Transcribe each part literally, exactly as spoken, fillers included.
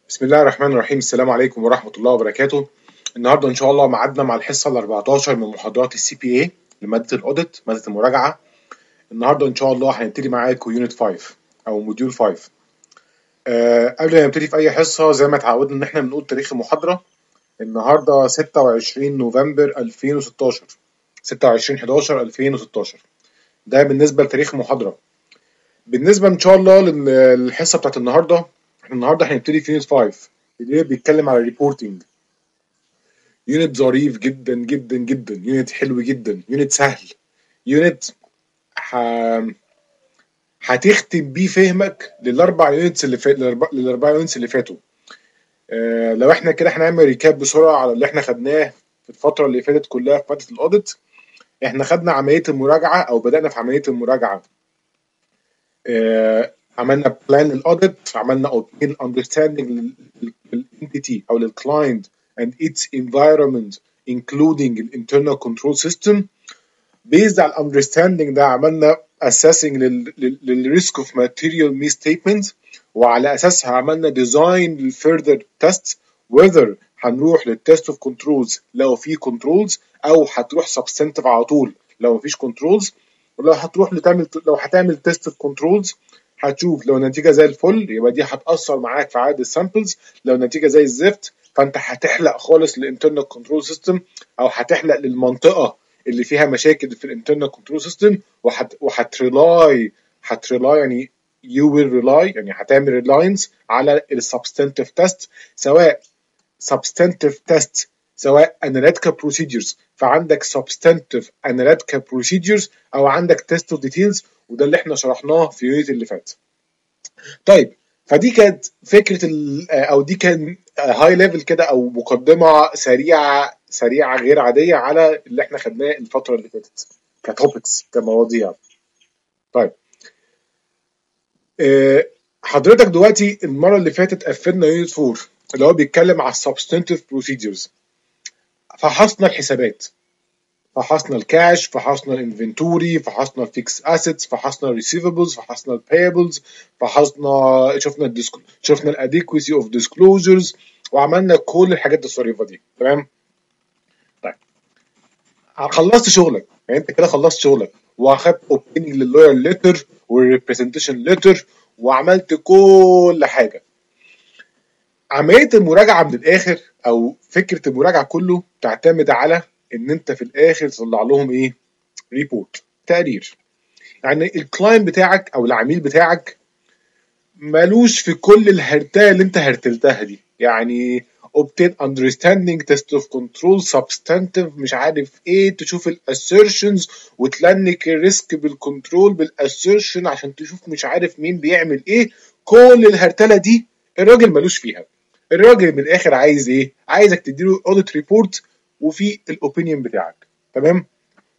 بسم الله الرحمن الرحيم. السلام عليكم ورحمة الله وبركاته. النهارده إن شاء الله ميعادنا مع الحصة ال أربعتاشر من محاضرات السي بي اي لمادة الأوديت، مادة المراجعة. النهارده إن شاء الله هنبتدي معاكم يونت خمسة أو موديول خمسة. أه قبل ما نبتدي في أي حصة زي ما اتعودنا إن إحنا بنقول تاريخ المحاضرة. النهارده ستة وعشرين نوفمبر ألفين وستاشر، ستة وعشرين حداشر ألفين وستاشر. ده بالنسبة لتاريخ المحاضرة. بالنسبة إن شاء الله للحصة بتاعت النهارده، إحنا النهارده هنبتدي في يونت خمسة اللي بيتكلم على الريبورتنج. يونت ظريف جدا جدا جدا، يونت حلو جدا، يونت سهل، يونت ح... هتختم بيه فهمك للاربع يونتس اللي فات للاربع للاربع يونتس اللي فاتوا. آه لو احنا كده هنعمل ريكاب بسرعه على اللي احنا خدناه في الفتره اللي فاتت كلها في ماده الاوديت. احنا خدنا عمليه المراجعه او بدانا في عمليه المراجعه. آه عملنا بلان الاوديت، عملنا اوبين اندرستاندينج للانتيتي او للكلاينت and its environment including internal control system. based على understanding ده عملنا assessing لل, لل, للrisk of material misstatements، وعلى اساسها عملنا design لل further tests whether هنروح للتست of controls لو في controls او هتروح substantive على طول لو مفيش controls. ولو هتروح لتعمل لو هتعمل تيست of controls هتشوف لو النتيجه زي الفل يبقى دي هتاثر معاك في عدد السامبلز. لو النتيجه زي الزفت فانت هتحلق خالص للانترنال كنترول سيستم او هتحلق للمنطقه اللي فيها مشاكل في الانترنال كنترول سيستم، وهت وهتريلاي هتريلاي يعني you will rely يعني هتعمل ريلاينس على السبستنتيف تيست، سواء substantive test سواء analytical procedures فعندك substantive analytical procedures او عندك test of details، وده اللي احنا شرحناه في اليونت اللي فات. طيب فدي كانت فكره او دي كان هاي ليفل كده او مقدمه سريعه سريعه غير عاديه على اللي احنا خدناه الفتره اللي فاتت كتوبكس كمواضيع. طيب اه حضرتك دلوقتي المره اللي فاتت قفلنا يونت أربعة اللي هو بيتكلم على substantive procedures. فحصنا الحسابات، فحصنا الكاش، فحصنا الانفنتوري، فحصنا الفيكس اسيتس، فحصنا الريسيفبلز، فحصنا البايبلز، فحصنا شفنا الديسك... شفنا الاديكويسي اوف ديسكلوجرز، وعملنا كل الحاجات الظريفه دي. تمام. طيب خلصت شغلك، يعني انت كده خلصت شغلك واخدت اوبيننج لللوير ليتر والريبريزنتيشن ليتر وعملت كل حاجه. عمليه المراجعه من الاخر او فكره المراجعه كله تعتمد على ان انت في الاخر تطلع لهم ايه؟ ريبورت، تقرير. يعني الكلاينت بتاعك او العميل بتاعك مالوش في كل الهرتايه اللي انت هرتلتها دي، يعني obtain understanding test of control substantive مش عارف ايه، تشوف الاسيرشنز وتلنك الريسك بالكنترول بالاسيرشن عشان تشوف مش عارف مين بيعمل ايه. كل الهرتله دي الراجل مالوش فيها. الراجل من الاخر عايز ايه؟ عايزك تديله اوديت ريبورت وفي الاوبينيون بتاعك. تمام.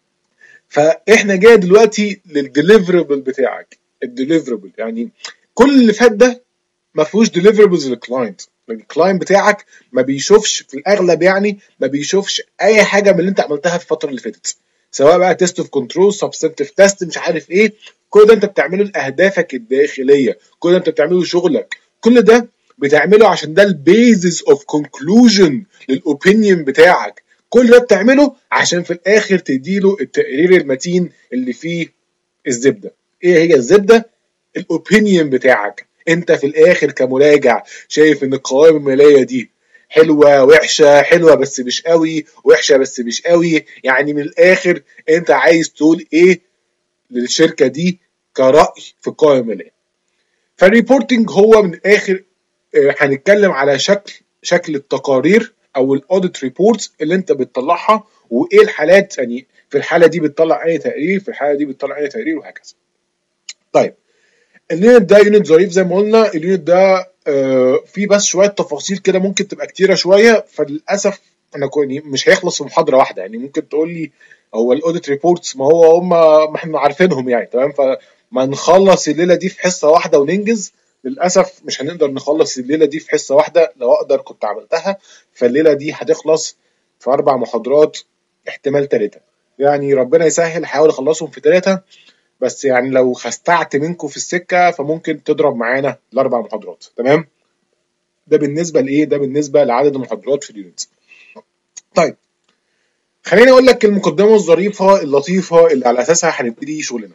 فاحنا جاي دلوقتي للديليفربل بتاعك. الديليفربل يعني كل اللي فات ده ما فيهوش ديليفربلز للكلاينت. الكلاينت بتاعك ما بيشوفش في الاغلب، يعني ما بيشوفش اي حاجه من اللي انت عملتها في الفتره اللي فاتت، سواء بقى تيست اوف كنترول، سبستنتيف تيست، مش عارف ايه. كل ده انت بتعمله لاهدافك الداخليه، كل ده انت بتعمله شغلك، كل ده بتعمله عشان ده البيزس اوف كونكلوجن للاوبينيون بتاعك. كل ده بتعمله عشان في الاخر تديله التقرير المتين اللي فيه الزبده. ايه هي الزبده؟ الاوبينيون بتاعك. انت في الاخر كمراجع شايف ان القوائم الماليه دي حلوه وحشه، حلوه بس مش قوي، وحشه بس مش قوي. يعني من الاخر انت عايز تقول ايه للشركه دي كرأي في القوائم الماليه. فالريبورتنج هو من الاخر آه، هنتكلم على شكل شكل التقارير او الاوديت ريبورتس اللي انت بتطلعها، وايه الحالات، يعني في الحاله دي بتطلع اي تقرير، في الحاله دي بتطلع اي تقرير، وهكذا. طيب اليونت ده يونت ظريف زي ما قلنا. اليونت ده آه فيه بس شويه تفاصيل كده ممكن تبقى كتيره شويه، فللاسف انا كوني مش هيخلص في محاضره واحده. يعني ممكن تقول لي هو الاوديت ريبورتس ما هو هم ما احنا عارفينهم يعني. تمام. فما نخلص الليله دي في حصه واحده وننجز. للاسف مش هنقدر نخلص الليله دي في حصه واحده، لو اقدر كنت عملتها. فالليله دي هتخلص في اربع محاضرات، احتمال ثلاثه. يعني ربنا يسهل، حاول اخلصهم في ثلاثه. بس يعني لو خستعت منكم في السكه فممكن تضرب معانا الاربع محاضرات. تمام. ده بالنسبه لايه؟ ده بالنسبه لعدد المحاضرات في اليونت. طيب خليني اقول لك المقدمه الظريفه اللطيفه اللي على اساسها هنبتدي شغلنا.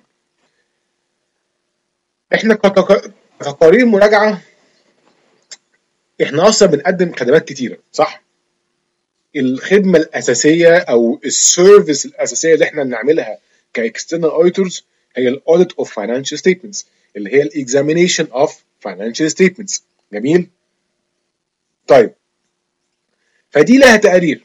احنا كتق- كتقارير مراجعه احنا اصلا بنقدم خدمات كتيره، صح؟ الخدمه الاساسيه او السيرفيس الاساسيه اللي احنا بنعملها كاكسترنال اوديتورز هي الاوديت اوف فاينانشال ستيتمنتس، اللي هي الاكزامينيشن اوف فاينانشال ستيتمنتس. جميل. طيب فدي لها تقارير،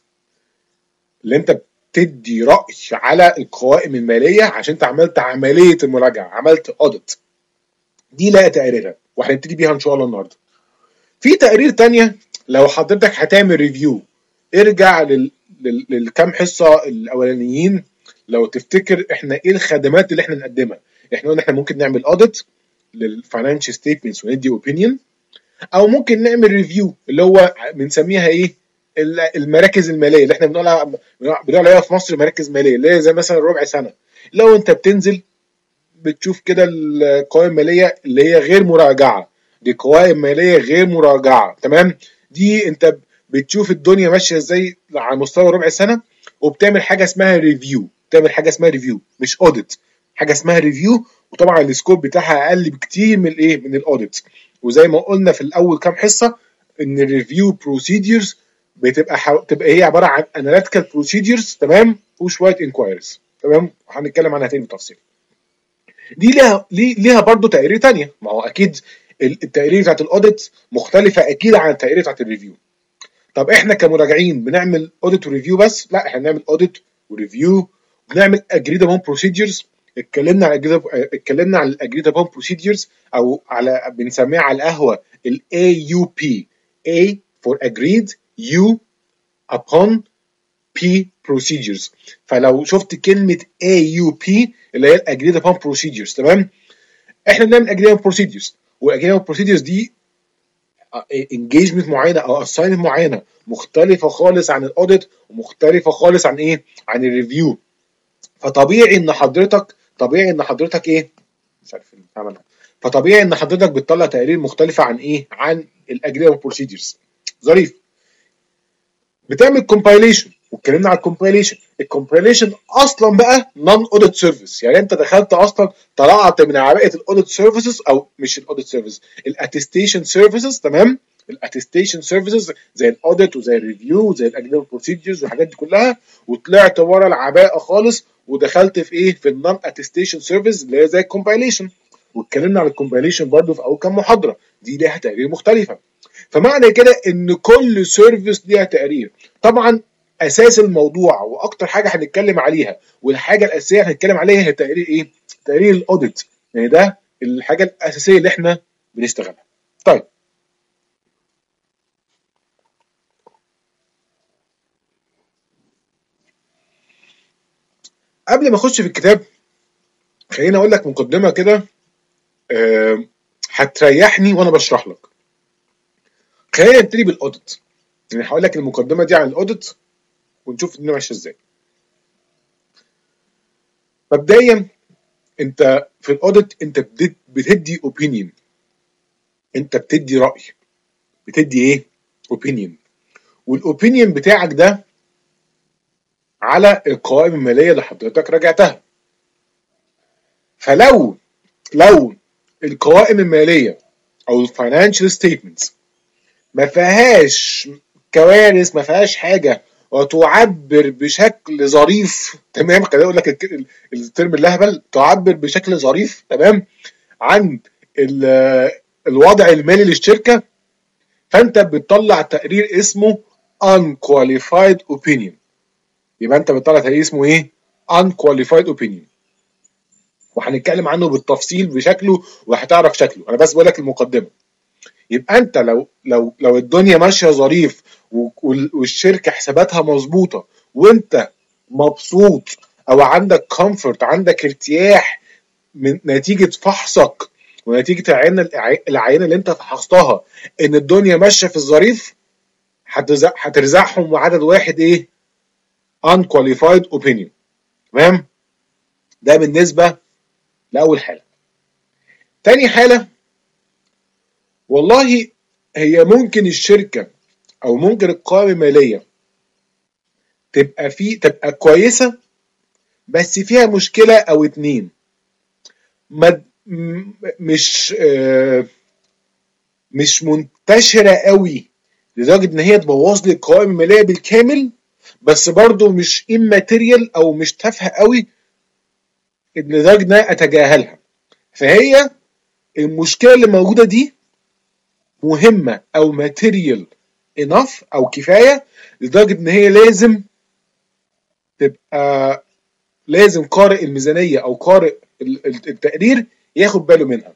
اللي انت بتدي راي على القوائم الماليه عشان انت عملت عمليه المراجعه، عملت اوديت. دي لها تقاريرها وهنبتدي بيها ان شاء الله النهارده. في تقارير تانية لو حضرتك هتعمل ريفيو، ارجع لل... لل... للكام حصه الاولانيين لو تفتكر احنا ايه الخدمات اللي احنا نقدمها. احنا قلنا احنا ممكن نعمل اوديت للفاينانشال ستيتمنتس وندي اوبينيون، او ممكن نعمل ريفيو اللي هو بنسميها ايه؟ المراكز الماليه اللي احنا بنقول بنقول عليها في مصر مراكز ماليه، اللي هي زي مثلا ربع سنه. لو انت بتنزل بتشوف كده القوائم الماليه اللي هي غير مراجعه، دي قوائم ماليه غير مراجعه، تمام؟ دي انت بتشوف الدنيا ماشيه ازاي على مستوى ربع سنه، وبتعمل حاجه اسمها ريفيو، بتعمل حاجه اسمها ريفيو مش اوديت، حاجه اسمها ريفيو. وطبعا السكوب بتاعها اقل بكتير من الايه؟ من الاوديت. وزي ما قلنا في الاول كام حصه ان الريفيو بروسيدجرز بتبقى حو... تبقى هي عباره عن اناليتيكال بروسيدجرز، تمام؟ وشويه انكوايريز، تمام؟ هنتكلم عنها تاني بالتفصيل. دي ليها ليها برضه تقارير تانية، ما هو اكيد التقارير بتاعت الاوديت مختلفه اكيد عن التقارير بتاعت الريفيو. طب احنا كمراجعين بنعمل اوديت وريفيو بس؟ لا، احنا بنعمل اوديت وريفيو، بنعمل اجريد ابون بروسيدجرز. اتكلمنا عن اتكلمنا عن الاجريد ابون بروسيدجرز، او على بنسميها على القهوه الاي يو بي. A for agreed, U upon, P procedures. فلو شفت كلمه A U P اللي هي الاجريد upon procedures، تمام؟ احنا بنعمل اجريد upon procedures، والاجريد upon procedures دي انجيجمنت معينه او اساينمنت معينه مختلفه خالص عن الاوديت، ومختلفه خالص عن ايه؟ عن الريفيو. فطبيعي ان حضرتك طبيعي ان حضرتك ايه؟ مش عارف عملها. فطبيعي ان حضرتك بتطلع تقارير مختلفه عن ايه؟ عن الاجريد بروسيدجرز. ظريف. بتعمل كومبايليشن، واتكلمنا على الكومبايليشن. الكومبايليشن اصلا بقى نون اوديت سيرفيس، يعني انت دخلت اصلا طلعت من عباءه الاوديت سيرفيسز، او مش الاوديت سيرفيس، الاتستيشن سيرفيسز، تمام؟ الاتستيشن سيرفيسز زي الاوديت وزي الريفيو وزي الاجريد بروسيدجرز والحاجات دي كلها، وطلعت ورا العباءه خالص ودخلت في ايه؟ في النون اتستيشن سيرفيس اللي هي زي الكومبايليشن. واتكلمنا على الكومبايليشن برضو في اول كام محاضره، دي ليها تقارير مختلفه. فمعنى كده ان كل سيرفيس ليها تقارير. طبعا اساس الموضوع واكتر حاجه هنتكلم عليها والحاجه الاساسيه هنتكلم عليها هي تقرير ايه؟ تقرير الاوديت، يعني ده الحاجه الاساسيه اللي احنا بنشتغلها. طيب قبل ما اخش في الكتاب خليني اقول لك مقدمه كده أه هتريحني وانا بشرح لك. خلينا نبتدي بالاوديت، يعني هقول لك المقدمه دي عن الاوديت ونشوف الدنيا ماشيه ازاي. مبدئيا انت في الاوديت انت بتدي اوبينيون، انت بتدي راي، بتدي ايه؟ اوبينيون. والاوبينيون بتاعك ده على القوائم الماليه اللي حضرتك راجعتها. فلو لو القوائم الماليه او الفاينانشال ستيتمنتس ما فيهاش كوارث، ما فيهاش حاجه وتعبر بشكل ظريف، تمام؟ خليني اقول لك الترم اللهبل، تعبر بشكل ظريف، تمام، عن الوضع المالي للشركه، فانت بتطلع تقرير اسمه unqualified opinion. يبقى انت بتطلع تقرير اسمه ايه؟ unqualified opinion، وهنتكلم عنه بالتفصيل بشكله وهتعرف شكله، انا بس بقول لك المقدمه. يبقى انت لو لو لو الدنيا ماشيه ظريف والشركه حساباتها مظبوطه وانت مبسوط او عندك كومفورت، عندك ارتياح من نتيجه فحصك ونتيجه العينه العينه اللي انت فحصتها ان الدنيا ماشيه في الظريف، هترزعهم وعدد واحد ايه؟ unqualified opinion، تمام؟ ده بالنسبه لاول حاله. تاني حاله، والله هي ممكن الشركه او ممكن القوائم الماليه تبقى في تبقى كويسه بس فيها مشكله او اتنين، ما مش آه مش منتشره قوي لدرجه ان هي تبوظ لي القوائم الماليه بالكامل، بس برضو مش immaterial او مش تافهه قوي لدرجه ان انا اتجاهلها. فهي المشكله اللي موجوده دي مهمه او material enough او كفايه لدرجه ان هي لازم تبقى لازم قارئ الميزانيه او قارئ التقرير ياخد باله منها.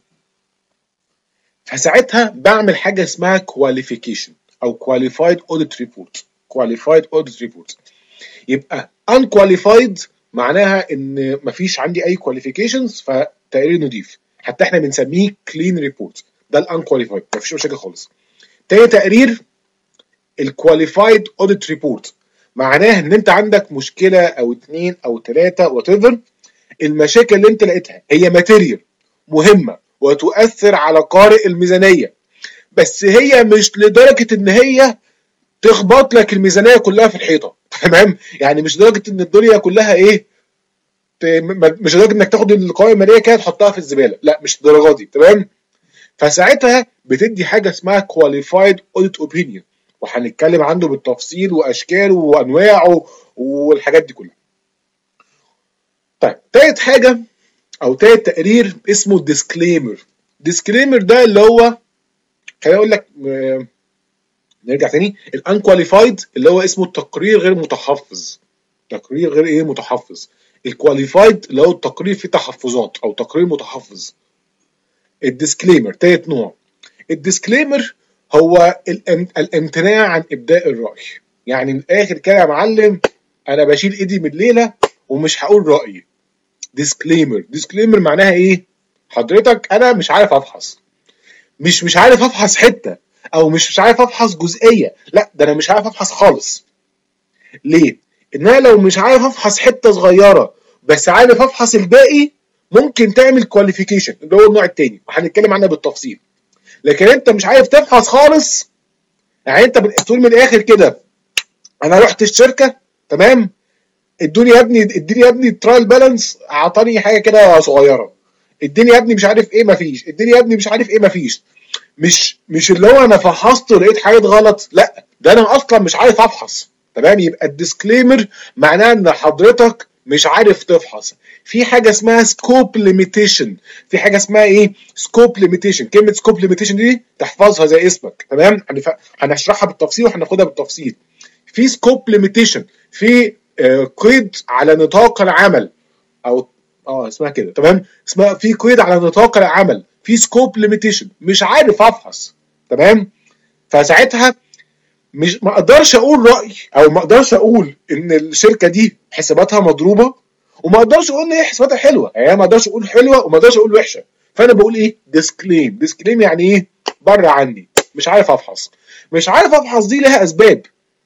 فساعتها بعمل حاجه اسمها qualification او qualified audit report. qualified audit report يبقى unqualified معناها ان مفيش عندي اي qualifications فتقرير نضيف، حتى احنا بنسميه clean report. ده الانكواليفايد مفيش مشاكل خالص. تاني تقرير الqualified audit report معناها ان انت عندك مشكله او اتنين او تلاته وات ايفر، المشاكل اللي انت لقيتها هي ماتيريال مهمه وتؤثر على قارئ الميزانيه، بس هي مش لدرجه ان هي تخبط لك الميزانيه كلها في الحيطه. تمام؟ يعني مش لدرجه ان الدنيا كلها ايه، مش لدرجه انك تاخد القوائم الماليه كده تحطها في الزباله، لا مش الدرجه دي. تمام؟ فساعتها بتدي حاجه اسمها qualified audit opinion، وهنتكلم عنه بالتفصيل واشكاله وانواعه والحاجات دي كلها. طيب تالت حاجه او تالت تقرير اسمه disclaimer. disclaimer ده اللي هو خليني اقول لك، نرجع تاني، الانكواليفايد اللي هو اسمه التقرير غير متحفظ. تقرير غير ايه متحفظ. الكواليفايد اللي هو التقرير فيه تحفظات او تقرير متحفظ. الديسكليمر تالت نوع. الديسكليمر هو الامتناع عن ابداء الراي. يعني من الاخر كده يا معلم انا بشيل ايدي من الليله ومش هقول رايي. ديسكليمر. ديسكليمر معناها ايه؟ حضرتك انا مش عارف افحص، مش مش عارف افحص حته او مش مش عارف افحص جزئيه، لا ده انا مش عارف افحص خالص. ليه؟ ان انا لو مش عارف افحص حته صغيره بس عارف افحص الباقي ممكن تعمل كواليفيكيشن اللي هو النوع الثاني وهنتكلم عنها بالتفصيل. لكن انت مش عارف تفحص خالص، يعني انت بتقول من الاخر كده انا رحت الشركه تمام، ادوني يا ابني اديني يا ابني الترايل بالانس، اعطاني حاجه كده صغيره، اديني يا ابني مش عارف ايه مفيش، اديني يا ابني مش عارف ايه مفيش. مش مش اللي هو انا فحصت ولقيت حاجات غلط، لا ده انا اصلا مش عارف افحص. تمام؟ يبقى الديسكليمر معناه ان حضرتك مش عارف تفحص. في حاجه اسمها سكوب ليميتيشن. في حاجه اسمها ايه؟ سكوب ليميتيشن. كلمه سكوب ليميتيشن دي تحفظها زي اسمك. تمام؟ هنشرحها بالتفصيل وهناخدها بالتفصيل. في سكوب ليميتيشن، في آه قيد على نطاق العمل او اه اسمها كده. تمام؟ اسمها في قيد على نطاق العمل، في سكوب ليميتيشن، مش عارف افحص. تمام؟ فساعتها مش ما اقدرش اقول راي او ما اقدرش اقول ان الشركه دي حساباتها مضروبه، وما اقدرش اقول ان هي حساباتها حلوه، يعني ما اقدرش اقول حلوه وما اقدرش اقول وحشه. فانا بقول ايه؟ ديسكليم. ديسكليم يعني ايه؟ بره عني، مش عارف افحص. مش عارف افحص دي لها اسباب.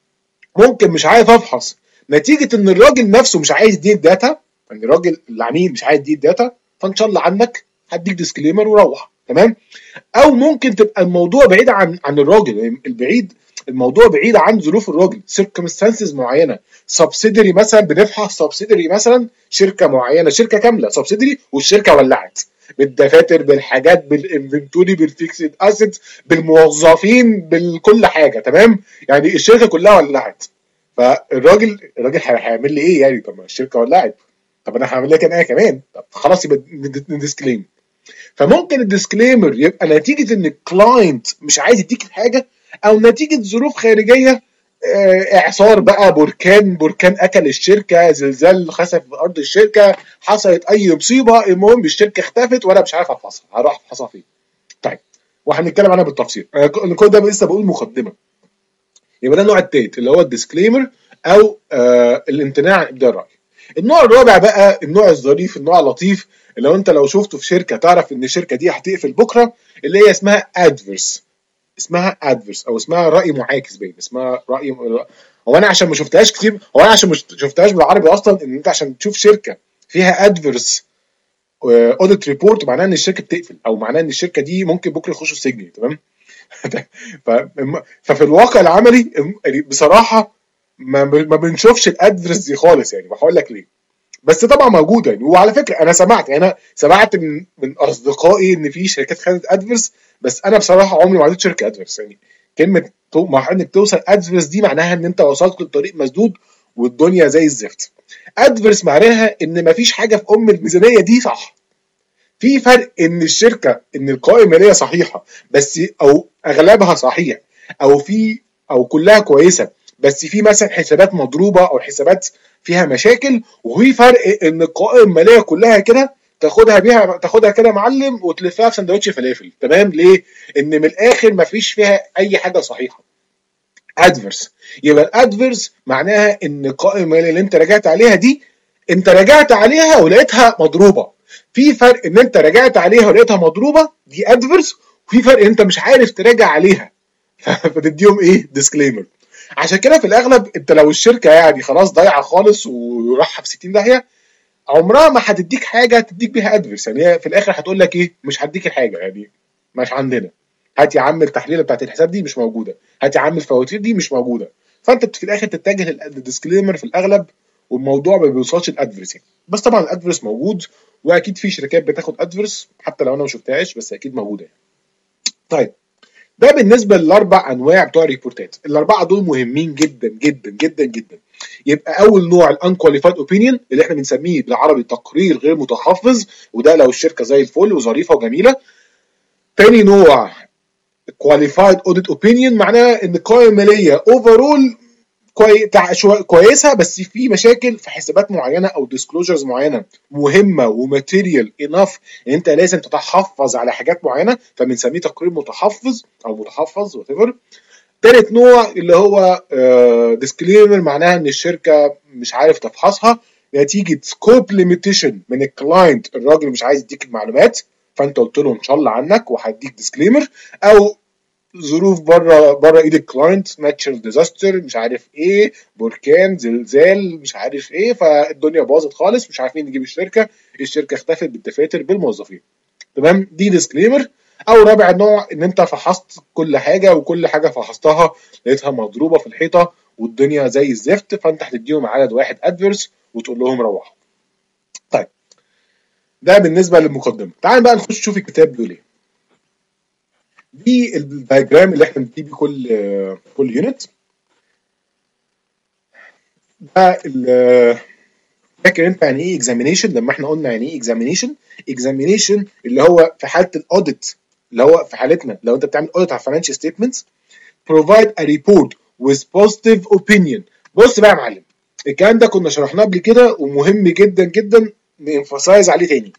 ممكن مش عارف افحص نتيجه ان الراجل نفسه مش عايز يديك داتا، ان الراجل العميل مش عايز يديك داتا، فان شاء الله عنك هديك ديسكليمر وروح. تمام؟ او ممكن تبقى الموضوع بعيد عن عن الراجل، البعيد الموضوع بعيد عن ظروف الراجل، circumstances معينه. سبسيدري مثلا بنفحص سبسيدري مثلا شركه معينه، شركه كامله سبسيدري والشركه ولعت بالدفاتر بالحاجات بالانفنتوري بالفيكسد اسيتس بالموظفين بكل حاجه. تمام؟ يعني الشركه كلها ولعت. فالراجل الراجل هيعمل لي ايه يعني؟ طب ما الشركه ولعت، طب انا هعمل لك انا كمان، طب خلاص يبقى نديسكليم. فممكن الديسكليمر يبقى نتيجه ان الكلاينت مش عايز يديك الحاجه، او نتيجه ظروف خارجيه، اعصار بقى، بركان بركان اكل الشركه، زلزال خسف في ارض الشركه، حصلت اي مصيبه، المهم الشركه اختفت وانا مش عارف افحصها، هروح افحصها فين؟ طيب وهنتكلم عنها بالتفصيل. انا كل ده لسه بقول مقدمه. يبقى ده النوع الثالث اللي هو الديسكليمر او آه الامتناع عن ابداء الراي. النوع الرابع بقى النوع الظريف، النوع اللطيف، اللي لو انت لو شفته في شركه تعرف ان الشركه دي هتقفل بكره، اللي هي اسمها ادفيرس. اسمها ادفيرس او اسمها راي معاكس. باين اسمها راي. هو انا عشان ما شفتهاش كتير، هو انا عشان ما شفتهاش بالعربي اصلا، ان انت عشان تشوف شركه فيها ادفيرس اوديت ريبورت معناه ان الشركه بتقفل، او معناه ان الشركه دي ممكن بكره يخشوا السجن. تمام؟ ففي الواقع العملي بصراحه ما ما بنشوفش الادفرس دي خالص يعني. وهقول لك ليه. بس طبعا موجوده يعني. وعلى فكره انا سمعت يعني انا سمعت من من اصدقائي ان في شركات خدت ادفرس، بس انا بصراحه عمري ما عدت شركه ادفرس يعني. كلمه تو- مع انك توصل ادفرس دي معناها ان انت وصلت لطريق مسدود والدنيا زي الزفت. ادفرس معناها ان مفيش حاجه في ام الميزانيه دي صح. في فرق ان الشركه ان القوائم الماليه صحيحه بس او اغلبها صحيح، او في او كلها كويسه بس في مثلا حسابات مضروبه او حسابات فيها مشاكل. وفي فرق ان القوائم الماليه كلها كده تاخدها بيها تاخدها كده معلم وتلفها في سندوتش فلافل. تمام ليه؟ ان من الاخر مفيش فيها اي حاجه صحيحه. ادفرس يبقى الادفرس معناها ان القائمه الماليه اللي انت رجعت عليها دي انت رجعت عليها ولقيتها مضروبه. في فرق ان انت رجعت عليها ولقيتها مضروبه دي ادفرس، وفي فرق ان انت مش عارف تراجع عليها فتديهم ايه ديسكليمر. عشان كده في الاغلب انت لو الشركه يعني خلاص ضايعه خالص وراحه في ستين داهيه عمرها ما هتديك حاجه تديك بيها ادفرس يعني. هي في الاخر هتقول لك ايه مش هديك الحاجه يعني مش عندنا. هات يا عم التحليله بتاعت الحساب دي مش موجوده، هات يا عم الفواتير دي مش موجوده. فانت في الاخر تتجه للديسكليمر في الاغلب والموضوع ما بيوصلش الادفرس يعني. بس طبعا الادفرس موجود واكيد في شركات بتاخد ادفرس حتى لو انا ما شفتهاش بس اكيد موجوده يعني. طيب ده بالنسبه للاربع انواع بتوع الريبورتات. الاربعه دول مهمين جدا جدا جدا جدا. يبقى اول نوع الانكواليفايد اوبينيون اللي احنا بنسميه بالعربي تقرير غير متحفظ، وده لو الشركه زي الفل وظريفه وجميله. تاني نوع qualified audit opinion معناه ان القوائم الماليه اوفرول كوي... كويسه بس في مشاكل في حسابات معينه او ديسكلوجرز معينه مهمه وماتيريال انف ان انت لازم تتحفظ على حاجات معينه فبنسميه تقرير متحفظ او متحفظ وات ايفر. تالت نوع اللي هو ديسكليمر معناها ان الشركه مش عارف تفحصها نتيجه سكوب ليميتيشن من الكلاينت، الراجل مش عايز يديك المعلومات فانت قلت له ان شاء الله عنك وهديك ديسكليمر، او ظروف بره بره ايد الكلاينت ناتشرال ديزاستر مش عارف ايه بركان زلزال مش عارف ايه فالدنيا باظت خالص مش عارفين نجيب الشركه، الشركه اختفت بالدفاتر بالموظفين. تمام دي ديسكليمر. او رابع نوع ان انت فحصت كل حاجه وكل حاجه فحصتها لقيتها مضروبه في الحيطه والدنيا زي الزفت فانت هتديهم عدد واحد ادفرس وتقول لهم روحوا. طيب ده بالنسبه للمقدمه. تعال بقى نخش نشوف الكتاب بيقول ايه. دي الدايجرام اللي احنا بنجيب كل كل يونت. ده فاكر انت يعني ايه اكزامينيشن؟ لما احنا قلنا يعني ايه اكزامينيشن، اكزامينيشن اللي هو في حاله الاوديت اللي هو في حالتنا لو انت بتعمل اوديت على فاينانشال ستيتمنتس provide a report with positive opinion. بص بقى يا معلم الكلام ده كنا شرحناه قبل كده ومهم جدا جدا نemphasize عليه تاني.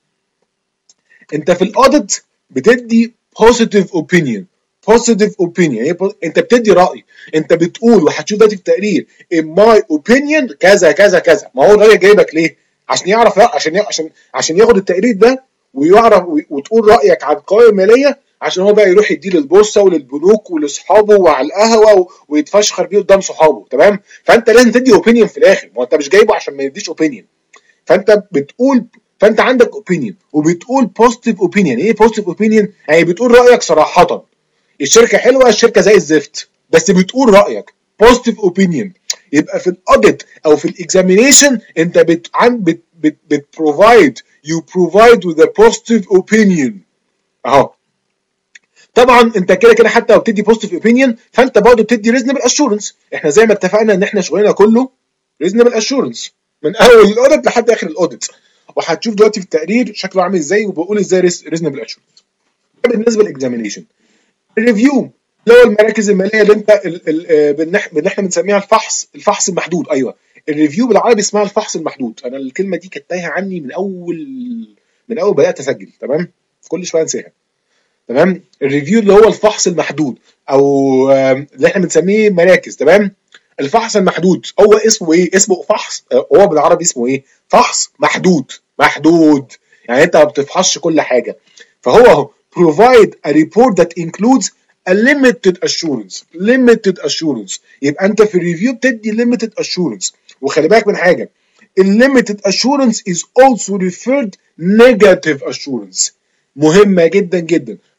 انت في الاوديت بتدي positive opinion. positive opinion يعني انت بتدي راي، انت بتقول وهتشوف دلوقتي في التقرير in my opinion كذا كذا كذا. ما هو الراجل جايبك ليه؟ عشان يعرف عشان عشان عشان ياخد التقرير ده ويعرف وتقول رايك عن القوائم الماليه عشان هو بقى يروح يديه للبورصه وللبنوك ولاصحابه وعلى القهوه ويتفشخر بيه قدام صحابه. تمام؟ فانت لازم تدي اوبينيون في الاخر، ما انت مش جايبه عشان ما يديش اوبينيون. فانت بتقول فانت عندك اوبينيون وبتقول بوزيتيف اوبينيون. ايه بوزيتيف اوبينيون؟ يعني بتقول رايك صراحه الشركه حلوه الشركه زي الزفت بس بتقول رايك بوزيتيف اوبينيون. يبقى في الاوديت او في الاكزامينيشن انت بت بت بت بتبروفايد يو بروفايد وذ ا بوزيتيف اوبينيون اهو. طبعا انت كده كده حتى لو بتدي بوزيتيف اوبينيون فانت برضه بتدي ريزونبل اشورنس. احنا زي ما اتفقنا ان احنا شغلنا كله ريزونبل اشورنس من اول الاوديت لحد اخر الاوديت، وهتشوف دلوقتي في التقرير شكله عامل ازاي وبقول ازاي ريزونبل اشورنس. ده بالنسبه للاكزامينيشن. الريفيو اللي هو المراكز الماليه اللي انت اللي احنا بنسميها الفحص الفحص المحدود. ايوه الريفيو بالعربي اسمها الفحص المحدود. انا الكلمه دي كانت تايهه عني من اول من اول بدات اسجل. تمام كل شويه انساها. تمام الريفيو اللي هو الفحص المحدود او اللي احنا بنسميه مراكز. تمام الفحص المحدود هو اسمه ايه؟ اسمه فحص، هو بالعربي اسمه ايه؟ فحص محدود. محدود يعني انت ما بتفحصش كل حاجه. فهو provide a report that includes a limited assurance. limited assurance يبقى انت في الريفيو بتدي limited assurance. وخلي بالك من حاجه limited assurance is also referred negative assurance. مهمه جدا جدا.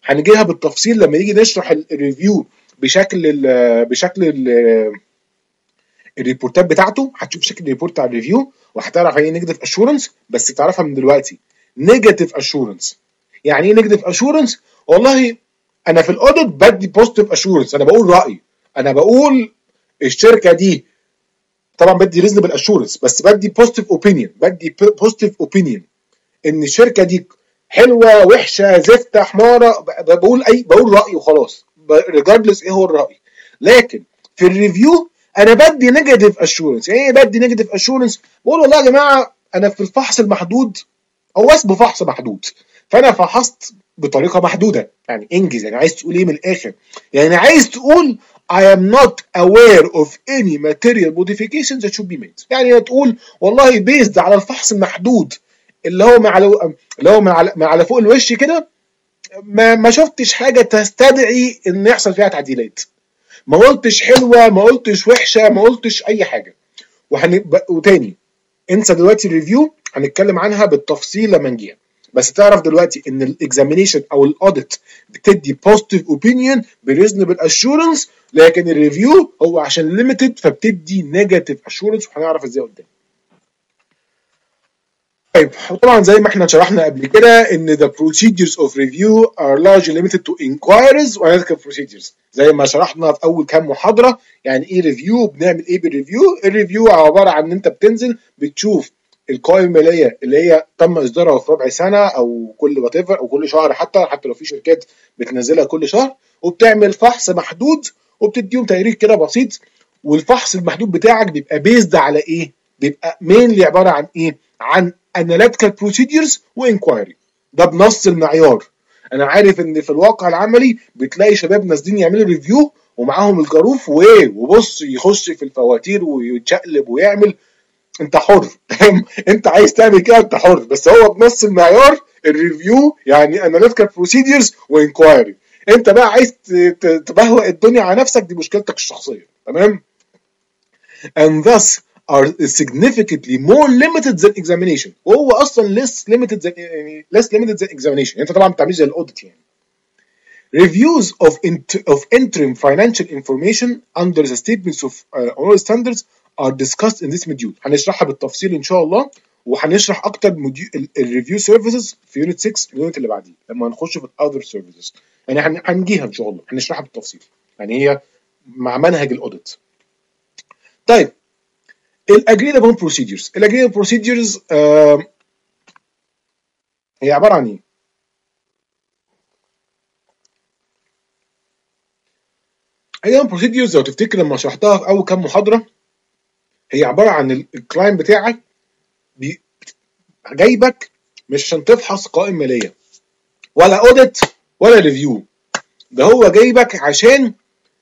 هنجيها بالتفصيل لما نيجي نشرح الريفيو بشكل ال بشكل ال الريبورتات بتاعته. هتشوف شكل الريبورت بتاع الريفيو وهتعرف يعني ايه نيجاتيف اشورنس، بس تعرفها من دلوقتي. نيجاتيف اشورنس يعني ايه نيجاتيف اشورنس؟ والله انا في الاوديت بدي بوزيتيف اشورنس، انا بقول رايي، انا بقول الشركه دي طبعا بدي ريزنبل اشورنس، بس بدي بوزيتيف اوبينيون، بدي بوزيتيف اوبينيون ان الشركه دي حلوه وحشه زفته حماره، بقول اي بقول رايي وخلاص ريجاردلس ايه هو الراي. لكن في الريفيو انا بدي نيجاتيف اشورنس. يعني ايه بدي نيجاتيف اشورنس؟ بقول والله يا جماعه انا في الفحص المحدود، هو اسمه فحص محدود، فانا فحصت بطريقه محدوده. يعني انجز، يعني عايز تقول ايه من الاخر؟ يعني عايز تقول I am not aware of any material modifications that should be made. يعني تقول والله بيزد على الفحص المحدود اللي هو مع اللي هو مع مع على فوق الوش كده، ما ما شفتش حاجه تستدعي ان يحصل فيها تعديلات. ما قلتش حلوه، ما قلتش وحشه، ما قلتش اي حاجه. وحن... وتاني انسى دلوقتي الريفيو، هنتكلم عنها بالتفصيل لما نجيها. بس تعرف دلوقتي ان الاكزامينيشن او الاوديت بتدي بوزيتيف اوبينيون بريزنبل اشورنس، لكن الريفيو هو عشان ليميتد فبتدي نيجاتيف اشورنس، وهنعرف ازاي قدام. طيب طبعا زي ما احنا شرحنا قبل كده ان the procedures of review are largely limited to inquiries و analytical procedures. زي ما شرحنا في اول كام محاضره يعني ايه ريفيو، بنعمل ايه بالريفيو. الريفيو عباره عن ان انت بتنزل بتشوف القوائم الماليه اللي هي تم اصدارها في ربع سنه او كل وات ايفر او كل شهر، حتى حتى لو في شركات بتنزلها كل شهر، وبتعمل فحص محدود وبتديهم تقرير كده بسيط. والفحص المحدود بتاعك بيبقى بيزد على ايه؟ بيبقى مينلي عباره عن ايه؟ عن analytical procedures وانكوايري. ده بنص المعيار. انا عارف ان في الواقع العملي بتلاقي شباب نازلين يعملوا ريفيو ومعاهم الجاروف وايه وبص يخش في الفواتير ويتشقلب ويعمل. انت حر انت عايز تعمل كده انت حر، بس هو بنص المعيار الريفيو يعني analytical procedures وانكوايري. انت بقى عايز تبهوأ الدنيا على نفسك، دي مشكلتك الشخصيه. تمام. and thus are significantly more limited than examination. وهو اصلا less limited than يعني less limited than examination. انت طبعا بتعمل زي الاوديت يعني. Reviews of int of interim financial information under the statements of uh, oral standards are discussed in this module. هنشرحها بالتفصيل ان شاء الله، وهنشرح اكتر الريفيو سيرفيسز في يونت ستة اليونت اللي بعديه لما هنخش في الاذر سيرفيسز. يعني هنجيها ان شاء الله، هنشرحها بالتفصيل، يعني هي مع منهج الاوديت. طيب الاجريد ابون بروسيدجرز. الاجريد ابون بروسيدجرز هي عباره عن ايه؟ اجريد ابون بروسيدجرز لو تفتكر لما شرحتها في اول كام محاضره، هي عباره عن الكلاينت بتاعك جايبك مش عشان تفحص قوائم ماليه ولا اوديت ولا ريفيو، ده هو جايبك عشان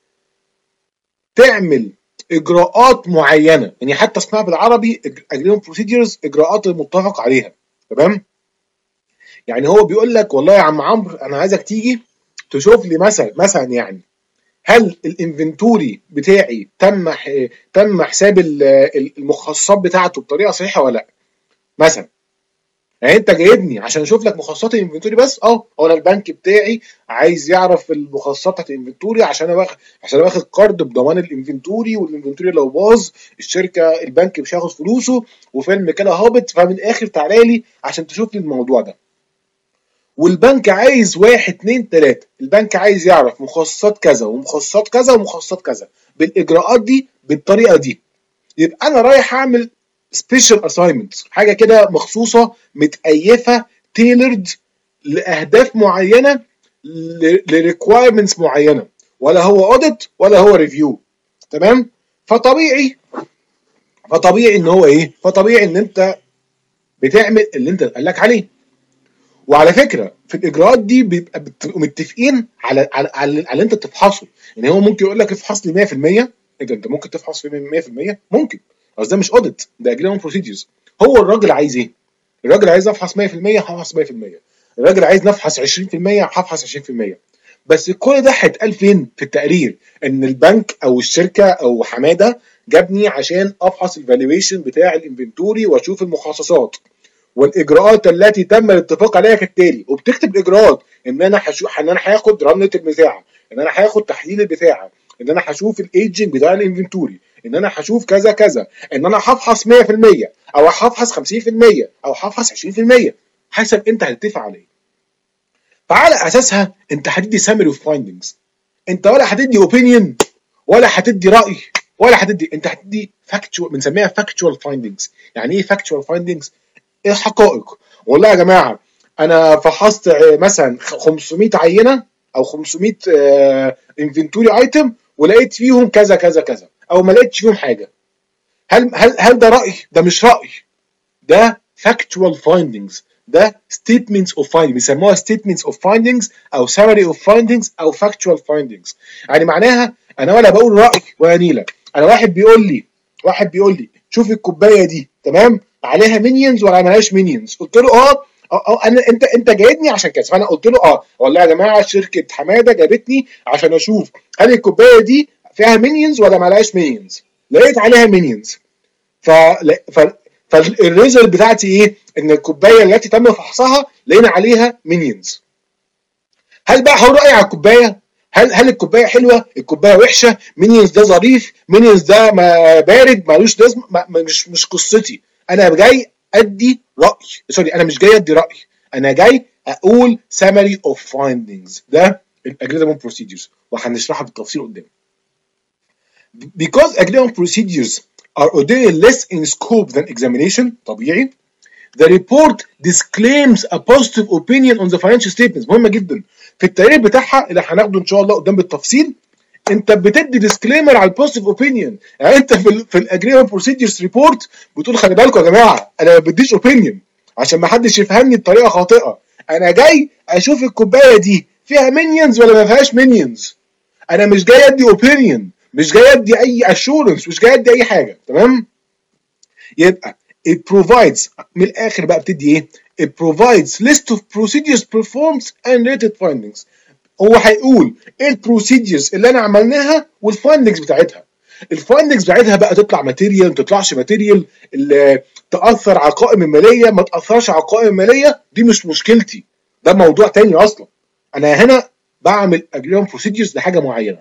تعمل اجراءات معينه. يعني حتى اسمها بالعربي اجريد بروسيدجرز، اجراءات المتفق عليها. تمام. يعني هو بيقول لك والله يا عم عمرو انا عايزك تيجي تشوف لي مثلا مثلا يعني هل الانفنتوري بتاعي تم تم حساب المخصصات بتاعته بطريقه صحيحه ولا لا. مثلا يعني انت جايبني عشان اشوف لك مخصصات الانفنتوري بس. اه هو انا البنك بتاعي عايز يعرف المخصصات بتاعت الانفنتوري عشان انا واخد عشان انا واخد قرض بضمان الانفنتوري، والانفنتوري لو باظ الشركه البنك مش هياخد فلوسه وفيلم كده هابط. فمن الاخر تعالى لي عشان تشوف لي الموضوع ده. والبنك عايز واحد اتنين تلاته، البنك عايز يعرف مخصصات كذا ومخصصات كذا ومخصصات كذا بالاجراءات دي بالطريقه دي. يبقى انا رايح اعمل سبيشال اساينمنت، حاجه كده مخصوصه متأيفه تيلرد لاهداف معينه لريكوايرمنتس معينه، ولا هو اوديت ولا هو ريفيو. تمام. فطبيعي فطبيعي ان هو ايه فطبيعي ان انت بتعمل اللي انت قال لك عليه. وعلى فكره في الاجراءات دي بيبقى بتبقوا متفقين على على على اللي انت تفحصه. يعني هو ممكن يقول لك افحص لي مية في المية. ايه ده انت ممكن تفحص في مية في المية؟ ممكن، بس ده مش اوديت، ده اجريمنت بروسيدجرز. هو الراجل عايز ايه؟ الراجل عايز افحص مية في المية هفحص مية في المية، الراجل عايز نفحص عشرين في المية هفحص عشرين في المية. بس كل ده هيتقال فين؟ في التقرير. ان البنك او الشركه او حماده جابني عشان افحص الفالويشن بتاع الانفنتوري واشوف المخصصات، والاجراءات التي تم الاتفاق عليها كالتالي، وبتكتب اجراءات ان انا هشوف ان انا هاخد رنه البتاعه، ان انا هاخد تحليل البتاعه، ان انا هشوف الايجنج بتاع الانفنتوري، ان انا هشوف كذا كذا، ان انا هفحص مية في المية او هفحص خمسين في المية او هفحص عشرين في المية حسب انت هتتفق عليه. فعلى اساسها انت هتدي سامري اوف فايندنجز. انت ولا هتدي اوبينيون ولا هتدي راي ولا هتدي، انت هتدي فاكتشوال، بنسميها فاكتشوال فايندنجز. يعني ايه فاكتشوال فايندنجز؟ ايه حقائق. والله يا جماعه انا فحصت مثلا خمسمية عينه او خمسمية انفنتوري ايتم ولقيت فيهم كذا كذا كذا، او ما لقيتش فيهم حاجه. هل هل هل ده راي؟ ده مش راي، ده factual findings، ده statements of findings، بيسموها statements of findings او summary of findings او factual findings. يعني معناها انا ولا بقول راي ولا نيله، انا واحد بيقول لي واحد بيقول لي شوف الكوبايه دي تمام عليها مينيونز ولا مالهاش مينيونز، قلت له اه اه انا انت انت جايبني عشان كذا، فانا قلت له اه والله يا جماعه شركه حماده جابتني عشان اشوف هل الكوبايه دي فيها مينيونز ولا مالهاش مينيونز، لقيت عليها مينيونز. ف ف فالريزلت بتاعتي ايه؟ ان الكوبايه التي تم فحصها لقينا عليها مينيونز. هل بقى هقول رايي على الكوبايه؟ هل هل الكوبايه حلوه؟ الكوبايه وحشه؟ مينيونز ده ظريف؟ مينيونز ده ما بارد مالوش لازمه؟ مش مش قصتي. انا جاي ادي راي، سوري انا مش جاي ادي راي، انا جاي اقول summary of findings. ده agreement procedures وهنشرحها بالتفصيل قدام. Because agreement procedures are ordinarily less in scope than examination طبيعي. The report disclaims a positive opinion on the financial statements. مهمة جدا في التقرير بتاعها اللي هناخده ان شاء الله قدام بالتفصيل. انت بتدي ديسكليمر على البوزيتيف اوبينيون، يعني انت في ال في الاجريمنت بروسيدجرز ريبورت بتقول خلي بالكم يا جماعه انا ما بديش اوبينيون عشان ما حدش يفهمني بطريقه خاطئه، انا جاي اشوف الكوبايه دي فيها مينيونز ولا ما فيهاش مينيونز، انا مش جاي ادي اوبينيون، مش جاي ادي اي اشورنس، مش جاي ادي اي حاجه. تمام؟ يبقى it provides من الاخر بقى بتدي ايه؟ it provides list of procedures performed and rated findings. هو هيقول ايه البروسيدجرز اللي انا عملناها والفايندنجز بتاعتها. الفايندنجز بتاعتها بقى تطلع ماتيريال ما تطلعش ماتيريال، تاثر على القوائم الماليه ما تاثرش على القوائم الماليه، دي مش مشكلتي، ده موضوع تاني اصلا. انا هنا بعمل agreement procedures لحاجه معينه.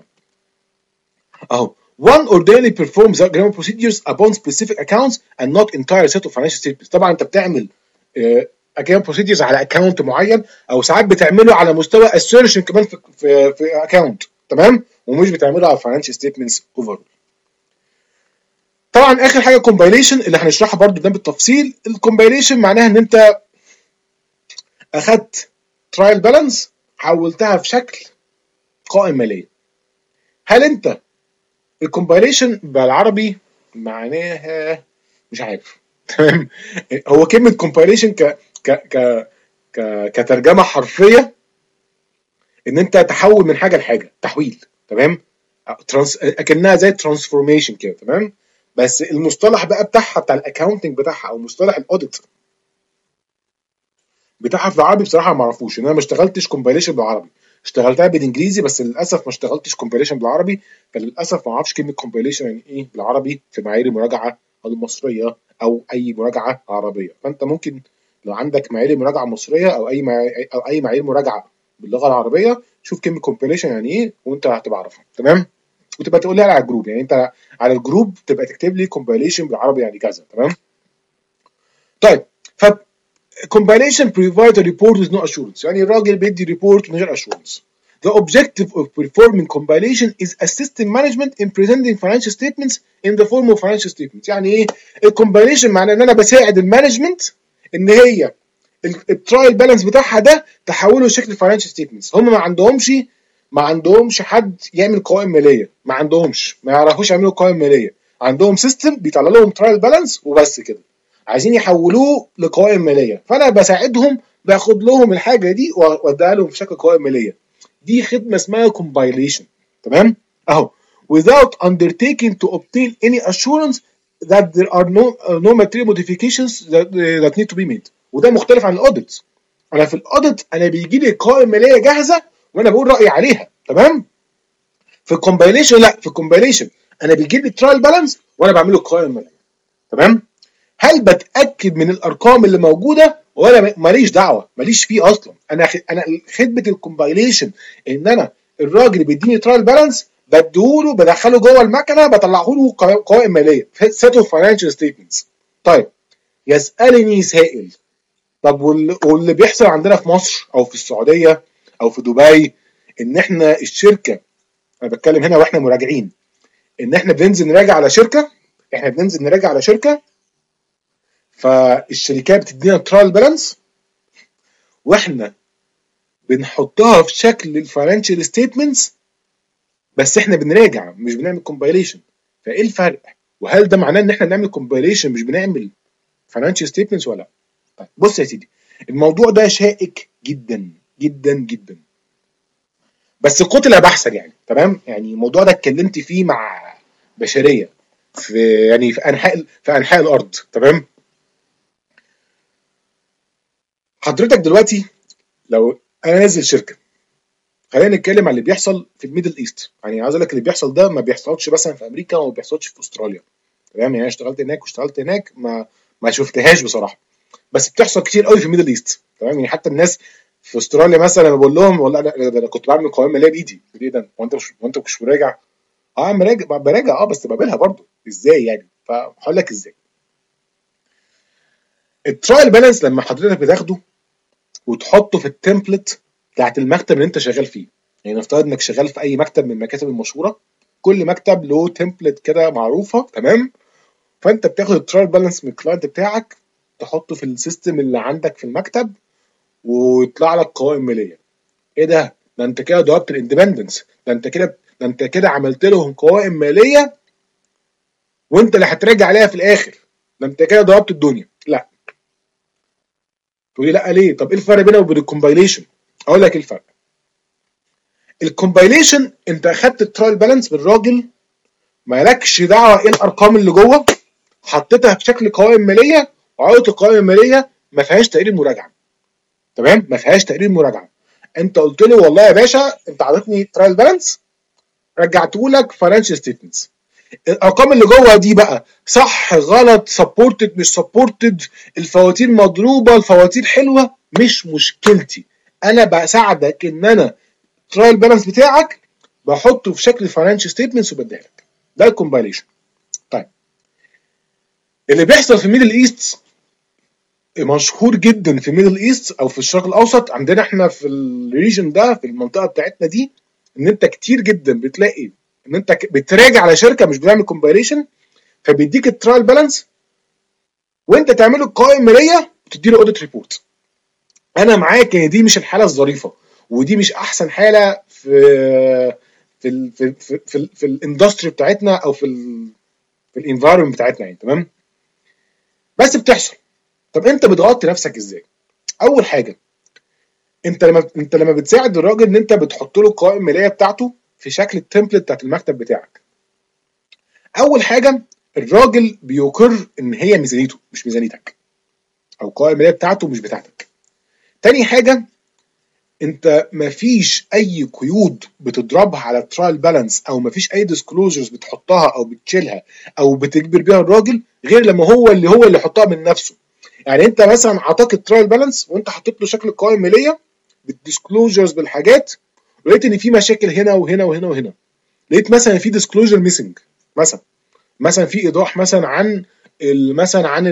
اهو one ordinarily performs agreement procedures upon specific accounts and not entire set of financial statements. طبعا انت بتعمل agreement procedures على اكونت معين، او ساعات بتعمله على مستوى assertion كمان في في في اكونت، تمام؟ ومش بتعمله على financial statements overall. طبعا اخر حاجه compilation اللي هنشرحها برضو ده بالتفصيل. الcompilation معناها ان انت اخدت trial balance حولتها في شكل قائمه ماليه. هل انت الكومبايليشن بالعربي معناها مش عارف تمام؟ هو كلمه كومبايليشن ك ك ك ك كترجمه حرفيه ان انت تحول من حاجه لحاجه، تحويل، تمام؟ ترانس اكنها زي ترانسفورميشن كده، تمام؟ بس المصطلح بقى بتاعها بتاع الاكاونتنج بتاعها او مصطلح الاوديت بتاعها في العربي بصراحه ما اعرفوش، ان انا ما اشتغلتش كومبايليشن بالعربي، اشتغلتها بالانجليزي بس للاسف ما اشتغلتش كومبايليشن بالعربي، فللاسف ما اعرفش كلمه كومبايليشن يعني ايه بالعربي في معايير المراجعه المصريه او اي مراجعه عربيه. فانت ممكن لو عندك معايير مراجعه مصريه او اي معايير او اي معايير مراجعه باللغه العربيه، شوف كلمه كومبايليشن يعني ايه وانت هتبقى عارفها، تمام؟ وتبقى تقول لي على الجروب، يعني انت على الجروب تبقى تكتب لي كومبايليشن بالعربي يعني كذا، تمام؟ طيب ف compilation provides a report with no assurance. يعني الراجل بيدي ريبورت من غير assurance. The objective of performing compilation is assisting management in presenting financial statements in the form of financial statements. يعني ايه؟ الcompilation معناه ان انا بساعد المانجمنت ان هي الترايل بالانس بتاعها ده تحوله لشكل financial statements. هم ما عندهمش ما عندهمش حد يعمل قوائم ماليه، ما عندهمش، ما يعرفوش يعملوا قوائم ماليه، عندهم سيستم بيطلع لهم ترايل بالانس وبس كده. عايزين يحولوه لقوائم ماليه، فانا بساعدهم باخد لهم الحاجه دي واديها لهم في شكل قوائم ماليه. دي خدمه اسمها compilation، تمام؟ اهو without undertaking to obtain any assurance that there are no uh, no material modifications that, uh, that need to be made. وده مختلف عن الاوديت. انا في الاوديت انا بيجي لي قوائم ماليه جاهزه وانا بقول رايي عليها، تمام؟ في الكومبايليشن لا، في الكومبايليشن انا بيجي لي ترايل بالانس وانا بعمل له قوائم ماليه، تمام؟ هل بتاكد من الارقام اللي موجوده ولا ماليش دعوه، ماليش فيه اصلا. انا خ... انا خدمه الكومبايليشن ان انا الراجل اللي بيديني ترايل بالانس بديهوله بدخله جوه المكنه بطلعه له قوائم ماليه سيت اوف فاينانشال ستيتمنتس. طيب يسالني سائل، طب واللي بيحصل عندنا في مصر او في السعوديه او في دبي ان احنا الشركه، انا بتكلم هنا واحنا مراجعين، ان احنا بننزل نراجع على شركه احنا بننزل نراجع على شركه فالشركات بتدينا ترايل بالانس واحنا بنحطها في شكل الفاينانشال ستيتمنتس، بس احنا بنراجع مش بنعمل كومبايليشن. فايه الفرق؟ وهل ده معناه ان احنا بنعمل كومبايليشن مش بنعمل فاينانشال ستيتمنتس ولا لا؟ طيب بص يا سيدي، الموضوع ده شائك جدا جدا جدا، بس قتل بحثا يعني. تمام، يعني الموضوع ده اتكلمت فيه مع بشريه في يعني في انحاء في انحاء الارض. تمام، حضرتك دلوقتي لو انا نازل شركه، خلينا نتكلم عن اللي بيحصل في الميدل ايست. يعني عايز اقول لك اللي بيحصل ده ما بيحصلش مثلا في امريكا وما بيحصلش في استراليا. تمام، يعني انا اشتغلت هناك واشتغلت هناك ما ما شفتهاش بصراحه، بس بتحصل كتير قوي في الميدل ايست. تمام، يعني حتى الناس في استراليا مثلا انا بقول لهم والله انا انا كنت بعمل قوائم ماليه بايدي. ايه ده، وانت مش وانت مش مراجع؟ اه مراجع، براجع اه بس بقابلها برضه. ازاي يعني؟ فهقول لك ازاي. الترايل بالانس لما حضرتك بتاخده وتحطه في التمبلت بتاعت المكتب اللي انت شغال فيه، يعني نفترض انك شغال في اي مكتب من المكاتب المشهوره، كل مكتب له تمبلت كده معروفه. تمام، فانت بتاخد الترايل بالانس من الكلاينت بتاعك تحطه في السيستم اللي عندك في المكتب ويطلع لك قوائم ماليه. ايه ده؟ ده انت كده ضربت الاندبندنس، ده انت كده ده انت كده عملت لهم قوائم ماليه وانت اللي هتراجع عليها في الاخر، ده انت كده ضربت الدنيا. لا، تقولي لا ليه؟ طب ايه الفرق بينه وبين الكومبايليشن؟ اقول لك ايه الفرق. الكومبايليشن انت اخدت الترايل بالانس بالراجل، مالكش دعوه ايه الارقام اللي جوه، حطيتها في شكل قوائم ماليه، وعقده القوائم الماليه ما فيهاش تقرير مراجعه. تمام، ما فيهاش تقرير مراجعه. انت قلت لي والله يا باشا انت عطيتني ترايل بالانس، رجعته لك فاينانشال ستيتمنتس، الارقام اللي جوه دي بقى صح غلط، سبورتد مش سبورتد، الفواتير مضروبه الفواتير حلوه، مش مشكلتي. انا بساعدك ان انا الترايل بالانس بتاعك بحطه في شكل فاينانشال ستيتمنتس وبديها لك. ده الكومبايليشن. طيب اللي بيحصل في الميدل ايست مشهور جدا في الميدل ايست او في الشرق الاوسط، عندنا احنا في الريجن ده في المنطقه بتاعتنا دي، ان انت كتير جدا بتلاقي ان انت بتراجع على شركه مش بتعمل كومبايليشن، فبيديك الترايل بالانس وانت تعمله القوائم الماليه وتدي له اوديت ريبورت. انا معاك ان دي مش الحاله الظريفه، ودي مش احسن حاله في في ال في ال في, ال في, ال في الاندستري بتاعتنا او في ال في الانفايرمنت بتاعتنا يعني. تمام، بس بتحصل. طب انت بتغطي نفسك ازاي؟ اول حاجه، انت لما انت لما بتساعد الراجل ان انت بتحط له القوائم الماليه بتاعته في شكل التمبلت بتاعت المكتب بتاعك. اول حاجه الراجل بيقر ان هي ميزانيته مش ميزانيتك، او القوائم الماليه بتاعته مش بتاعتك. تاني حاجه، انت مفيش اي قيود بتضربها على الترايل بالانس، او مفيش اي ديسكلوجرز بتحطها او بتشيلها او بتجبر بيها الراجل غير لما هو اللي هو اللي يحطها من نفسه. يعني انت مثلا عطاك الترايل بالانس وانت حطيت له شكل القوائم الماليه بالديسكلوجرز بالحاجات، ولقيت ان في مشاكل هنا وهنا وهنا وهنا، لقيت مثلا في ديسكلوجر ميسنج، مثلا مثلا في ايضاح مثلا عن مثلا عن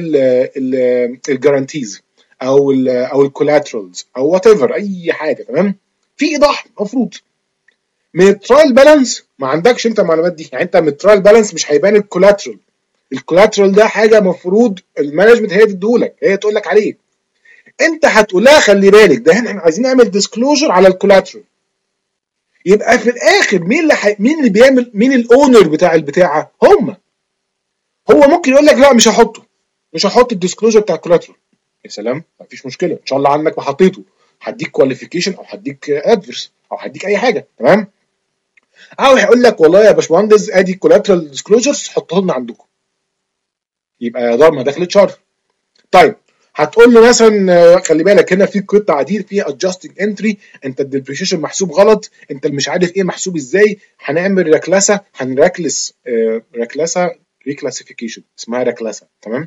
الجارانتيز او ال او الكولاترالز او وات ايفر اي حاجه. تمام، في ايضاح مفروض من الترايل بالانس، ما عندكش انت المعلومات دي. يعني انت من الترايل بالانس مش هيبان الكولاترال، الكولاترال ده حاجه مفروض المانجمنت هي تديهولك، هي تقول لك عليه. انت هتقول لها خلي بالك ده احنا عايزين نعمل ديسكلوجر على الكولاترال. يبقى في الاخر مين اللي حي... مين اللي بيعمل، مين الاونر بتاع البتاعه؟ هم. هو ممكن يقول لك لا مش هحطه، مش هحط الديسكلوجر بتاع الكولاترال. يا سلام، مفيش مشكله، ان شاء الله عنك ما حطيته، هديك كواليفيكيشن او هديك ادفرس او هديك اي حاجه. تمام، او هيقول لك والله يا باشمهندس ادي الكولاترال ديسكلوجرز حطوه لنا عندكم، يبقى يا دار ما دخلت شر. طيب هتقول له مثلا خلي بالك هنا في قطع عديد فيها ادجستنج انتري، انت الديبريشن محسوب غلط، انت مش عارف ايه محسوب ازاي، هنعمل ركلسه، هنركلس آه ركلسه ريكلاسيفيكيشن اسمها ركلسه. تمام،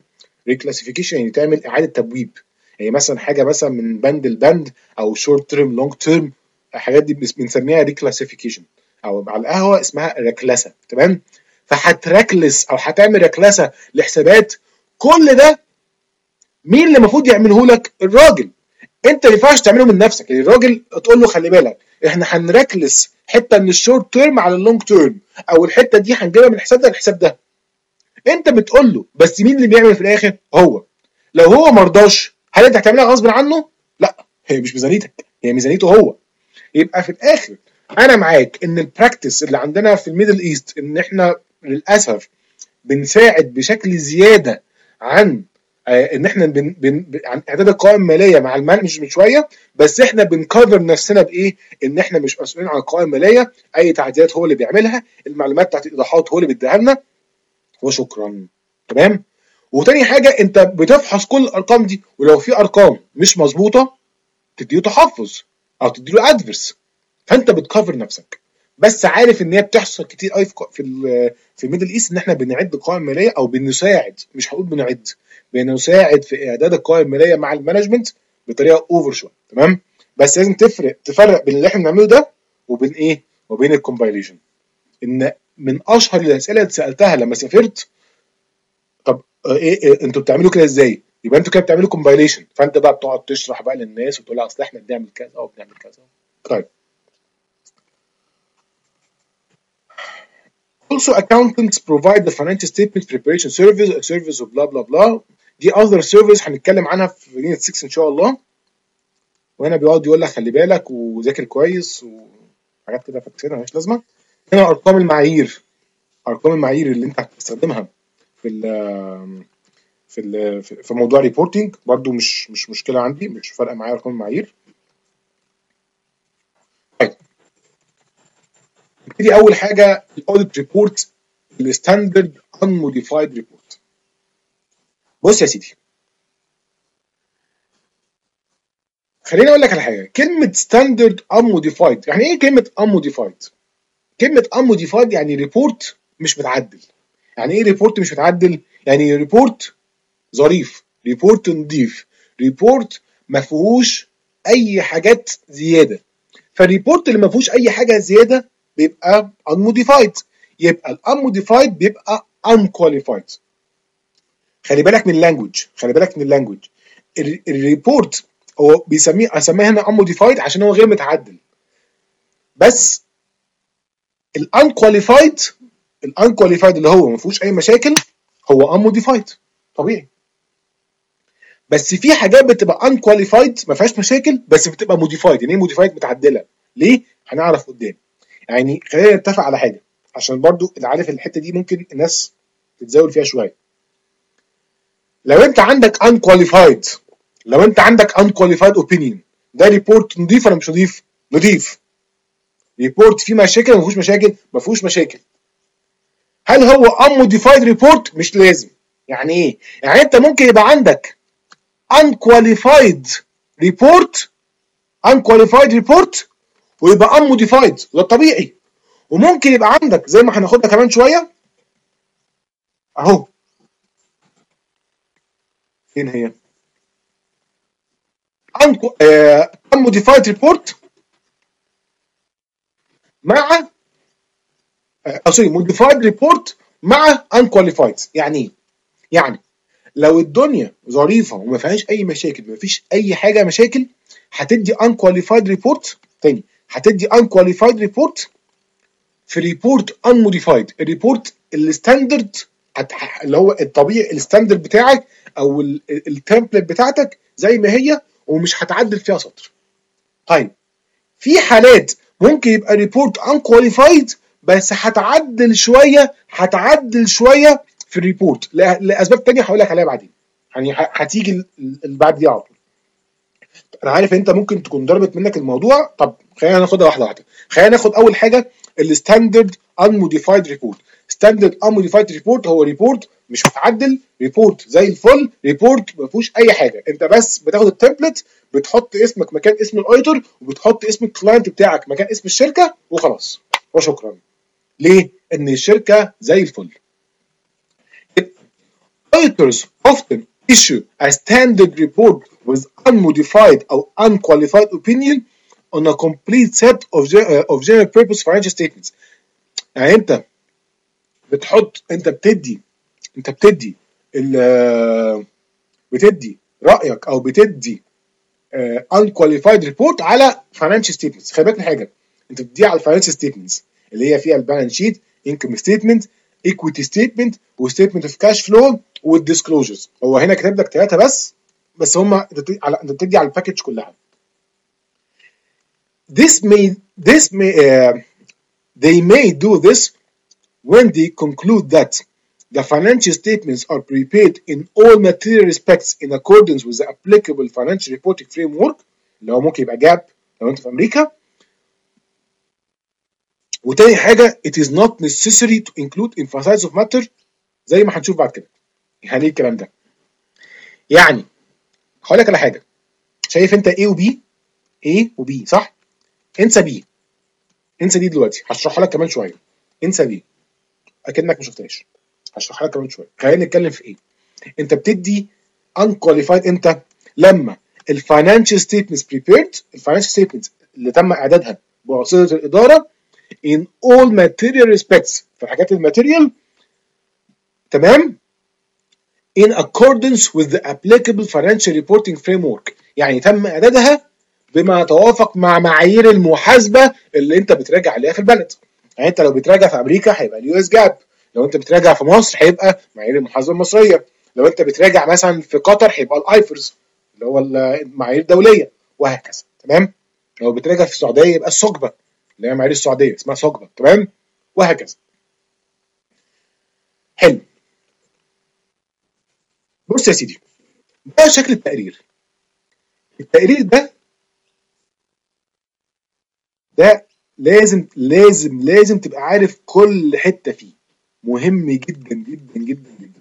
ريكلاسيفيكيشن يعني تعمل اعاده تبويب، يعني مثلا حاجه مثلا من بند لبند او شورت تيرم لونج تيرم، الحاجات دي بنسميها ريكلاسيفيكيشن، او على القهوه اسمها ركلسه. تمام؟ فهتركلس او هتعمل ركلسه لحسابات. كل ده مين اللي المفروض يعمله لك؟ الراجل. انت ما ينفعش تعمله من نفسك، يعني الراجل تقول له خلي بالك احنا هنركلس حته من الشورت تيرم على اللونج تيرم، او الحته دي هنجيبها من الحساب ده للحساب ده. انت بتقول له، بس مين اللي بيعمل في الاخر؟ هو. لو هو مرضاش، هل انت هتعملها غصب عنه؟ لا، هي مش ميزانيتك، هي ميزانيته هو. يبقى في الاخر انا معاك ان البراكتس اللي عندنا في الميدل ايست ان احنا للاسف بنساعد بشكل زياده عن آه ان احنا بن بن عن اعداد القوائم الماليه مع المانجمنت شويه، بس احنا بنكفر نفسنا بايه؟ ان احنا مش مسؤولين عن القوائم الماليه، اي تعديلات هو اللي بيعملها، المعلومات بتاعت الايضاحات هو اللي بيديها لنا وشكرا. تمام؟ وتاني حاجه انت بتفحص كل الارقام دي، ولو في ارقام مش مظبوطه تديله تحفظ او تديله ادفرس، فانت بتكفر نفسك. بس عارف ان هي بتحصل كتير قوي في في في الميدل ايست ان احنا بنعد قوائم ماليه او بنساعد، مش هقول بنعد، بنساعد في اعداد القوائم الماليه مع المانجمنت بطريقه اوفر شويه. تمام؟ بس لازم تفرق تفرق بين اللي احنا بنعمله ده وبين ايه؟ وبين الكومبايليشن. ان من اشهر الاسئله اللي سالتها لما سافرت، طب ايه, إيه انتوا بتعملوا كده ازاي؟ يبقى انتوا كده بتعملوا كومبايليشن، فانت بقى بتقعد تشرح بقى للناس وتقول لها اصل احنا بنعمل كذا او بنعمل كذا. طيب. Also, accountants provide the financial statement preparation service, a service of blah blah blah. دي other service هنتكلم عنها في unit ستة ان شاء الله. وهنا بيقعد يقول لك خلي بالك وذاكر كويس وحاجات كده فاكسينها مالهاش لازمه. هنا ارقام المعايير، ارقام المعايير اللي انت هتستخدمها في ال في ال في موضوع ريبورتنج برضو مش مش مشكله عندي، مش فارقه معايا ارقام المعايير. طيب، نبتدي اول حاجه الاوديت ريبورت، الستاندرد unmodified ريبورت. بص يا سيدي، خليني اقول لك على حاجه. كلمه ستاندرد unmodified يعني ايه؟ كلمه unmodified، كلمه unmodified يعني ريبورت مش متعدل. يعني ايه ريبورت مش متعدل؟ يعني ريبورت ظريف، ريبورت نضيف، ريبورت ما فيهوش اي حاجات زياده. فالريبورت اللي ما فيهوش اي حاجه زياده بيبقى unmodified، يبقى الانموديفايد بيبقى unqualified. خلي بالك من اللانجوج، خلي بالك من اللانجوج. الريبورت هو بيسميه، اسميه هنا unmodified عشان هو غير متعدل، بس الانكواليفايد، الانكواليفايد اللي هو ما فيهوش اي مشاكل هو unmodified طبيعي. بس في حاجات بتبقى unqualified ما فيهاش مشاكل بس بتبقى modified. يعني ايه modified؟ متعدله. ليه؟ هنعرف قدام. يعني خلينا نتفق على حاجه عشان برضو اللي عارف الحته دي ممكن الناس تتزاول فيها شويه. لو انت عندك unqualified، لو انت عندك unqualified opinion، ده ريبورت نضيف ولا مش نضيف؟ نضيف. ريبورت فيه مشاكل ولا ما فيهوش مشاكل؟ ما فيهوش مشاكل. هل هو unmodified ريبورت؟ مش لازم. يعني ايه؟ يعني انت ممكن يبقى عندك unqualified report، unqualified report ويبقى unmodified، ده طبيعي. وممكن يبقى عندك زي ما هناخدها كمان شويه اهو، فين هي؟ unmodified report مع اه سوري modified report مع unqualified. يعني ايه؟ يعني لو الدنيا ظريفه وما فيهاش اي مشاكل، ما فيش اي حاجه مشاكل، هتدي unqualified report. تاني، هتدي unqualified report في ريبورت unmodified. الريبورت الستاندرد اللي هو الطبيعي، الستاندرد بتاعك او التمبلت بتاعتك زي ما هي ومش هتعدل فيها سطر. طيب، في حالات ممكن يبقى ريبورت unqualified بس هتعدل شويه، هتعدل شويه في الريبورت لاسباب تانية هقول لك عليها بعدين، يعني هتيجي اللي بعد دي على طول. انا عارف انت ممكن تكون ضربت منك الموضوع. طب خلينا ناخدها واحده واحده. خلينا ناخد اول حاجه الستاندرد unmodified ريبورت. ستاندرد unmodified ريبورت هو ريبورت مش متعدل، ريبورت زي الفل، ريبورت ما فيهوش اي حاجه. انت بس بتاخد التمبلت، بتحط اسمك مكان اسم الاوديتور، وبتحط اسم الكلاينت بتاعك مكان اسم الشركه وخلاص وشكرا. ليه؟ ان الشركه زي الفل. Auditors often issue a standard report with unmodified or unqualified opinion on a complete set of, of general purpose financial statements. يعني انت بتحط انت بتدي انت بتدي ال بتدي رايك او بتدي uh, unqualified report على financial statements. خلي بالك من حاجه، انت بتديها على financial statements اللي هي فيها البالانس شيت، income statement، equity statement، وstatement of cash flow والديسكلوجرز. هو هنا كاتب لك ثلاثه بس بس هم انت بتدي على الباكج كلها. This may this may uh, they may do this when they conclude that the financial statements are prepared in all material respects in accordance with the applicable financial reporting framework اللي هو ممكن يبقى جاب لو انت في امريكا. وتاني حاجه it is not necessary to include emphasis of matter زي ما هنشوف بعد كده. يعني ايه الكلام ده؟ يعني هقول لك على حاجه، شايف انت A و B A و B صح؟ انسى B، انسى دي دلوقتي هشرحها لك كمان شويه. انسى B اكنك ما شفتهاش، هشرحها لك كمان شويه. خلينا نتكلم في ايه. انت بتدي unqualified امتى؟ لما الفاينانشال ستيتمنتس prepared، الفاينانشال ستيتمنتس اللي تم اعدادها بواسطه الاداره in all material respects في الحاجات الماتيريال، تمام، in accordance with the applicable financial reporting framework، يعني تم اعدادها بما يتوافق مع معايير المحاسبه اللي انت بتراجع عليها في البلد. يعني انت لو بتراجع في امريكا هيبقى اليو اس جاب، لو انت بتراجع في مصر هيبقى معايير المحاسبه المصريه، لو انت بتراجع مثلا في قطر هيبقى الايفرز اللي هو المعايير الدوليه، وهكذا. تمام. لو بتراجع في السعوديه يبقى السقبه اللي هي معايير السعوديه اسمها سقبه. تمام، وهكذا. حلو. بص يا سيدي، ده شكل التقرير. التقرير ده ده لازم لازم لازم تبقى عارف كل حته فيه، مهم جدا جدا جدا جدا.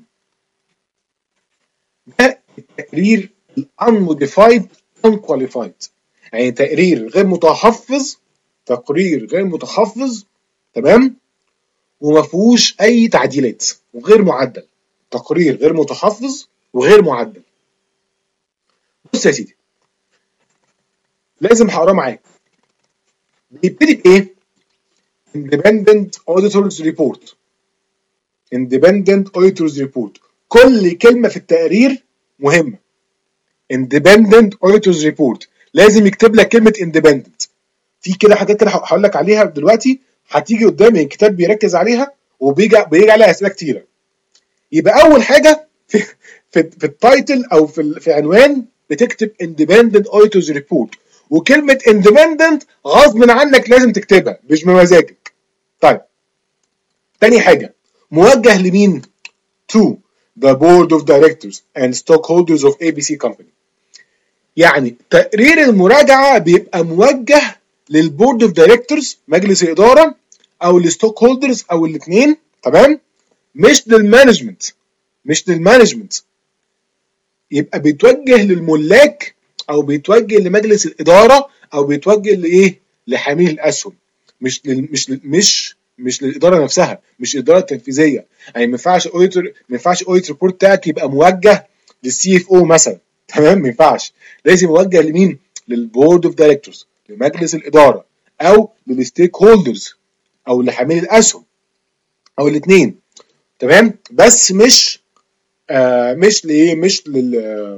ده التقرير unmodified unqualified، يعني تقرير غير متحفظ، تقرير غير متحفظ، تمام، وما فيهوش اي تعديلات وغير معدل. تقرير غير متحفظ وغير معدل. بص يا سيدي، لازم هقراه معاك. بيبتدي بايه؟ Independent Auditors Report. Independent Auditors Report. كل كلمة في التقرير مهمة. Independent Auditors Report لازم يكتب لك كلمة Independent. في كده حاجات كده هقول لك عليها دلوقتي، هتيجي قدامي الكتاب بيركز عليها وبيجي بيجي عليها أسئلة كتيرة. يبقى أول حاجة في في, في التايتل أو في في عنوان بتكتب Independent Auditors Report، وكلمة Independent غصب عنك لازم تكتبها مش بمزاجك. طيب، تاني حاجة موجه لمين؟ to the board of directors and stockholders of إيه بي سي company. يعني تقرير المراجعة بيبقى موجه للبورد اوف دايركتورز مجلس الإدارة أو الستوك هولدرز أو الاثنين، تمام؟ مش للمانجمنت، مش للمانجمنت. يبقى بيتوجه للملاك أو بيتوجه لمجلس الإدارة أو بيتوجه لإيه؟ لحامل الأسهم، مش لل... مش لل... مش مش للاداره نفسها، مش الاداره التنفيذيه. يعني ما ينفعش اوديتور ما ينفعش اوديت ريبورت بتاعك يبقى موجه للسي اف او مثلا، تمام؟ ما ينفعش، لازم موجه لمين؟ للبورد اوف دايركتورز، لمجلس الاداره، او للستيك هولدرز، او لحامل الاسهم، او الاثنين، تمام؟ بس مش آه مش لايه مش لل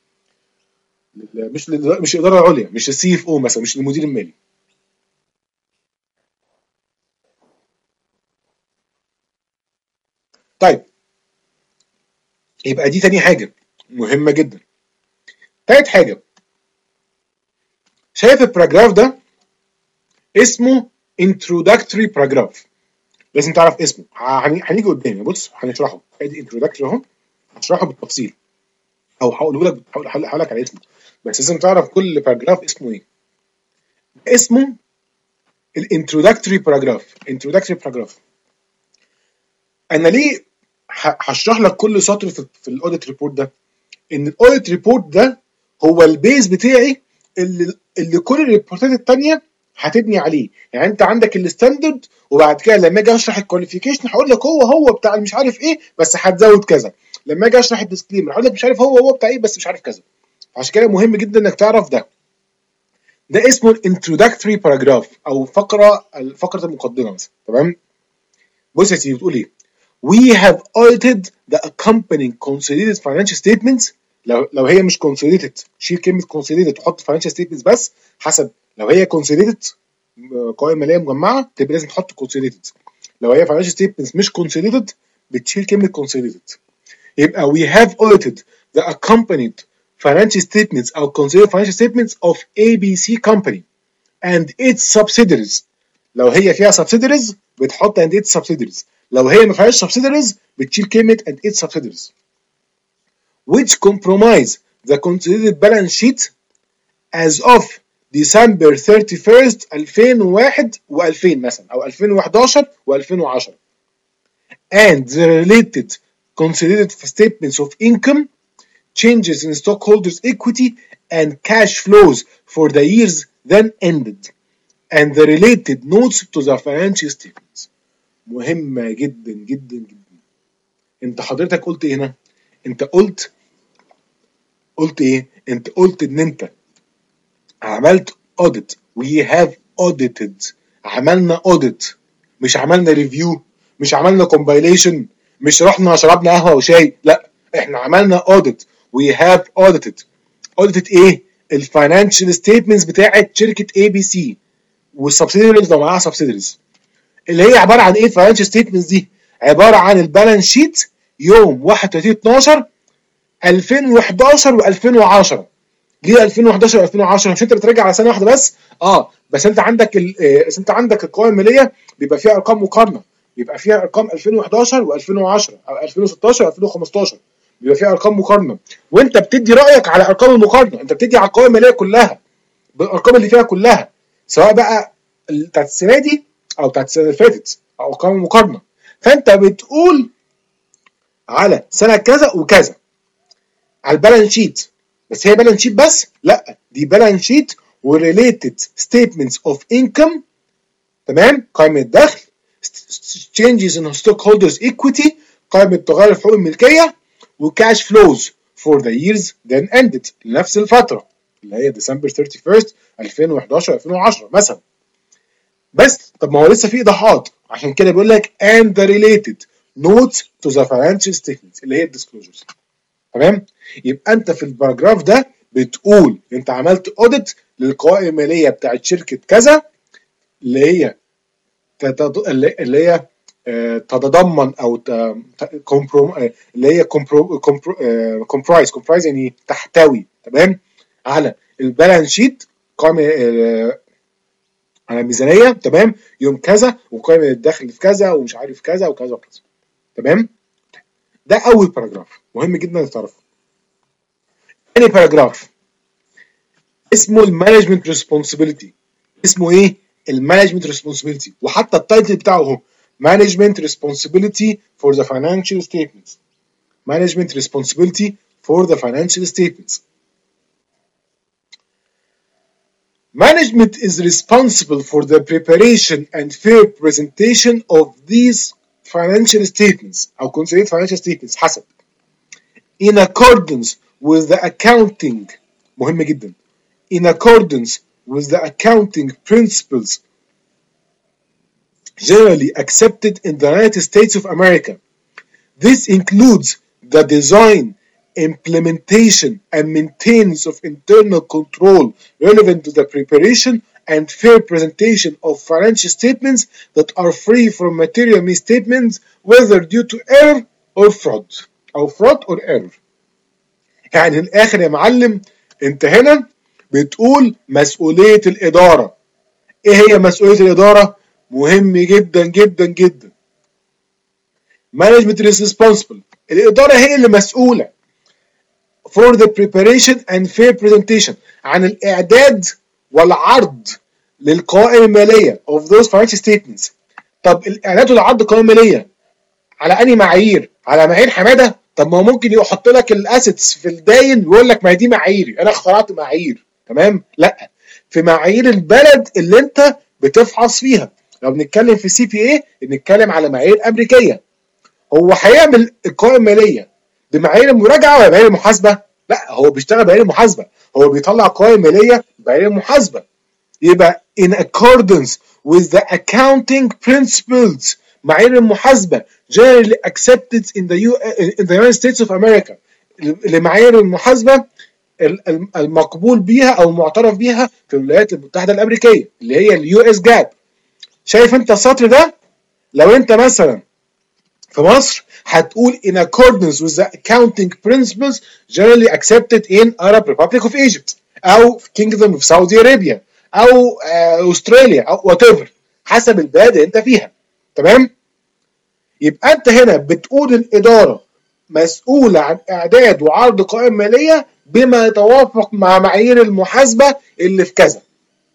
مش لل مش الاداره العليا، مش السي اف او مثلا، مش المدير المالي. طيب، يبقى دي تاني حاجة مهمة جدا. تالت حاجة، شايف الباراجراف ده اسمه introductory paragraph، لازم تعرف اسمه. هنيجي قدامي بص هنشرحه. ادي introductory اهو، هشرحه بالتفصيل او هقوله لك، هقول لك على اسمه، بس لازم تعرف كل باراجراف اسمه ايه. اسمه الانترودكتوري باراجراف. introductory paragraph. انا ليه هشرح لك كل سطر في, في الاوديت ريبورت ده؟ ان الاوديت ريبورت ده هو البيز بتاعي اللي, اللي كل الريبورتات التانية هتبني عليه. يعني انت عندك الستاندرد، وبعد كده لما اجي اشرح الكواليفيكيشن هقول لك هو هو بتاع مش عارف ايه بس هتزود كذا، لما اجي اشرح الديسكليمر هقول لك مش عارف هو هو بتاع ايه بس مش عارف كذا. عشان كده مهم جدا انك تعرف ده. ده اسمه الانتروداكتوري باراجراف او فقره فقره المقدمه مثلا. تمام. بص يا سيدي بتقول ايه؟ We have audited the accompanying consolidated financial statements. لو لو هي مش consolidated شيل كلمه consolidated وحط financial statements بس حسب. لو هي consolidated قوائم ماليه مجمعه تبقى لازم تحط consolidated. لو هي financial statements مش consolidated بتشيل كلمه consolidated. يبقى we have audited the accompanied financial statements او consolidated financial statements of A B C company and its subsidiaries. لو هي فيها subsidiaries بتحط and its subsidiaries. لو هي ما فيهاش subsidiaries بتشيل كلمة and its subsidiaries. which comprise the consolidated balance sheet as of December thirty-first ألفين وواحد و2000 مثلا او ألفين وحداشر و2010 and the related consolidated statements of income, changes in stockholders equity and cash flows for the years then ended and the related notes to the financial statements. مهمة جدا جدا جدا. انت حضرتك قلت ايه هنا؟ انت قلت قلت ايه؟ انت قلت ان انت عملت audit. we have audited. عملنا audit مش عملنا review مش عملنا compilation مش رحنا شربنا قهوة وشاي. لا احنا عملنا audit. we have audited. audited ايه؟ الفاينانشال ستيتمنتس بتاعت شركة اي بي سي والسبسيديريز لو معاها سبسيديريز. اللي هي عباره عن ايه الفاينانشال ستيتمنتس دي؟ عباره عن البالانس شيت يوم واحد وثلاثين اتناشر ألفين وحداشر و2010. ليه ألفين وحداشر و2010؟ مش انت بتراجع على سنه واحده بس؟ اه بس انت عندك ال آه انت عندك القوائم الماليه بيبقى فيها ارقام مقارنه، بيبقى فيها ارقام ألفين وحداشر و2010 او ألفين وستاشر و2015 بيبقى فيها ارقام مقارنه، وانت بتدي رايك على ارقام المقارنه. انت بتدي على القوائم الماليه كلها بالارقام اللي فيها كلها، سواء بقى بتاعت السنه دي او بتاعت السنه اللي فاتت او ارقام مقارنه. فانت بتقول على سنه كذا وكذا على البالانس شيت. بس هي بالانس شيت بس؟ لا، دي بالانس شيت وريليتد ستيتمنتس اوف انكم. تمام. قائمه الدخل، changes in stockholders equity، قائمه تغير حقوق الملكيه، وكاش فلوز فور ذا years then ended لنفس الفتره اللي هي ديسمبر ثيرتي فيرست ألفين وحداشر ألفين وعشرة مثلا. بس طب ما هو لسه في ايضاحات، عشان كده بيقول لك and the related notes to the financial statements اللي هي الديسكلوجرز. تمام. يبقى انت في الباراجراف ده بتقول انت عملت اوديت للقوائم الماليه بتاعت شركه كذا اللي هي تتض... اللي هي تتضمن او ت... كومبروم... اللي هي كومبرو... كومبرو... كومبرايز كومبرايز يعني تحتوي. تمام. على البالانس شيت قائمه على الميزانيه. تمام. يوم كذا وقائمه الدخل في كذا ومش عارف كذا وكذا وكذا. تمام. ده اول باراجراف مهم جدا انك تعرفه. تاني باراجراف اسمه المانجمنت ريسبونسبيلتي. اسمه ايه؟ المانجمنت ريسبونسبيلتي، وحتى التايتل بتاعه اهو Management Responsibility for the Financial Statements. Management Responsibility for the Financial Statements. Management is responsible for the preparation and fair presentation of these financial statements أو consolidated financial statements حسب in accordance with the accounting مهم جدا in accordance with the accounting principles generally accepted in the United States of America. This includes the design, implementation, and maintenance of internal control relevant to the preparation and fair presentation of financial statements that are free from material misstatements, whether due to error or fraud. أو fraud or error. يعني من الآخر يا معلم أنت هنا بتقول مسؤولية الإدارة. إيه هي مسؤولية الإدارة؟ مهم جدا جدا جدا. Management is responsible. الإدارة هي اللي مسؤولة for the preparation and fair presentation عن الإعداد والعرض للقوائم المالية of those financial statements. طب الإعداد والعرض القوائم المالية على أنهي معايير؟ على معايير حمادة؟ طب ما هو ممكن يحط لك الاسيتس في الداين ويقول لك ما هي دي معاييري، أنا اخترعت معايير. تمام؟ لا، في معايير البلد اللي انت بتفحص فيها. لو بنتكلم في سي بي اي بنتكلم على معايير امريكيه. هو هيعمل القوائم الماليه بمعايير المراجعه ولا معايير المحاسبه؟ لا، هو بيشتغل بمعايير المحاسبه، هو بيطلع قوائم ماليه بمعايير المحاسبه. يبقى in accordance with the accounting principles معايير المحاسبه generally accepted in the U in the United States of America، لمعايير المحاسبه المقبول بيها او المعترف بيها في الولايات المتحده الامريكيه اللي هي اليو اس جاب. شايف انت السطر ده؟ لو انت مثلا في مصر هتقول in accordance with the accounting principles generally accepted in Arab Republic of Egypt او Kingdom of Saudi Arabia او استراليا او whatever، حسب البلد اللي انت فيها. تمام؟ يبقى انت هنا بتقول الاداره مسؤوله عن اعداد وعرض قوائم ماليه بما يتوافق مع معايير المحاسبه اللي في كذا.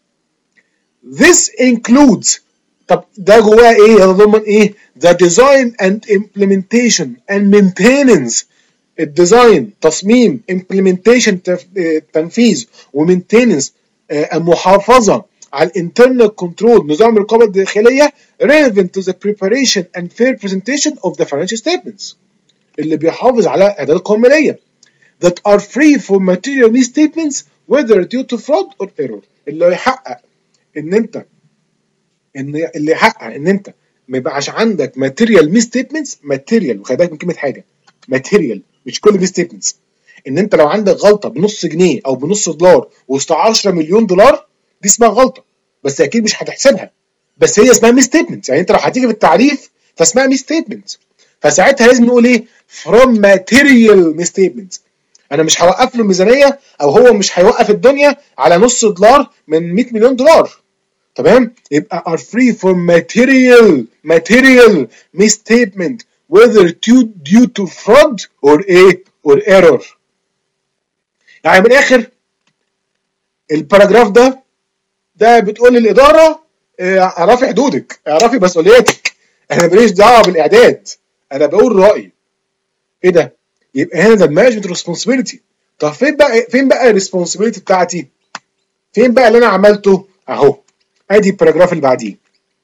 This includes، طب ده جواه ايه؟ يتضمن ايه؟ The design and implementation and maintenance، الديزاين تصميم، implementation تنفيذ، ومينتيننس المحافظه على الانترنال كنترول نظام الرقابه الداخليه relevant to the preparation and fair presentation of the financial statements، اللي بيحافظ على اعداد القوائم الماليه that are free from material misstatements whether due to fraud or error، اللي يحقق ان انت ان اللي يحقق ان انت ما يبقاش عندك ماتيريال ميس ستيتمنتس. ماتيريال، وخلي بالك من كلمه حاجه ماتيريال، مش كل ميس ستيتمنتس. ان انت لو عندك غلطه بنص جنيه او بنص دولار وسط عشرة مليون دولار دي اسمها غلطه، بس اكيد مش هتحسبها، بس هي اسمها ميس ستيتمنتس. يعني انت لو هتيجي بالتعريف فاسمها ميس ستيتمنتس، فساعتها لازم نقول ايه؟ فروم ماتيريال ميس ستيتمنتس. انا مش هوقف له الميزانيه او هو مش هيوقف الدنيا على نص دولار من مية مليون دولار. تمام؟ يبقى are free from material material misstatement whether due, due to fraud or a or error. يعني من الاخر الباراجراف ده ده بتقول للاداره اعرفي حدودك، اعرفي مسؤولياتك، انا ماليش دعوه بالاعداد، انا بقول رايي. ايه ده؟ يبقى هنا ده المانجمنت ريسبونسبيلتي. طب فين بقى فين بقى الريسبونسبيلتي بتاعتي؟ فين بقى اللي انا عملته؟ اهو ادي الباراجراف اللي بعديه.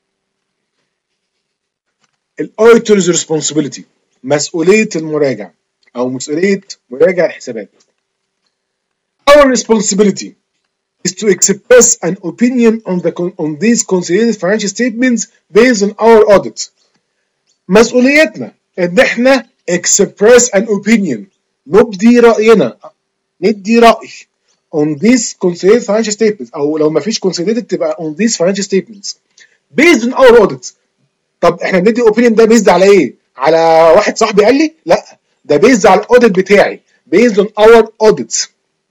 الاوديتورز ريسبونسبيلتي، مسؤوليه المراجع او مسؤوليه مراجع الحسابات. Our responsibility is to express an opinion on the on these consolidated financial statements based on our audit. مسؤوليتنا ان احنا express an opinion، نبدي راينا، ندي راي on these consolidated financial statements، او لو ما فيش consolidated تبقى on these financial statements based on our audit. طب احنا بندي اوبينيون ده بيزد على ايه؟ على واحد صاحبي قال لي؟ لا، ده بيزد على الاوديت بتاعي، based on our audits.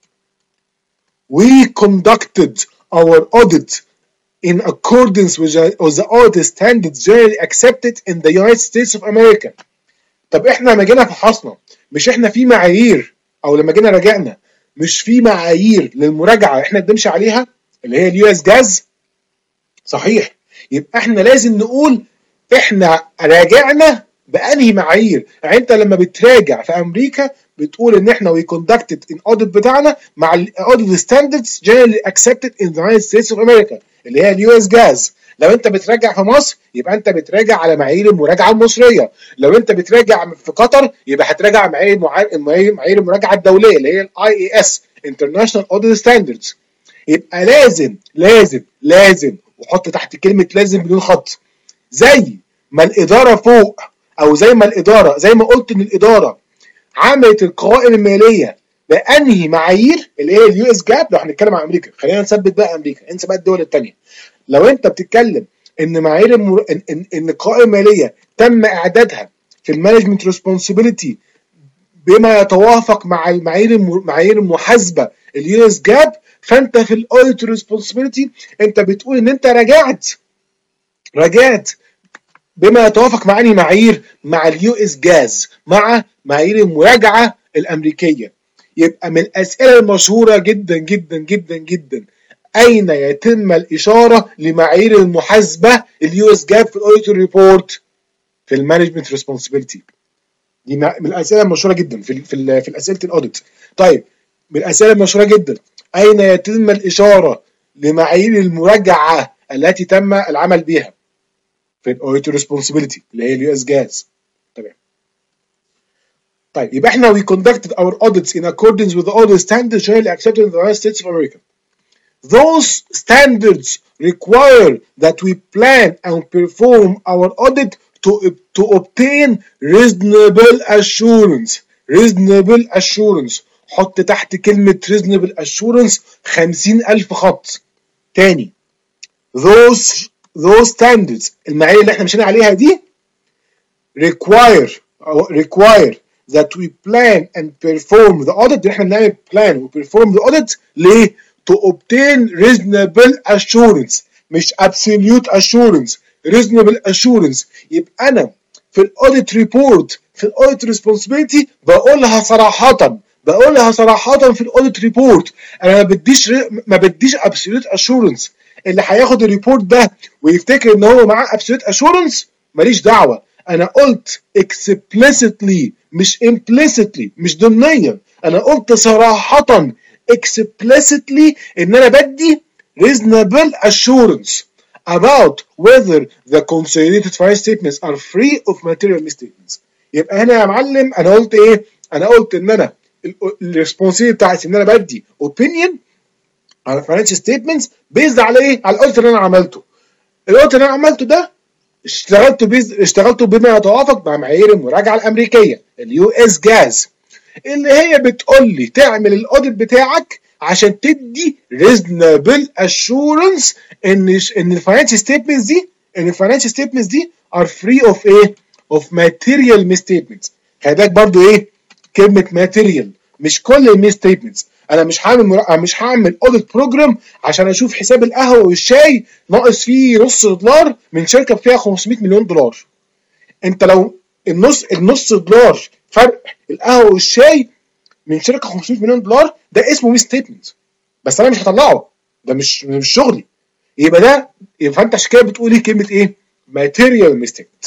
We conducted our audit in accordance with the, with the audit standards generally accepted in the United States of America. طب احنا لما جينا فحصنا مش احنا في معايير، او لما جينا راجعنا مش في معايير للمراجعه احنا بنمشي عليها اللي هي اليو اس جاز؟ صحيح. يبقى احنا لازم نقول احنا راجعنا بانهي معايير. يعني انت لما بتراجع في امريكا بتقول ان احنا وي كوندكتد ان اوديت بتاعنا مع الاوديت ستاندردز جنرالي اكسبتد ان ذا يونايتد ستيتس اوف امريكا اللي هي اليو اس جاز. لو انت بتراجع في مصر يبقى انت بتراجع على معايير المراجعه المصريه. لو انت بتراجع في قطر يبقى هتراجع معايير معايير المراجعه الدوليه اللي هي الاي اي اس انترناشونال اوديت ستاندردز. يبقى لازم لازم لازم وحط تحت كلمه لازم بدون خط، زي ما الاداره فوق او زي ما الاداره زي ما قلت ان الاداره عملت القوائم الماليه بانهي معايير اللي هي اليو اس جاب. لو هنتكلم عن امريكا خلينا نثبت بقى امريكا، انسى بقى الدول الثانيه. لو انت بتتكلم ان معايير المر... ان ان, إن القوائم الماليه تم اعدادها في المانجمنت ريسبونسبيلتي بما يتوافق مع المعايير معايير المحاسبه اليو اس جاب، فانت في الاوديت ريسبونسبيلتي انت بتقول ان انت راجعت راجعت بما يتوافق مع انهي معايير؟ مع اليو اس جاز، مع معايير المراجعه الامريكيه. يبقى من الاسئله المشهوره جدا جدا جدا جدا اين يتم الاشاره لمعايير المحاسبه اليو اس جاب في الاوديت ريبورت؟ في المانجمنت ريسبونسبيلتي. دي من الاسئله المشهوره جدا في في في اسئله الاوديت. طيب من الاسئله المشهوره جدا اين يتم الاشاره لمعايير المراجعه التي تم العمل بها في الاوديت ريسبونسبيلتي اللي هي اليو اس جاز. تمام. طيب يبقى احنا we conducted our audits in accordance with the audit standards generally accepted in the United States of America. Those standards require that we plan and perform our audit to, to obtain reasonable assurance. Reasonable assurance. حط تحت كلمة reasonable assurance خمسين ألف خط. تاني. Those those standards المعايير اللي احنا مشينا عليها دي require require that we plan and perform the audit. احنا بنعمل plan و perform the audit ليه؟ to obtain reasonable assurance مش absolute assurance. reasonable assurance. يبقى انا في الاوديت ريبورت في الاوديت ريسبونسبيلتي بقولها صراحه بقولها صراحه في الاوديت ريبورت. انا ما بديش ما بديش absolute assurance. اللي هياخد الريبورت ده ويفتكر ان هو معاه absolute assurance ماليش دعوه. انا قلت explicitly مش implicitly مش ضمنيا. انا قلت صراحه explicitly ان انا بدي reasonable assurance about whether the consolidated financial statements are free of material misstatements. يبقى هنا يا معلم انا قلت ايه؟ انا قلت ان انا الريسبونسيبيلتي بتاعتي ان انا بدي opinion على financial statements based على ايه؟ على الاوديت اللي انا عملته. الاوديت اللي انا عملته ده اشتغلت بيز... اشتغلته بما يتوافق مع معايير المراجعه الامريكيه اليو اس جاز اللي هي بتقول لي تعمل الاوديت بتاعك عشان تدي reasonable assurance ان ان الفاينانشال ستيتمنتس دي ان الفاينانشال ستيتمنتس دي are free of ايه؟ of material misstatements. خلي بالك برضو ايه؟ كلمه material مش كل الميس ستيتمنتس. انا مش هعمل مر... مش هعمل اوديت بروجرام عشان اشوف حساب القهوه والشاي ناقص فيه نص دولار من شركه فيها خمسمية مليون دولار. انت لو النص النص دولار فرق القهوه والشاي من شركه خمسمية مليون دولار ده اسمه ميس ستيتمنت، بس انا مش هطلعه، ده مش مش شغلي. يبقى ده يبقى فانت عشان كده بتقولي كلمه ايه؟ ماتيريال ميستيكت.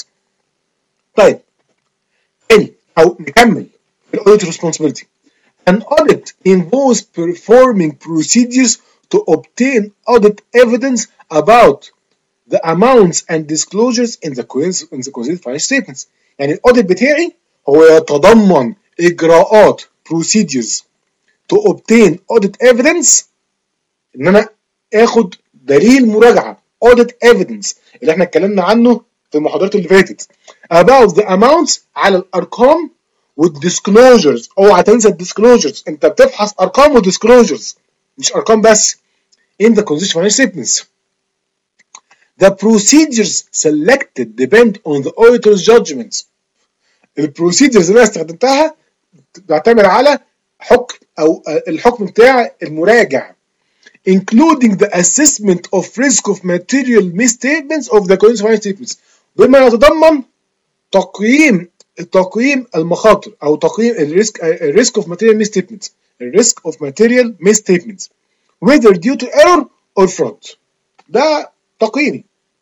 طيب تاني او نكمل في الاوديت ريسبونسبيلتي. An audit involves performing procedures to obtain audit evidence about the amounts and disclosures in the in the consolidated financial statements. يعني الاوديت بتاعي هو يتضمن اجراءات procedures to obtain audit evidence ان انا اخد دليل مراجعه audit evidence اللي احنا اتكلمنا عنه في المحاضرات اللي فاتت about the amounts على الارقام والديسكلوجرز. اوعى تنسى الديسكلوجرز، انت بتفحص ارقام وديسكلوجرز مش ارقام بس in the consolidated financial statements. The procedures selected depend on the auditor's judgments. البروسيدرز اللي انا استخدمتها بتعتمد على حكم او الحكم بتاع المراجع including the assessment of risk of material misstatements of the consolidated financial statements بما يتضمن تقييم تقييم المخاطر او تقييم الريسك الريسك اوف ماتيريال ميس ستيتمنتس الريسك اوف ماتيريال ميس ستيتمنتس whether due to error or fraud. ده تقييمي.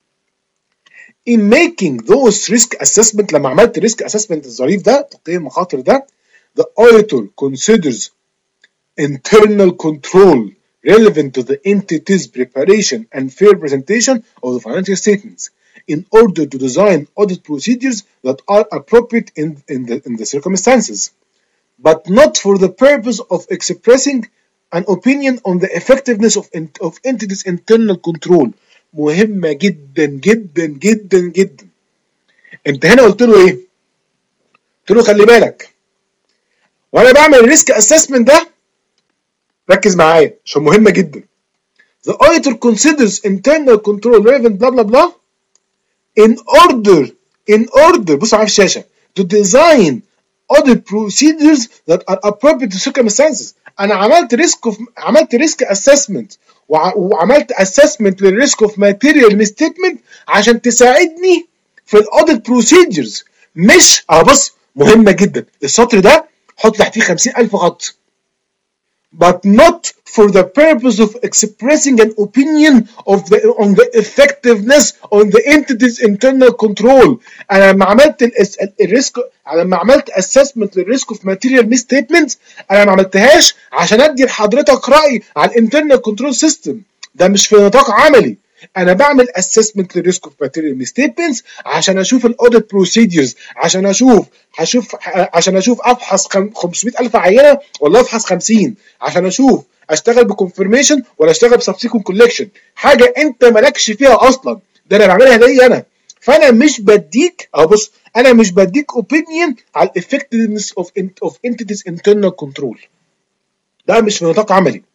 in making those risk assessment لما عملت risk assessment الظريف ده تقييم المخاطر ده the auditor considers internal control relevant to the entity's preparation and fair presentation of the financial statements in order to design audit procedures that are appropriate in, in, the, in the circumstances, but not for the purpose of expressing an opinion on the effectiveness of, of entities' internal control. مهمة جدا جدا جدا جدا. انت هنا قلت له ايه؟ قلت له خلي بالك وانا بعمل الريسك اسسمنت ده ركز معايا عشان مهمة جدا. The auditor considers internal control relevant blah blah blah in order in order بص على الشاشة to design audit procedures that are appropriate to circumstances. انا عملت ريسك اوف عملت ريسك اسسمنت وعملت اسسمنت للريسك اوف ماتيريال ميستيتمنت عشان تساعدني في الاوديت بروسيدجرز. مش اه بص مهمه جدا السطر ده حط تحتيه خمسين ألف خط. but not for the purpose of expressing an opinion of the on the effectiveness on the entity's internal control. انا لما عملت الريسك لما عملت assessment للريسك اوف ماتيريال ميس ستيتمنتس انا ما عملتهاش عشان ادي لحضرتك راي على الانترنال كنترول سيستم. ده مش في نطاق عملي. انا بعمل اسسمنت للريسك اوف ماتيريال ميستيتمنتس عشان اشوف الاوديت بروسيدجرز، عشان اشوف هشوف عشان اشوف افحص خمسمية الف عينه ولا افحص خمسين، عشان اشوف اشتغل بكونفirmation ولا اشتغل بسبسيكونت كولكشن، حاجه انت مالكش فيها اصلا، ده انا بعملها ليا انا. فانا مش بديك اهو بص، انا مش بديك اوبينيون على الافكتفنس اوف اوف انتيتيز انترنال كنترول، ده مش في نطاق عملي.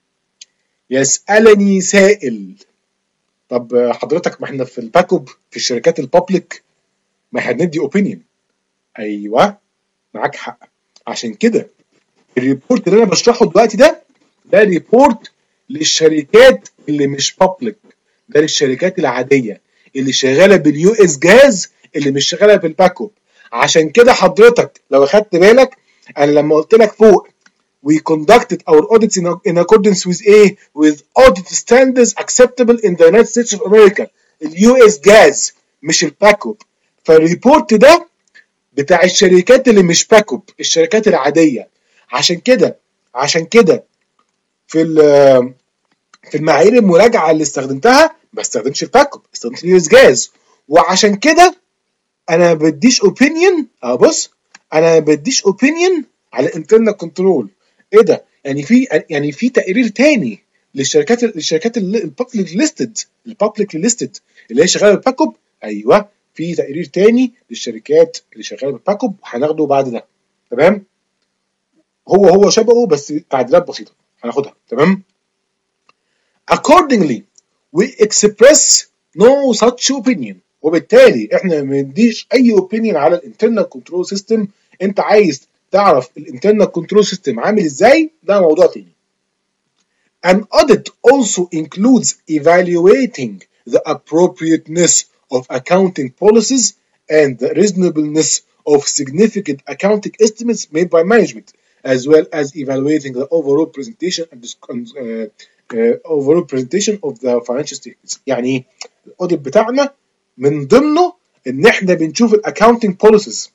يسالني سائل، طب حضرتك ما احنا في الباكوب في الشركات البابليك ما احنا بندي اوبينيون. ايوه معاك حق، عشان كده الريبورت اللي انا بشرحه دلوقتي ده ده ريبورت للشركات اللي مش بابليك، ده للشركات العاديه اللي شغاله باليو اس جاز، اللي مش شغاله بالباكوب. عشان كده حضرتك لو اخدت بالك انا لما قلت لك فوق we conducted our audits in, in accordance with A with audit standards acceptable in the United States of America، اليو اس جاز مش الباكوب. فالريبورت ده بتاع الشركات اللي مش باكوب، الشركات العاديه. عشان كده عشان كده في في المعايير المراجعه اللي استخدمتها ما استخدمش الباكوب، استخدمت اليو اس جاز. وعشان كده انا ما بديش اوبينيون، اه بص انا ما بديش اوبينيون على الانترنال كنترول. ايه ده؟ يعني في يعني في تقرير تاني للشركات للشركات البابليك ليستد البابليك ليستد اللي هي شغاله بالباكوب. ايوه في تقرير تاني للشركات اللي شغاله بالباكوب هناخده بعد ده، تمام؟ هو هو شبهه بس تعديلات بسيطه هناخدها، تمام؟ Accordingly we express no such opinion، وبالتالي احنا ما بنديش اي opinion على الانترنال كنترول سيستم. انت عايز تعرف الانترنال كنترول سيستم عامل ازاي، ده موضوع تاني. An audit also includes evaluating the appropriateness of accounting policies and the reasonableness of significant accounting estimates made by management, as well as evaluating the overall presentation and uh, uh, overall presentation of the financial statements. يعني ايه؟ الاوديت بتاعنا من ضمنه ان احنا بنشوف الاكاونتنج بوليسيز.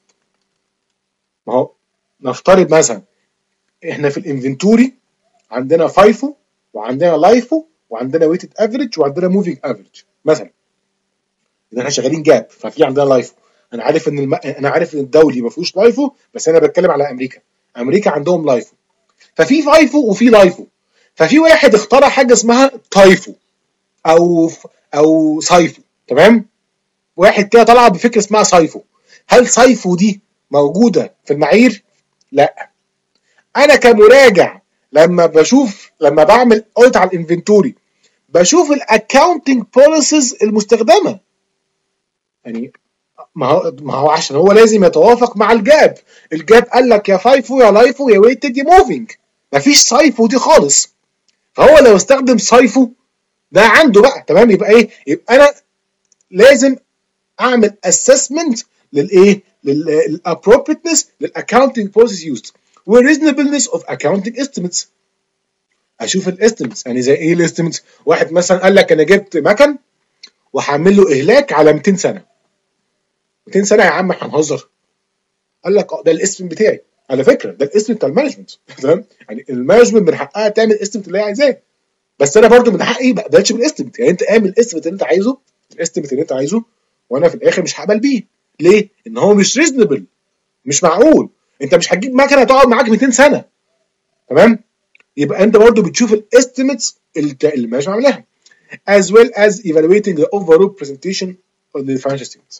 ما هو نفترض مثلا احنا في الانفنتوري عندنا فايفو وعندنا لايفو وعندنا ويتد افريج وعندنا موفينج افريج مثلا، اذا احنا شغالين جاب ففي عندنا لايفو. انا عارف ان الم... انا عارف ان الدولي ما فيهوش لايفو، بس انا بتكلم على امريكا. امريكا عندهم لايفو، ففي فايفو وفي لايفو. ففي واحد اخترع حاجه اسمها تايفو او او سايفو، تمام؟ واحد كده طلع بفكره اسمها سايفو. هل سايفو دي موجوده في المعايير؟ لا. انا كمراجع لما بشوف لما بعمل اوديت على الانفنتوري بشوف الاكاونتنج بوليسيز المستخدمه. يعني ما هو ما هو عشان هو لازم يتوافق مع الجاب. الجاب قال لك يا فايفو يا لايفو يا ويتد يا موفينج، مفيش سايفو دي خالص. فهو لو استخدم سايفو ده عنده بقى، تمام؟ يبقى ايه؟ يبقى انا لازم اعمل اسسمنت للايه؟ للابروبريتنس للاكاونتنج بوليسيز يوزد والريزونبلنس اوف اكاونتنج استيميتس. اشوف الاستيميتس يعني زي ايه الاستيميتس؟ واحد مثلا قال لك انا جبت مكن وهعمل له اهلاك على مئتين سنه. مئتين سنه يا عم هنهزر؟ قال لك ده الاستيميت بتاعي. على فكره ده الاستيميت بتاع المانجمنت، تمام؟ يعني المانجمنت من حقها تعمل الاستيميت اللي هي عايزاه، بس انا برضو من حقي ما اقبلش بالاستيميت. يعني انت اعمل الاستيميت اللي انت عايزه، الاستيميت اللي انت عايزه، وانا في الاخر مش هقبل بيه. ليه؟ ان هو مش ريزونبل، مش معقول. انت مش هتجيب مكنه تقعد معاك مئتين سنه، تمام؟ يبقى انت برضو بتشوف الاستيميتس اللي المانجمنت عاملاها as well as evaluating the overall presentation of the financial statements.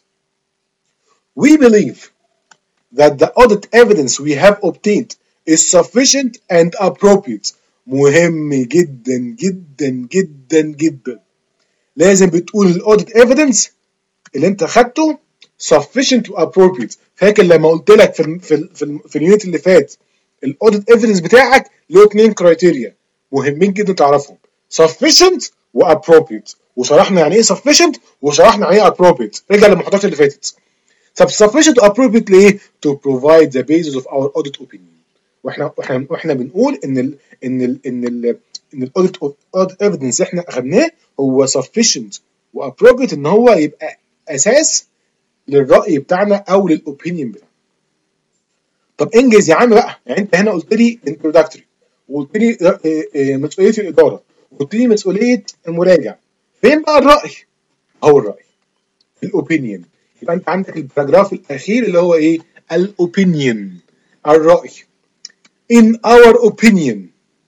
We believe that the audit evidence we have obtained is sufficient and appropriate. مهم جدا جدا جدا جدا. لازم بتقول الاوديت ايفيدنس اللي انت خدته sufficient و appropriate. فاكر لما قلت لك في ال في ال في, ال في اليونت اللي فات الاوديت ايفيدنس بتاعك له اثنين كرايتيريا مهمين جدا تعرفهم، sufficient و appropriate. وشرحنا يعني ايه sufficient وشرحنا يعني ايه appropriate. رجع للمحاضرات اللي فاتت. طب sufficient و appropriate ليه؟ to provide the basis of our audit opinion. واحنا واحنا واحنا بنقول ان ال ان ال ان ال ان الاوديت اوديت ايفيدنس احنا اخدناه هو sufficient و appropriate ان هو يبقى اساس للراي بتاعنا او للاوبينيون بتاعنا. طب انجز يا عم بقى. يعني انت هنا قلت لي introductory وقلت لي مسؤوليه الاداره قلت لي مسؤوليه المراجع. فين بقى الراي؟ هو الراي الاوبينيون. يبقى انت عندك الباراجراف الاخير اللي هو ايه؟ الاوبينيون، الراي. in our opinion،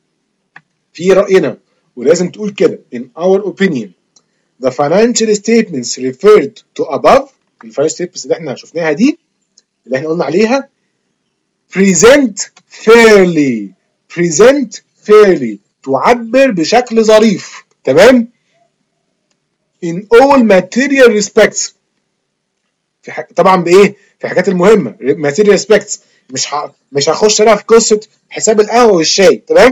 في راينا، ولازم تقول كده in our opinion the financial statements referred to above، الفاينانشال ستيتمنتس اللي احنا شفناها دي اللي احنا قلنا عليها present fairly، present fairly تعبر بشكل ظريف، تمام؟ in all material respects، في ح... طبعا بايه؟ في الحاجات المهمه material respects، مش ه... مش هخش انا في قصه حساب القهوه والشاي، تمام؟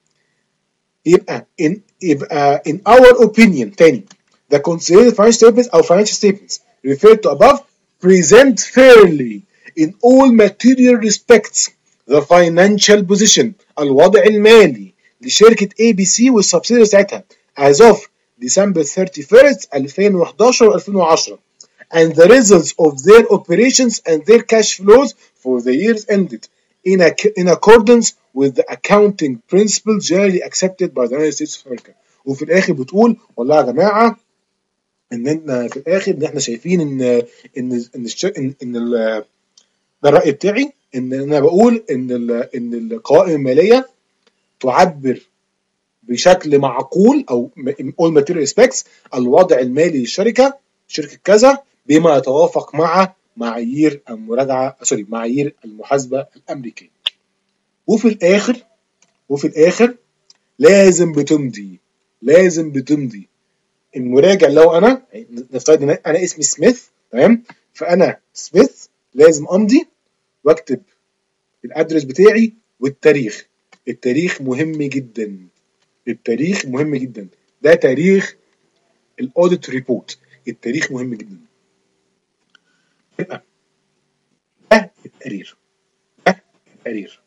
يبقى in يبقى in our opinion تاني the consolidated financial statements او financial statements referred to above present fairly in all material respects the financial position، الوضع المالي لشركة اي بي سي والسبسيدري بتاعتها as of December thirty-first ألفين وحداشر و ألفين وعشرة and the results of their operations and their cash flows for the years ended in, a, in accordance with the accounting principles generally accepted by the United States of America. وفي الاخر بتقول والله يا جماعه ان احنا في الاخر ان احنا شايفين ان ان ان ان, إن ده الراي بتاعي، ان انا بقول ان ان القوائم الماليه تعبر بشكل معقول او all material respects الوضع المالي للشركه شركه كذا بما يتوافق مع معايير المراجعه سوري معايير المحاسبه الامريكيه. وفي الاخر وفي الاخر لازم بتمضي لازم بتمضي المراجع. لو انا نفترض ان انا اسمي سميث، تمام؟ فانا سميث لازم امضي واكتب الادرس بتاعي والتاريخ. التاريخ مهم جدا، التاريخ مهم جدا، ده تاريخ الاوديت ريبورت، التاريخ مهم جدا. يبقى ده التقرير، ده التقرير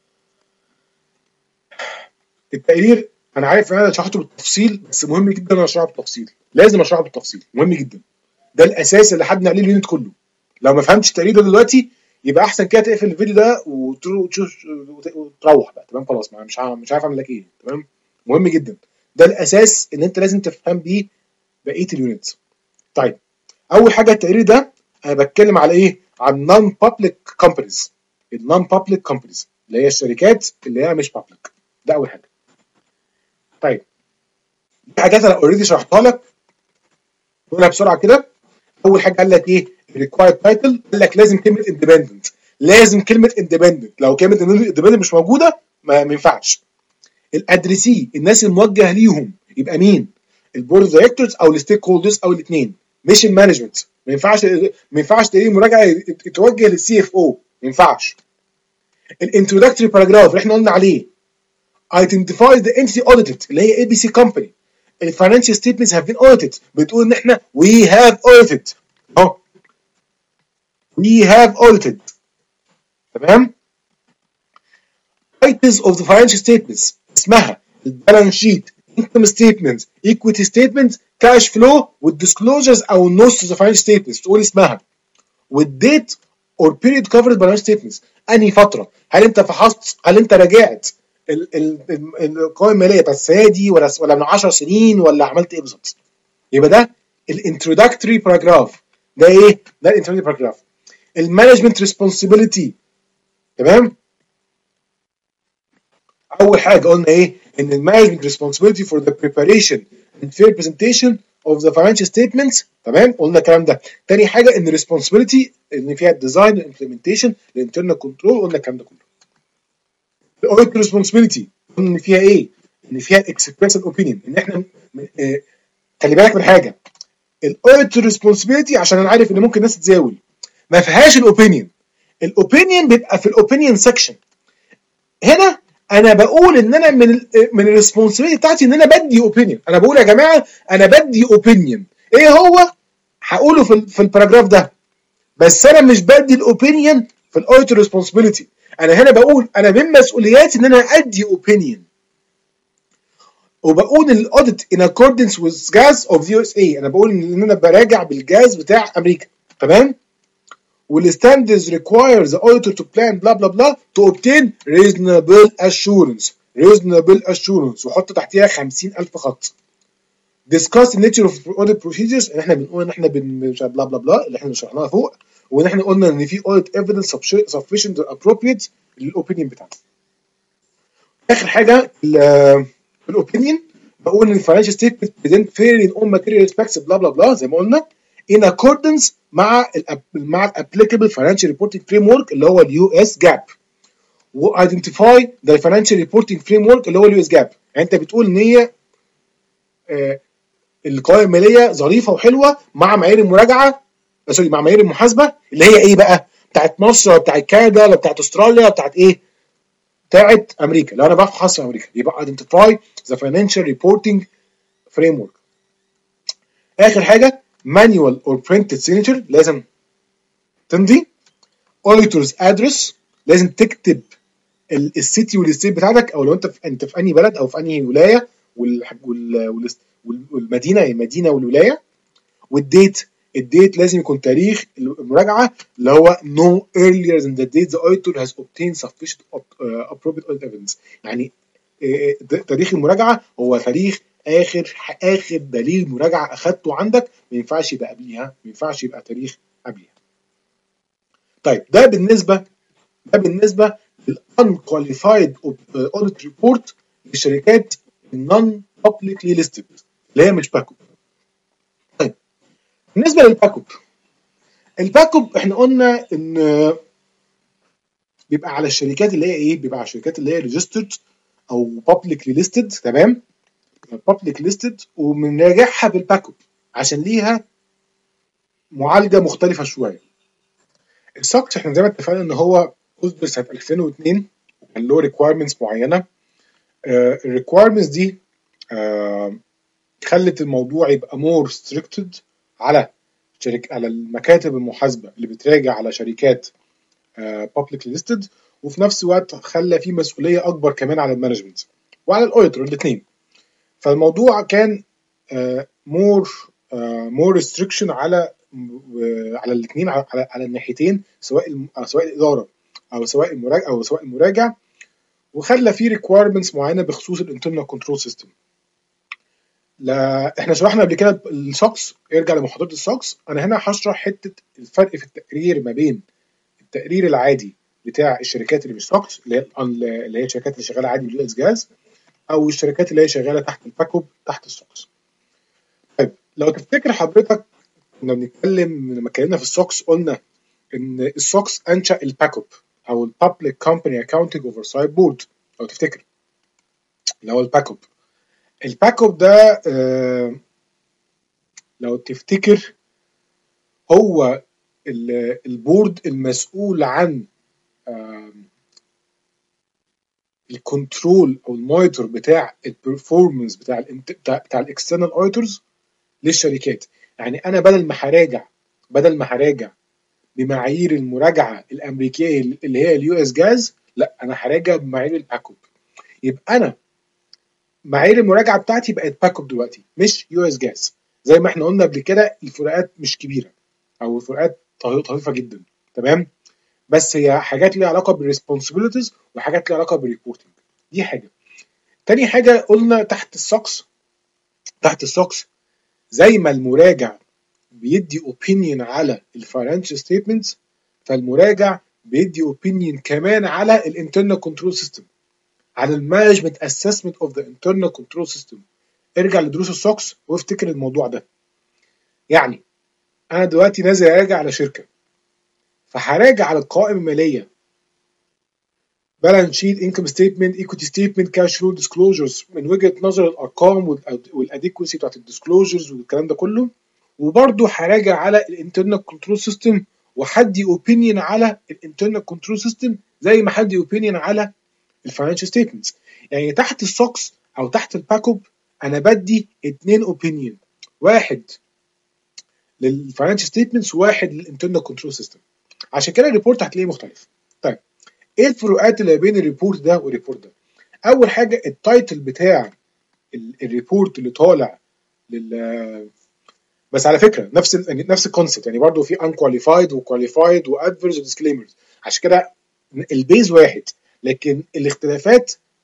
التقرير انا عارف ان انا شرحته بالتفصيل، بس مهم جدا انا اشرحه بالتفصيل، لازم اشرحه بالتفصيل، مهم جدا. ده الاساس اللي حدنا عليه اليونت كله. لو ما فهمتش التقرير ده دلوقتي يبقى احسن كده تقفل الفيديو ده وتشوف وتروح بقى، تمام؟ خلاص مش مش عارف اعمل لك ايه، تمام؟ مهم جدا، ده الاساس ان انت لازم تفهم بيه بقيه اليونت. طيب اول حاجه التقرير ده انا بتكلم على ايه؟ عن نون بابليك كومبانيز، النون بابليك كومبانيز اللي هي الشركات اللي هي مش بابليك، ده اول حاجه. طيب دي حاجات انا اوريدي شرحتها لك، نقولها بسرعه كده. اول حاجه قال لك ايه؟ ريكوايرد تايتل، قال لك لازم كلمه اندبندنت، لازم كلمه اندبندنت، لو كلمه اندبندنت مش موجوده ما ينفعش. الادريسي، الناس الموجه ليهم يبقى مين؟ البورد دايركتورز او الستيك هولدرز او الاثنين، مش المانجمنت. ما ينفعش ما ينفعش تلاقي مراجعه يتوجه للسي اف او، ما ينفعش. الانتروداكتوري باراجراف اللي احنا قلنا عليه identifies the entity audited اللي هي اي بي سي company. الفاينانشال statements have been audited، بتقول ان احنا we have audited اهو we have audited، تمام؟ titles of the financial statements اسمها البالانس شيت، income statement، equity statement، cash flow، والديسكلوجرز او النوتس to the financial statements تقول اسمها، والديت or period covered by financial statements، انهي فتره؟ هل انت فحصت؟ هل انت راجعت القوائم الماليه بتاعت السنه دي ولا ولا من عشر سنين ولا عملت ايه بالظبط؟ يبقى ده الانتروداكتوري باراجراف. ده ايه؟ ده الانتروداكتوري باراجراف. المانجمنت ريسبونسبيلتي، تمام؟ اول حاجه قلنا ايه؟ ان المانجمنت ريسبونسبيلتي فور ذا بريباريشن and fair presentation of the financial statements، تمام؟ قلنا الكلام ده. تاني حاجه ان responsibility ان فيها الديزاين والامبلمنتيشن الانترنال كنترول، قلنا الكلام ده كله. الاوديت ريسبونسبيلتي قلنا ان فيها ايه؟ ان فيها الاكسبريس اوبينيون، ان احنا اه خلي بالك من حاجه، الاوديت ريسبونسبيلتي عشان انا عارف ان ممكن الناس تزاول ما فيهاش الاوبينيون. الاوبينيون بيبقى في الاوبينيون سيكشن. هنا انا بقول ان انا من ال من الريسبونسبيلتي بتاعتي ان انا بدي اوبينيون، انا بقول يا جماعه انا بدي اوبينيون، ايه هو؟ هقوله في في الباراجراف ده، بس انا مش بدي الاوبينيون في الاوديت ريسبونسبيلتي. انا هنا بقول انا من مسؤولياتي ان انا ادي اوبينيون، وبقول ان الاوديت ان اكوردنس وذ جاز اوف يو اس اي، انا بقول ان انا براجع بالجاز بتاع امريكا، تمام؟ والستاندرز require the auditor to plan blah blah blah to obtain reasonable assurance. reasonable assurance وحط تحتيها خمسين ألف خط. discuss the nature of audit procedures ان احنا بنقول ان احنا بن بلا بلا بلا اللي احنا شرحناها فوق، وان احنا قلنا ان في audit evidence sufficient or appropriate للاوبينيون بتاعنا. اخر حاجه الاوبينيون بقول ان الفاينانشال ستيتمنت present fair in all material respects بلا بلا بلا زي ما قلنا in accordance مع ال مع الابليكابل financial reporting framework اللي هو اليو اس جاب، وايدنتيفاي ذا financial reporting framework اللي هو اليو اس جاب. يعني انت بتقول ان هي آه القوائم الماليه ظريفه وحلوه مع معايير المراجعه سوري مع معايير المحاسبه اللي هي ايه بقى؟ بتاعت مصر ولا بتاعت كندا ولا بتاعت استراليا ولا بتاعت ايه؟ بتاعت امريكا. لو انا بفحص في امريكا يبقى identify the financial reporting framework. اخر حاجه manual or printed signature لازم تمضي. auditor's address لازم تكتب السيتي والستيت بتاعتك، او لو انت في انت في انهي بلد او في انهي ولايه وال... وال... والمدينه المدينه والولايه. والديت الديت لازم يكون تاريخ المراجعه اللي هو no earlier than the date the auditor has obtained sufficient appropriate audit evidence. يعني تاريخ المراجعه هو تاريخ اخر اخر دليل مراجعه اخدته عندك، ما ينفعش يبقى قبليها، ما ينفعش يبقى تاريخ قبليها. طيب ده بالنسبه ده بالنسبه للunqualified audit report للشركات النون publicly listed اللي هي مش باكوب. طيب بالنسبه للباكوب، الباكوب احنا قلنا ان بيبقى على الشركات اللي هي ايه؟ بيبقى على الشركات اللي هي registered او publicly listed. تمام؟ public listed وبنراجعها بالباكوب عشان ليها معالجه مختلفه شويه. السوكس احنا زي ما اتفقنا ان هو اصدر سنه ألفين واثنين وكان له ريكوايرمنتس معينه. الريكوايرمنتس دي آه خلت الموضوع يبقى مور ستريكتد على شركة على المكاتب المحاسبه اللي بتراجع على شركات publicly listed، وفي نفس الوقت خلى فيه مسؤوليه اكبر كمان على المانجمنت وعلى الاوديتور الاثنين. فالموضوع كان مور مور ريستريكشن على على الاثنين على على الناحيتين، سواء سواء الاداره او سواء المراجع او سواء المراجع، وخلى فيه ريكوايرمنتس معينه بخصوص الانترنال كنترول سيستم. لا احنا شرحنا قبل كده السوكس، ارجع لمحاضره السوكس. انا هنا هشرح حته الفرق في التقرير ما بين التقرير العادي بتاع الشركات اللي مش سوكس اللي هي اللي هي الشركات اللي شغاله عادي باليو اس جاز، او الشركات اللي هي شغاله تحت الباكوب تحت السوكس. طيب لو تفتكر حضرتك كنا بنتكلم لما اتكلمنا في السوكس قلنا ان السوكس انشا الباكوب او البابليك كومباني اكاونتنج اوفرسايت بورد. لو تفتكر اللي هو الباكوب الباكوب ده آه لو تفتكر هو البورد المسؤول عن آه الكنترول او المونيتور بتاع البرفورمانس بتاع ال بتاع, بتاع الاكسترنال اوديتورز للشركات. يعني انا بدل ما هراجع بدل ما هراجع بمعايير المراجعه الامريكيه اللي هي اليو اس جاز، لا انا هراجع بمعايير الباكوب. يبقى انا معايير المراجعه بتاعتي بقت باكوب دلوقتي مش يو اس جاز. زي ما احنا قلنا قبل كده الفروقات مش كبيره او الفروقات طفيفه جدا. تمام؟ بس هي حاجات ليها علاقه بالريسبونسبيلتيز وحاجات ليها علاقه بالريبورتنج. دي حاجه. تاني حاجه قلنا تحت السوكس تحت السوكس زي ما المراجع بيدي اوبينيون على الفاينانشال ستيتمنتس، فالمراجع بيدي اوبينيون كمان على الانترنال كنترول سيستم، على المانجمنت اسسمنت اوف ذا انترنال كنترول سيستم. ارجع لدروس السوكس وافتكر الموضوع ده. يعني انا دلوقتي نازل اراجع على شركه، فهراجع على القوائم الماليه، بالانس شيت، انكم ستيتمنت، ايكويتي ستيتمنت، كاش فلو ديسكلوجرز من وجهه نظر الارقام والاديكوسي بتاعت الديسكلوجرز والكلام ده كله. وبرده هراجع على الانترنال كنترول سيستم وحدي اوبينيون على الانترنال كنترول سيستم زي ما حدي اوبينيون على الفاينانشال ستيتمنتس. يعني تحت السوكس او تحت الباكوب انا بدي اتنين اوبينيون، واحد للفاينانشال ستيتمنتس وواحد للانترنال كنترول سيستم. عشان كده الريبورت هتلاقيه مختلف. طيب ايه الفروقات اللي بين الريبورت ده والريبورت ده؟ اول حاجه التايتل بتاع الريبورت اللي طالع لل بس على فكره نفس ال نفس الكونسيبت، يعني برضو في unqualified وqualified وادفيرس وديسكليمرز. عشان كده البيز واحد، لكن الاختلافات في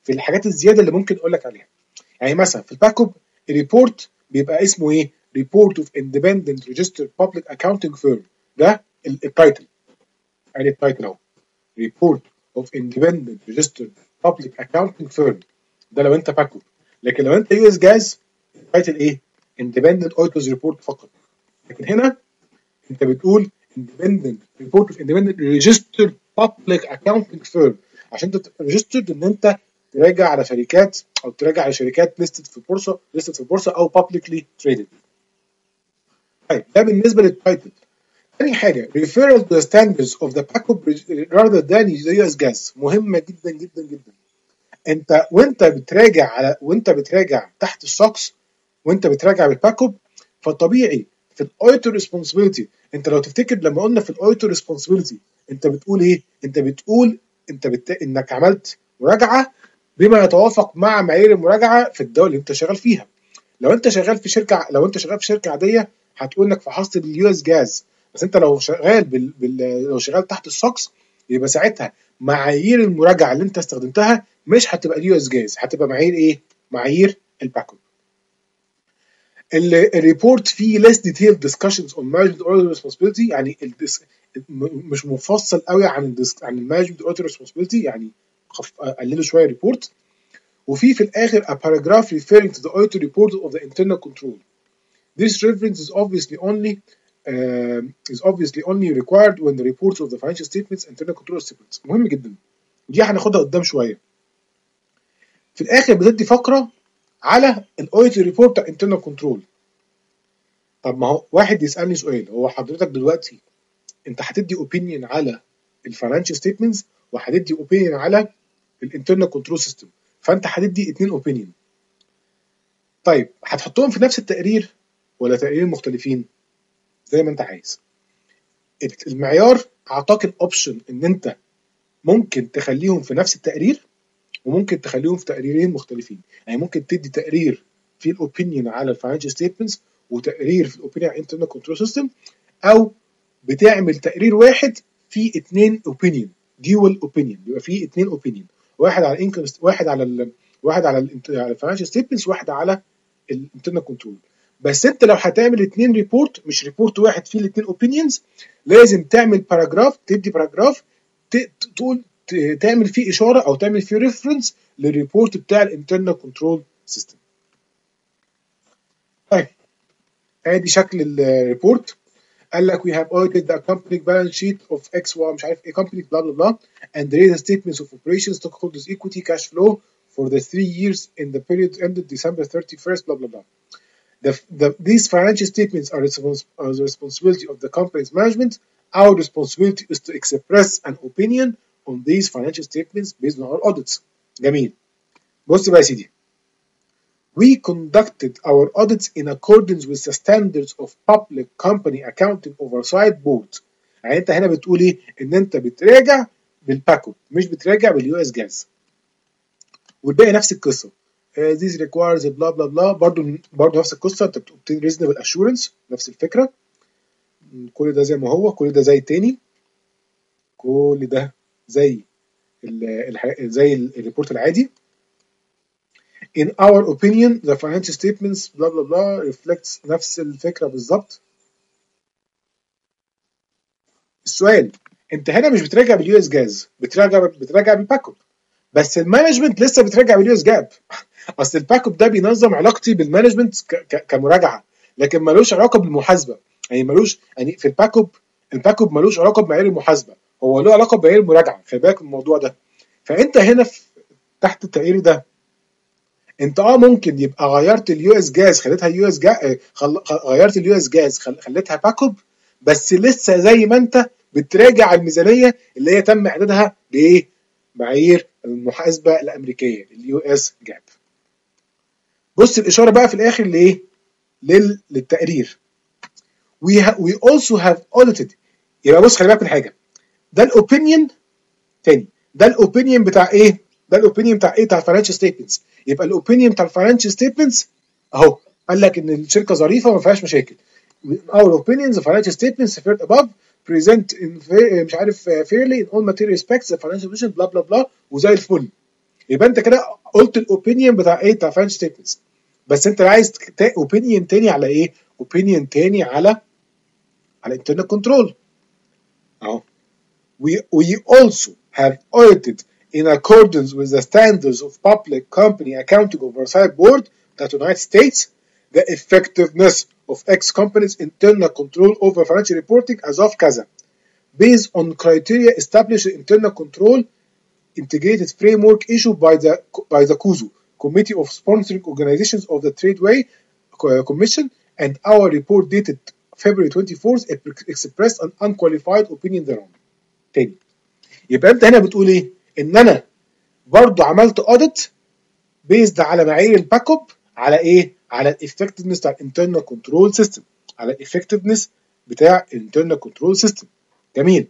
في الحاجات الزياده اللي ممكن اقول لك عليها. يعني مثلا في الباك اب الريبورت بيبقى اسمه ايه؟ ريبورت اوف اندبندنت ريجسترد بابليك اكاونتنج فيرم، ده التايتل، ادي التايتل اهو، ريبورت اوف اندبندنت ريجسترد بابليك اكاونتنج فيرم، ده لو انت باك اب. لكن لو انت يو اس جاز التايتل ايه؟ اندبندنت اوديتورز ريبورت فقط. لكن هنا انت بتقول independent report of independent registered public accounting firm، عشان انت تبقى registered ان انت تراجع على شركات او تراجع على شركات listed في البورصه listed في البورصه او publicly traded. طيب ده بالنسبه للتايتل. ثاني حاجه referral to the standards of the backup rather than U S gas، مهمه جدا جدا جدا. انت وانت بتراجع على وانت بتراجع تحت السوكس وانت بتراجع بالباك اب، فطبيعي في الاوتو ريسبونسبيلتي، انت لو تفتكر لما قلنا في الاوتو ريسبونسبيلتي انت بتقول ايه؟ انت بتقول انت بت... انك عملت مراجعه بما يتوافق مع معايير المراجعه في الدوله اللي انت شغال فيها. لو انت شغال في شركه لو انت شغال في شركه عاديه هتقول انك فحصت باليو اس جاز، بس انت لو شغال بال... بال... لو شغال تحت السوكس يبقى ساعتها معايير المراجعه اللي انت استخدمتها مش هتبقى اليو اس جاز، هتبقى معايير ايه؟ معايير الباك اب. الريبورت فيه less detailed discussions on management order responsibility، يعني الدس... مش مفصل قوي عن الدس... عن المانجمنت order responsibility، يعني قللوا شويه ريبورت. وفي في الاخر a paragraph referring to the auditor report of the internal control. This reference is obviously only uh, is obviously only required when the reports of the financial statements internal control statements. مهم جدا، دي هناخدها قدام شويه. في الاخر بتدي فقره على الاوديتور ريبورت بتاع internal control. طب ما هو واحد يسالني سؤال، هو حضرتك دلوقتي انت هتدي اوبينيون على الفاينانشال ستيتمنتس وهتدي اوبينيون على الانترنال كنترول سيستم، فانت هتدي اتنين اوبينيون. طيب هتحطهم في نفس التقرير ولا تقريرين مختلفين؟ زي ما انت عايز. المعيار اعطاك الاوبشن ان انت ممكن تخليهم في نفس التقرير وممكن تخليهم في تقريرين مختلفين. يعني ممكن تدي تقرير فيه الاوبينيون على الفاينانشال ستيتمنتس وتقرير في الاوبينيون على الانترنال كنترول سيستم، او بتعمل تقرير واحد فيه اتنين اوبينيون، ديول اوبينيون، بيبقى فيه اتنين اوبينيون، واحد على الانكم، واحد على ال واحد على الفاينانشال ستيتمنتس، واحد على الانترنال كنترول. بس انت لو هتعمل اتنين ريبورت مش ريبورت واحد فيه الاتنين اوبينيونز، لازم تعمل باراجراف، تدي باراجراف تقول تعمل فيه اشاره او تعمل فيه ريفرنس للريبورت بتاع الانترنال كنترول سيستم. طيب ادي شكل الريبورت. قال لك we have audited the company balance sheet of X و مش عارف ايه company blah blah blah and the statements of operations, stockholders equity, cash flow for the three years in the period ended December thirty-first blah blah blah. The, the, these financial statements are, respons are the responsibility of the company's management. Our responsibility is to express an opinion on these financial statements based on our audits. جميل. بص بقى يا سيدي. We conducted our audits in accordance with the standards of Public Company Accounting Oversight Board. يعني انت هنا بتقول ايه؟ ان انت بتراجع بالباكو مش بتراجع باليو اس جاز. والباقي نفس القصه. Uh, this requires blah blah blah، برضه برضه نفس القصه، انت بتبتدي reasonable assurance نفس الفكره. كل ده زي ما هو، كل ده زي التاني، كل ده زي ال زي الريبورت العادي. In our opinion the financial statements blah blah blah reflects نفس الفكره بالظبط. السؤال، انت هنا مش بتراجع باليو اس جاز، بتراجع بتراجع بالباك اب، بس المانجمنت لسه بتراجع باليو اس جاب. اصل الباك اب ده بينظم علاقتي بالمانجمنت كمراجعه، لكن ملوش علاقه بالمحاسبه. يعني ملوش يعني في الباك اب الباك اب ملوش علاقه بمعايير المحاسبه، هو له علاقه بمعايير المراجعه. خلي بالك من الموضوع ده. فانت هنا في تحت التقرير ده انت اه ممكن يبقى غيرت اليو اس جاز خليتها يو اس جاز، غيرت اليو اس جاز خليتها باك اب، بس لسه زي ما انت بتراجع الميزانيه اللي هي تم اعدادها بايه؟ معايير المحاسبه الامريكيه اليو اس جاب. بص الاشاره بقى في الاخر لايه؟ لل... للتقرير. we ha... we also have audited. يبقى بص خلي بالك من حاجه، ده الاوبينيون تاني، ده الاوبينيون بتاع ايه؟ ده الاوبينيون بتاع ايه؟ بتاع الفاينانشال ستيتمنتس. يبقى الاوبينيون بتاع الفاينانشال ستيتمنتس اهو، قال لك ان الشركه ظريفه وما فيهاش مشاكل. our opinions the financial statements referred above present in مش عارف fairly in all material aspects the financial position بلا بلا بلا وزي الفل. يبقى انت كده قلت الاوبينيون بتاع ايه بتاع فاينانشال ستيتمنتس، بس انت عايز اوبينيون تاني على ايه؟ اوبينيون تاني على على internal control اهو. we we also have audited in accordance with the standards of public company accounting oversight board that United States the effectiveness of X company's internal control over financial reporting as of كذا based on criteria established in internal control integrated framework issued by the by the CUSO Committee of Sponsoring Organizations of the Tradeway Commission and our report dated February twenty-fourth expressed an unqualified opinion thereon. تاني يبقى انت هنا بتقول ايه؟ ان انا برضو عملت اوديت بيزد على معايير الباك اب على ايه؟ على الافكتفنس بتاع الانترنال كنترول سيستم، على الافكتفنس بتاع الانترنال كنترول سيستم. جميل.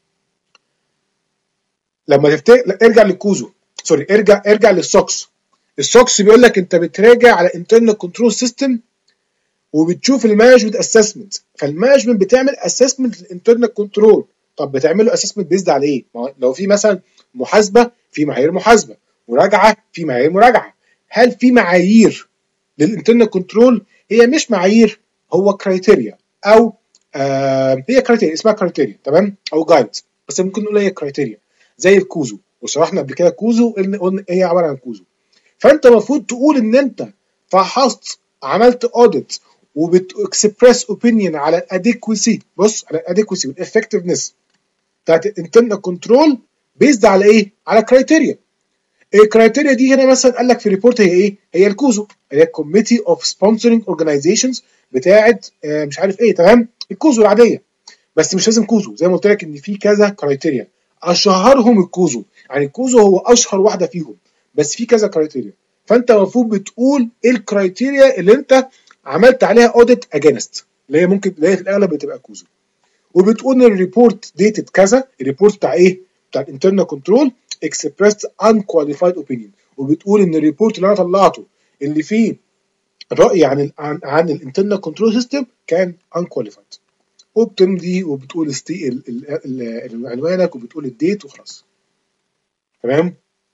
لما تفتكر ارجع للكوزو سوري ارجع ارجع للسوكس. السوكس بيقول لك انت بتراجع على الانترنال كنترول سيستم وبتشوف المانجمنت اسسمنت، فالمانجمنت بتعمل اسسمنت للانترنال كنترول. طب بتعمله اسسمنت بيزد على ايه؟ لو في مثلا محاسبه في معايير محاسبه، مراجعه في معايير مراجعه. هل في معايير للانترنال كنترول؟ هي مش معايير، هو كرايتيريا او آه هي كرايتيريا اسمها كرايتيريا تمام او جايد، بس ممكن نقول هي كرايتيريا زي الكوزو، وشرحنا قبل كده كوزو ان قلنا هي عباره عن كوزو. فانت المفروض تقول ان انت فحصت عملت اوديت وبتكسبريس اوبينيون على الاديكوسي، بص على الاديكوسي والافكتفنس بتاعت الانترنال كنترول بيزد على ايه؟ على كرايتيريا. الكرايتيريا دي هنا مثلا قال لك في ريبورت هي ايه؟ هي الكوزو، هي الكوميتي اوف سبونسرنج اورجانيزيشنز بتاعت آه مش عارف ايه تمام؟ الكوزو العاديه. بس مش لازم كوزو، زي ما قلت لك ان في كذا كرايتيريا اشهرهم الكوزو، يعني الكوزو هو اشهر واحده فيهم بس في كذا كرايتيريا. فانت المفروض بتقول ايه الكرايتيريا اللي انت عملت عليها اوديت اجينست، اللي هي ممكن اللي هي في الاغلب بتبقى كوزو، وبتقول ان الريبورت ديتد كذا، الريبورت بتاع ايه؟ بتاع الانترنال كنترول اكسبريسد unqualified opinion، وبتقول ان الريبورت اللي انا طلعته اللي فيه راي عن ال عن, عن الانترنال كنترول سيستم كان unqualified، وبتمضي وبتقول استي ال ال ال عنوانك وبتقول الديت وخلاص. تمام؟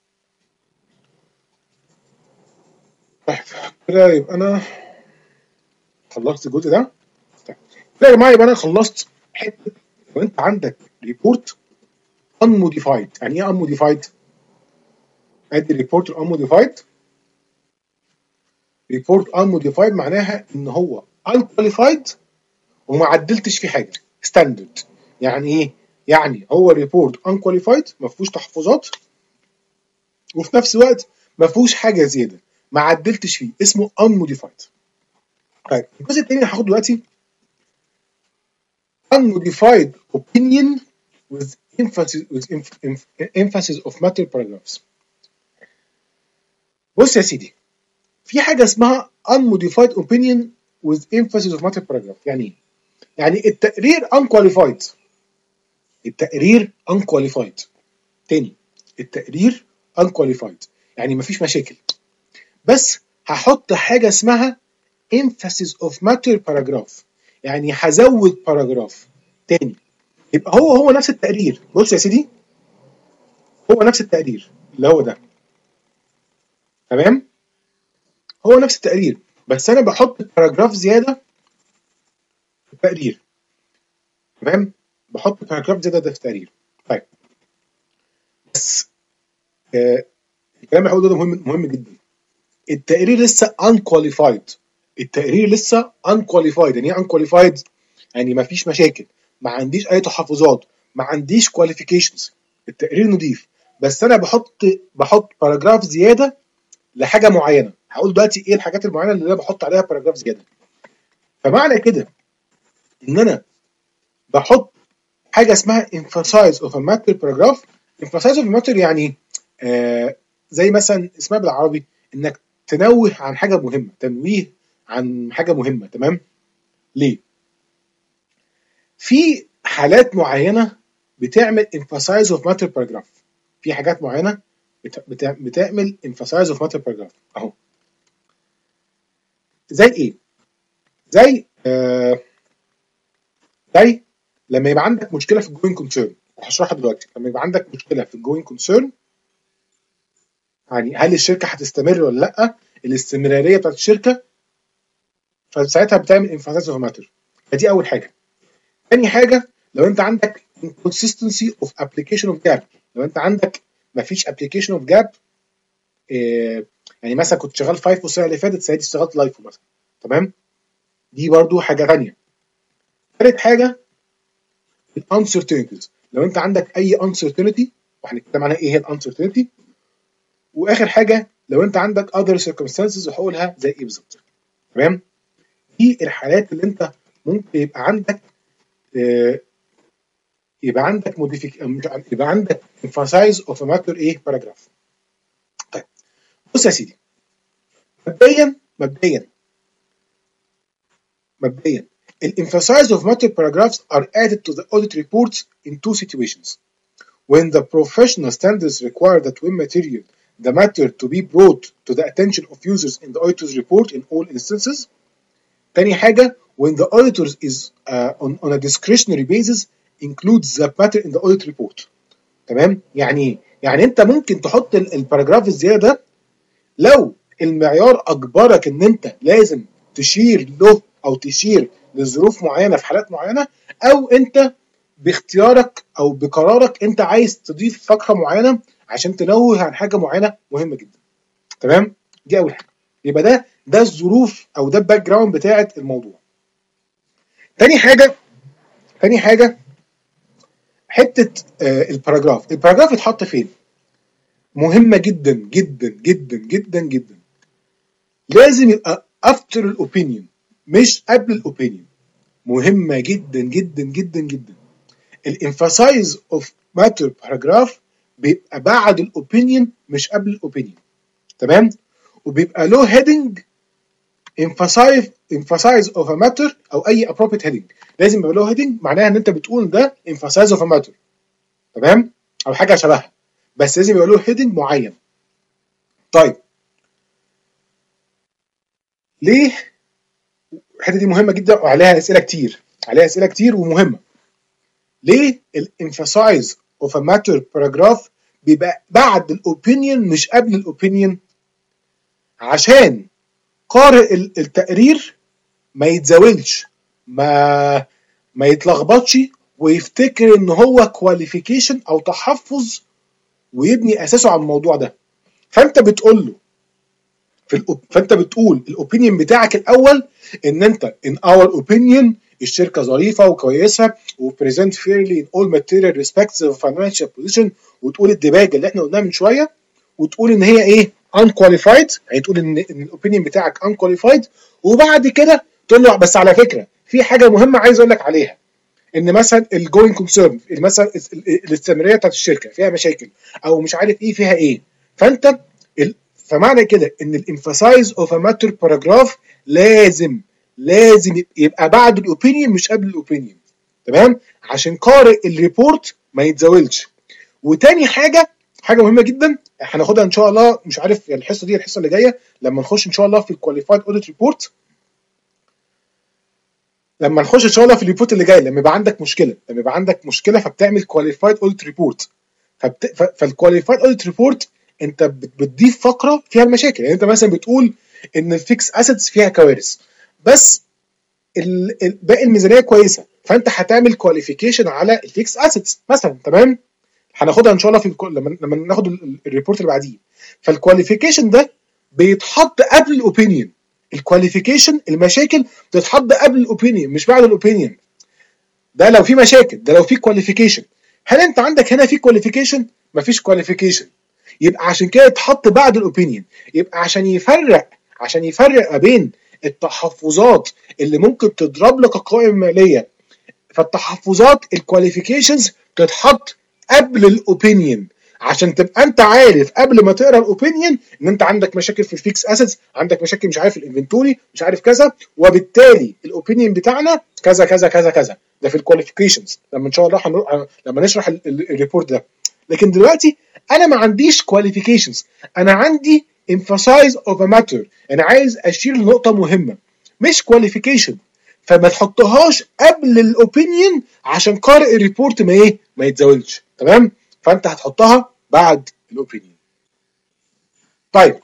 طيب كده يبقى انا خلصت الجزء ده. طيب كده يا جماعه يبقى انا خلصت حته لو انت عندك ريبورت unmodified. يعني ايه unmodified؟ ادي ريبورت unmodified. ريبورت unmodified معناها ان هو unqualified وما عدلتش فيه حاجه، ستاندرد. يعني ايه؟ يعني هو ريبورت unqualified ما فيهوش تحفظات وفي نفس الوقت ما فيهوش حاجه زياده، ما عدلتش فيه، اسمه unmodified. طيب الجزء الثاني اللي هاخده دلوقتي unmodified opinion with emphasis with emphasis of matter paragraphs. بص يا سيدي، في حاجه اسمها unmodified opinion with emphasis of matter paragraph. يعني ايه؟ يعني التقرير unqualified. التقرير unqualified. تاني، التقرير unqualified يعني مفيش مشاكل، بس هحط حاجه اسمها emphasis of matter paragraph، يعني هزود باراجراف تاني. يبقى هو هو نفس التقرير. بص يا سيدي، هو نفس التقرير اللي هو ده تمام، هو نفس التقرير بس انا بحط باراجراف زياده في التقرير. تمام، بحط باراجراف زياده ده في التقرير. طيب بس آه الكلام اللي هقوله ده مهم مهم جدا. التقرير لسه unqualified، التقرير لسه unqualified. يعني ايه unqualified؟ يعني ما فيش مشاكل، ما عنديش اي تحفظات، ما عنديش qualifications، التقرير نضيف، بس انا بحط بحط باراجراف زياده لحاجه معينه. هقول دلوقتي ايه الحاجات المعينه اللي انا بحط عليها باراجراف زياده. فمعنى كده ان انا بحط حاجه اسمها emphasize of a matter paragraph. emphasize of a matter يعني آه زي مثلا اسمها بالعربي انك تنوه عن حاجه مهمه، تنويه عن حاجه مهمه. تمام؟ ليه؟ في حالات معينه بتعمل emphasize of matter paragraph، في حاجات معينه بتعمل emphasize of matter paragraph اهو. زي ايه؟ زي آه زي لما يبقى عندك مشكله في الجوين كونسيرن، وهشرحها دلوقتي. لما يبقى عندك مشكله في الجوين كونسيرن يعني هل الشركه هتستمر ولا لا، الاستمراريه بتاعت الشركه، فساعتها بتعمل emphasize of matter. فدي اول حاجه. تاني حاجه لو انت عندك inconsistency of application of gap، لو انت عندك مفيش application of gap، إيه يعني مثلا كنت شغال فايفو السنه اللي فاتت، ساعتها اشتغلت لايفو مثلا، تمام، دي برضو حاجه ثانيه. ثالث حاجه الانسرتينتيز، لو انت عندك اي uncertainty، وهنتكلم عنها ايه هي الانسرتينتي. واخر حاجه لو انت عندك other circumstances، وهقولها زي ايه بالظبط، تمام. دي الحالات اللي انت ممكن يبقى عندك آه يبقى عندك موديفيك يبقى عندك emphasize of a matter ايه باراجراف. طيب بص يا سيدي، مبدئيا مبدئيا مبدئيا الemphasize of matter paragraphs are added to the audit reports in two situations: when the professional standards require that when material the matter to be brought to the attention of users in the auditor's report in all instances. تاني حاجة when the auditor is uh, on, on a discretionary basis includes the matter in the audit report. تمام؟ يعني يعني انت ممكن تحط الباراجراف الزيادة لو المعيار اجبرك ان انت لازم تشير له او تشير لظروف معينة في حالات معينة، او انت باختيارك او بقرارك انت عايز تضيف فقرة معينة عشان تنوه عن حاجة معينة مهمة جدا. تمام؟ دي اول حاجة. يبقى ده ده الظروف او ده الباك جراوند بتاعه الموضوع. تاني حاجه تاني حاجه حته آه الباراجراف الباراجراف يتحط فين؟ مهمه جدا جدا جدا جدا جدا. لازم يبقى افتر الاوبينيون مش قبل الاوبينيون. مهمه جدا جدا جدا جدا. الامفاسايز اوف ماتر باراجراف بيبقى بعد الاوبينيون مش قبل الاوبينيون، تمام؟ وبيبقى له هيدنج emphasize emphasize of a matter او اي appropriate heading. لازم يبقى له heading معناها ان انت بتقول ده emphasize of a matter، تمام، او حاجه شبهها، بس لازم يبقى له heading معين. طيب ليه الحته دي مهمه جدا وعليها اسئله كتير عليها اسئله كتير ومهمه؟ ليه الemphasize of a matter paragraph بيبقى بعد الاوبينيون مش قبل الاوبينيون؟ عشان قارئ التقرير ما يتزاولش، ما ما يتلخبطش ويفتكر ان هو كواليفيكيشن او تحفظ ويبني اساسه على الموضوع ده. فانت بتقول له في الأوب... فانت بتقول الاوبينيون بتاعك الاول ان انت in our opinion الشركه ظريفه وكويسه وبريزنت فيرلي in all material respects of financial position، وتقول الدباجه اللي احنا قلناها من شويه، وتقول ان هي ايه unqualified، يعني تقول ان الاوبينيون بتاعك unqualified. وبعد كده تقول له بس على فكره في حاجه مهمه عايز اقول لك عليها، ان مثلا الجوينج كونسيرن مثلا الاستمراريه بتاعت الشركه فيها مشاكل او مش عارف ايه فيها ايه. فانت ال... فمعنى كده ان الامفاسايز اوف ا ماتر باراجراف لازم لازم يبقى بعد الاوبينيون مش قبل الاوبينيون، تمام، عشان قارئ الريبورت ما يتزاولش. وتاني حاجه حاجه مهمه جدا هناخدها ان شاء الله، مش عارف يعني الحصه دي الحصه اللي جايه لما نخش ان شاء الله في الكواليفايد اوديت ريبورت، لما نخش ان شاء الله في الريبورت اللي جاي، لما يبقى عندك مشكله لما يبقى عندك مشكله فبتعمل كواليفايد اوديت ريبورت. فالكواليفايد اوديت ريبورت انت بتضيف فقره فيها المشاكل. يعني انت مثلا بتقول ان الفيكس اسيتس فيها كوارث، بس باقي الميزانيه كويسه، فانت هتعمل كواليفيكيشن على الفيكس اسيتس مثلا، تمام. هناخدها ان شاء الله في الكو... لما لما ناخد الريبورت اللي بعديه. فالكواليفيكيشن ده بيتحط قبل الاوبينيون. الكواليفيكيشن المشاكل بتتحط قبل الاوبينيون مش بعد الاوبينيون. ده لو في مشاكل، ده لو في كواليفيكيشن. هل انت عندك هنا في كواليفيكيشن؟ مفيش كواليفيكيشن، يبقى عشان كده يتحط بعد الاوبينيون. يبقى عشان يفرق عشان يفرق ما بين التحفظات اللي ممكن تضرب لك القوائم الماليه، فالتحفظات الكواليفيكيشنز تتحط قبل الاوبينيون عشان تبقى انت عارف قبل ما تقرا الاوبينيون ان انت عندك مشاكل في الفيكس اسيتس، عندك مشاكل مش عارف الانفنتوري، مش عارف كذا، وبالتالي الاوبينيون بتاعنا كذا كذا كذا كذا. ده في الكواليفيكيشنز لما ان شاء الله هنروح لما نشرح الريبورت ده. لكن دلوقتي انا ما عنديش كواليفيكيشنز، انا عندي emphasize of a matter، انا عايز اشير لنقطه مهمه مش كواليفيكيشن، فما تحطهاش قبل الاوبينيون عشان قارئ الريبورت ما ايه ما يتزاولش، تمام. فانت هتحطها بعد الاوبينيون. طيب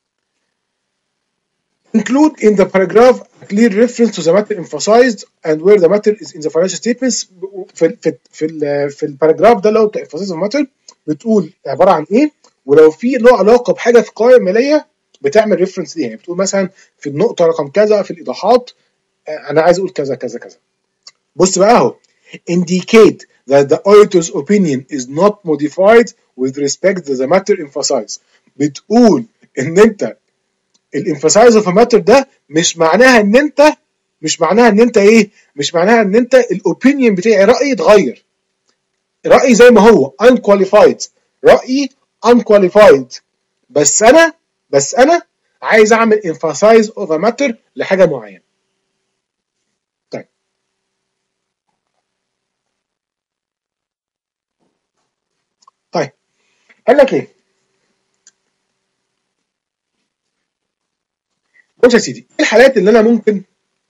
include in the paragraph a clear reference to the matter emphasized and where the matter is in the financial statements. في في في, ال في الباراجراف ده لو emphasize the matter بتقول عباره عن ايه، ولو في له علاقه بحاجه في القوائم الماليه بتعمل ريفرنس ليها، يعني بتقول مثلا في النقطه رقم كذا في الايضاحات انا عايز اقول كذا كذا كذا. بص بقى اهو indicate that the auditor's opinion is not modified with respect to the matter emphasized. بتقول ان انت الامفاسايز اوف ماتر ده مش معناها ان انت مش معناها ان انت ايه مش معناها ان انت الاوبينيون بتاعي رايي اتغير، رايي زي ما هو unqualified، رايي unqualified، بس انا بس انا عايز اعمل emphasize of a matter لحاجه معينه. طيب طيب قال لك ايه؟ بص يا سيدي، ايه الحالات اللي انا ممكن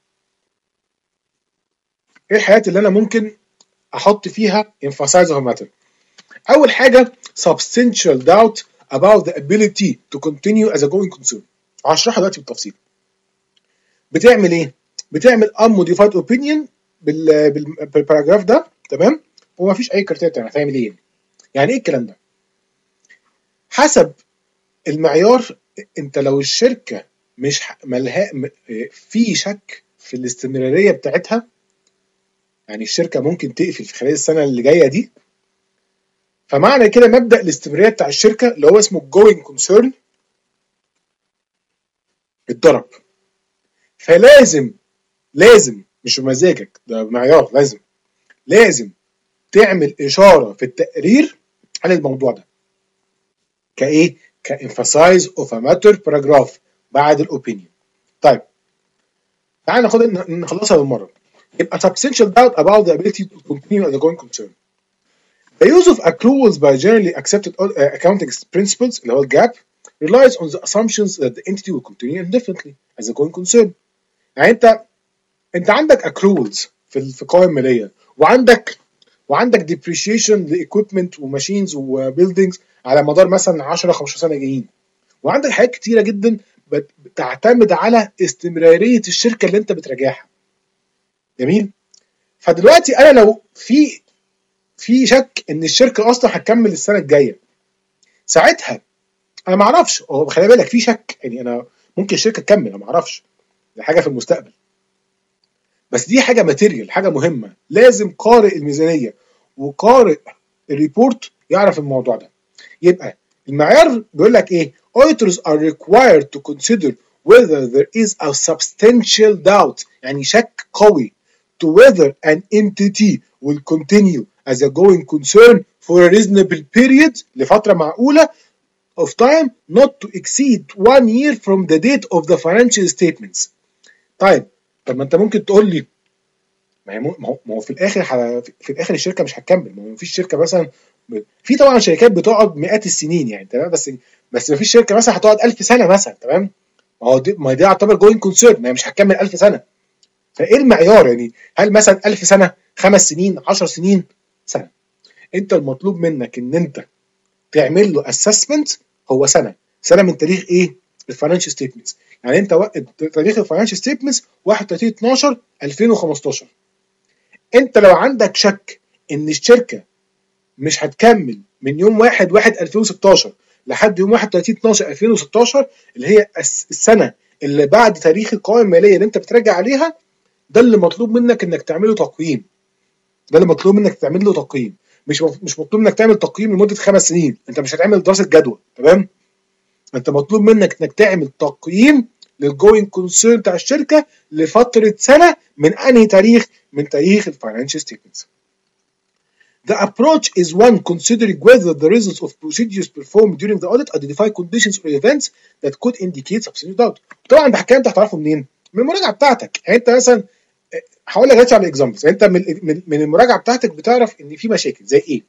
ايه الحالات اللي انا ممكن احط فيها emphasize of a matter؟ اول حاجه substantial doubt about the ability to continue as a going concern. هشرحها دلوقتي بالتفصيل. بتعمل ايه؟ بتعمل unmodified opinion بال بالباراجراف ده، تمام؟ ومفيش اي كريتيريا تانية. هتعمل ايه؟ يعني ايه الكلام ده؟ حسب المعيار، انت لو الشركه مش ملها في شك في الاستمراريه بتاعتها، يعني الشركه ممكن تقفل في خلال السنه اللي جايه دي، فمعنى كده مبدا الاستمراريه بتاع الشركه اللي هو اسمه going concern اتضرب. فلازم لازم مش بمزاجك، ده معيار، لازم لازم تعمل اشاره في التقرير عن الموضوع ده كايه؟ كemphasize of a matter paragraph بعد الاوبينيون. طيب تعال ناخد نخلصها بالمره. يبقى substantial doubt about the ability to continue as a going concern. The use of accruals by generally accepted accounting principles اللي هو الجاب relies on the assumptions that the entity will continue indefinitely as a going concern. يعني انت انت عندك accruals في في قوائم ماليه، وعندك وعندك depreciation لايكويبمنت وماشينز وبيلدينجز على مدار مثلا عشرة خمستاشر سنه جايين، وعندك حاجات كتيره جدا بتعتمد على استمراريه الشركه اللي انت بتراجعها. جميل. فدلوقتي انا لو في في شك ان الشركه اصلا هتكمل السنه الجايه، ساعتها انا ما اعرفش، هو خلي بالك في شك، يعني انا ممكن الشركه تكمل، انا ما اعرفش، دي حاجه في المستقبل، بس دي حاجه ماتيريال، حاجه مهمه، لازم قارئ الميزانيه وقارئ الريبورت يعرف الموضوع ده. يبقى المعيار بيقول لك ايه؟ auditors are required to consider whether there is a substantial doubt، يعني شك قوي to whether an entity will continue as a going concern for a reasonable period لفترة معقولة of time not to exceed one year from the date of the financial statements. طيب طب ما انت ممكن تقول لي ما هي ما هو في الاخر في الاخر الشركه مش هتكمل، ما هو مفيش شركه مثلا، في طبعا شركات بتقعد مئات السنين يعني، تمام، بس بس مفيش شركه مثلا هتقعد ألف سنه مثلا، تمام، ما هو دي ما دي يعتبر جوين كونسيرن، ما هي مش هتكمل ألف سنه. فايه المعيار يعني؟ هل مثلا ألف سنه، خمس سنين، عشر سنين، سنه؟ انت المطلوب منك ان انت تعمل له اسسمنت هو سنه، سنه من تاريخ ايه؟ الفاينانشال ستيتمنتس. يعني انت تاريخ الفاينانشال ستيتمنتس واحد وتلاتين اتناشر ألفين وخمستاشر. انت لو عندك شك ان الشركه مش هتكمل من يوم واحد واحد ألفين وستاشر لحد يوم واحد وتلاتين اتناشر ألفين وستاشر اللي هي السنه اللي بعد تاريخ القوائم الماليه اللي انت بتراجع عليها، ده اللي مطلوب منك انك تعمله تقييم. ده اللي مطلوب منك تعمل له تقييم، مش مش مطلوب منك تعمل تقييم لمده خمس سنين، انت مش هتعمل دراسه جدوى، تمام؟ انت مطلوب منك انك تعمل تقييم للجوينج كونسيرن بتاع الشركه لفتره سنه من انهي تاريخ؟ من تاريخ الفاينانشال ستيتمنتس. The approach is one considering whether the results of procedures performed during the audit identify conditions or events that could indicate substantial doubt. طبعا ده حكايه انت هتعرفه منين؟ من المراجعه بتاعتك. يعني انت مثلا هقول لك دلوقتي على اكزامبلز، يعني انت من من المراجعه بتاعتك بتعرف ان في مشاكل زي ايه؟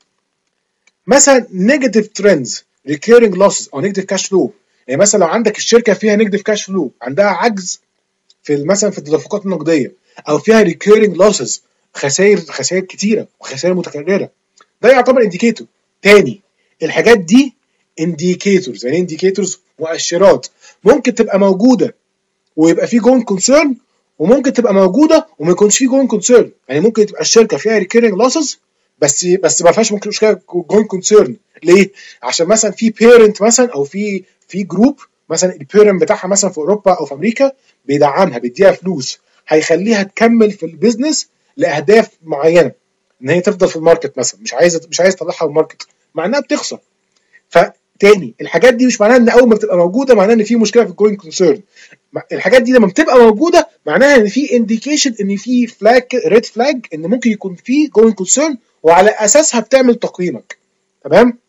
مثلا negative trends recurring losses او negative cash flow. يعني مثلا لو عندك الشركه فيها negative cash flow، عندها عجز في مثلا في التدفقات النقديه، او فيها recurring losses خسائر خسائر كتيره وخسائر متكرره، ده يعتبر انديكيتور. تاني الحاجات دي انديكيتورز. يعني انديكيتورز مؤشرات ممكن تبقى موجوده ويبقى في جون كونسيرن، وممكن تبقى موجوده وما يكونش في جون كونسيرن. يعني ممكن تبقى الشركه فيها ريكيرنج لوسز بس بس ما فيهاش ممكن مشكله جون كونسيرن. ليه؟ عشان مثلا في بيرنت مثلا او في في جروب مثلا البيرنت بتاعها مثلا في اوروبا او في امريكا بيدعمها بيديها فلوس هيخليها تكمل في البيزنس لاهداف معينه، ان هي تفضل في الماركت مثلا، مش عايزه مش عايز تطلعها من الماركت مع انها بتخسر. فتاني الحاجات دي مش معناها ان اول ما بتبقى موجوده معناها ان في مشكله في الجوينج كونسيرن. الحاجات دي لما بتبقى موجوده معناها ان في انديكيشن ان في فلاج ريد فلاج ان ممكن يكون في جوينج كونسيرن، وعلى اساسها بتعمل تقييمك. تمام؟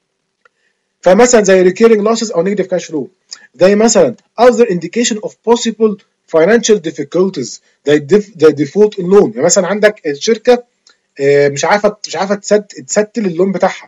فمثلا زي recurring losses او negative cash flow، زي مثلا other indication of possible financial difficulties زي default in loan. يعني مثلا عندك الشركه مش عارفه مش عارفه تسدل اللون بتاعها.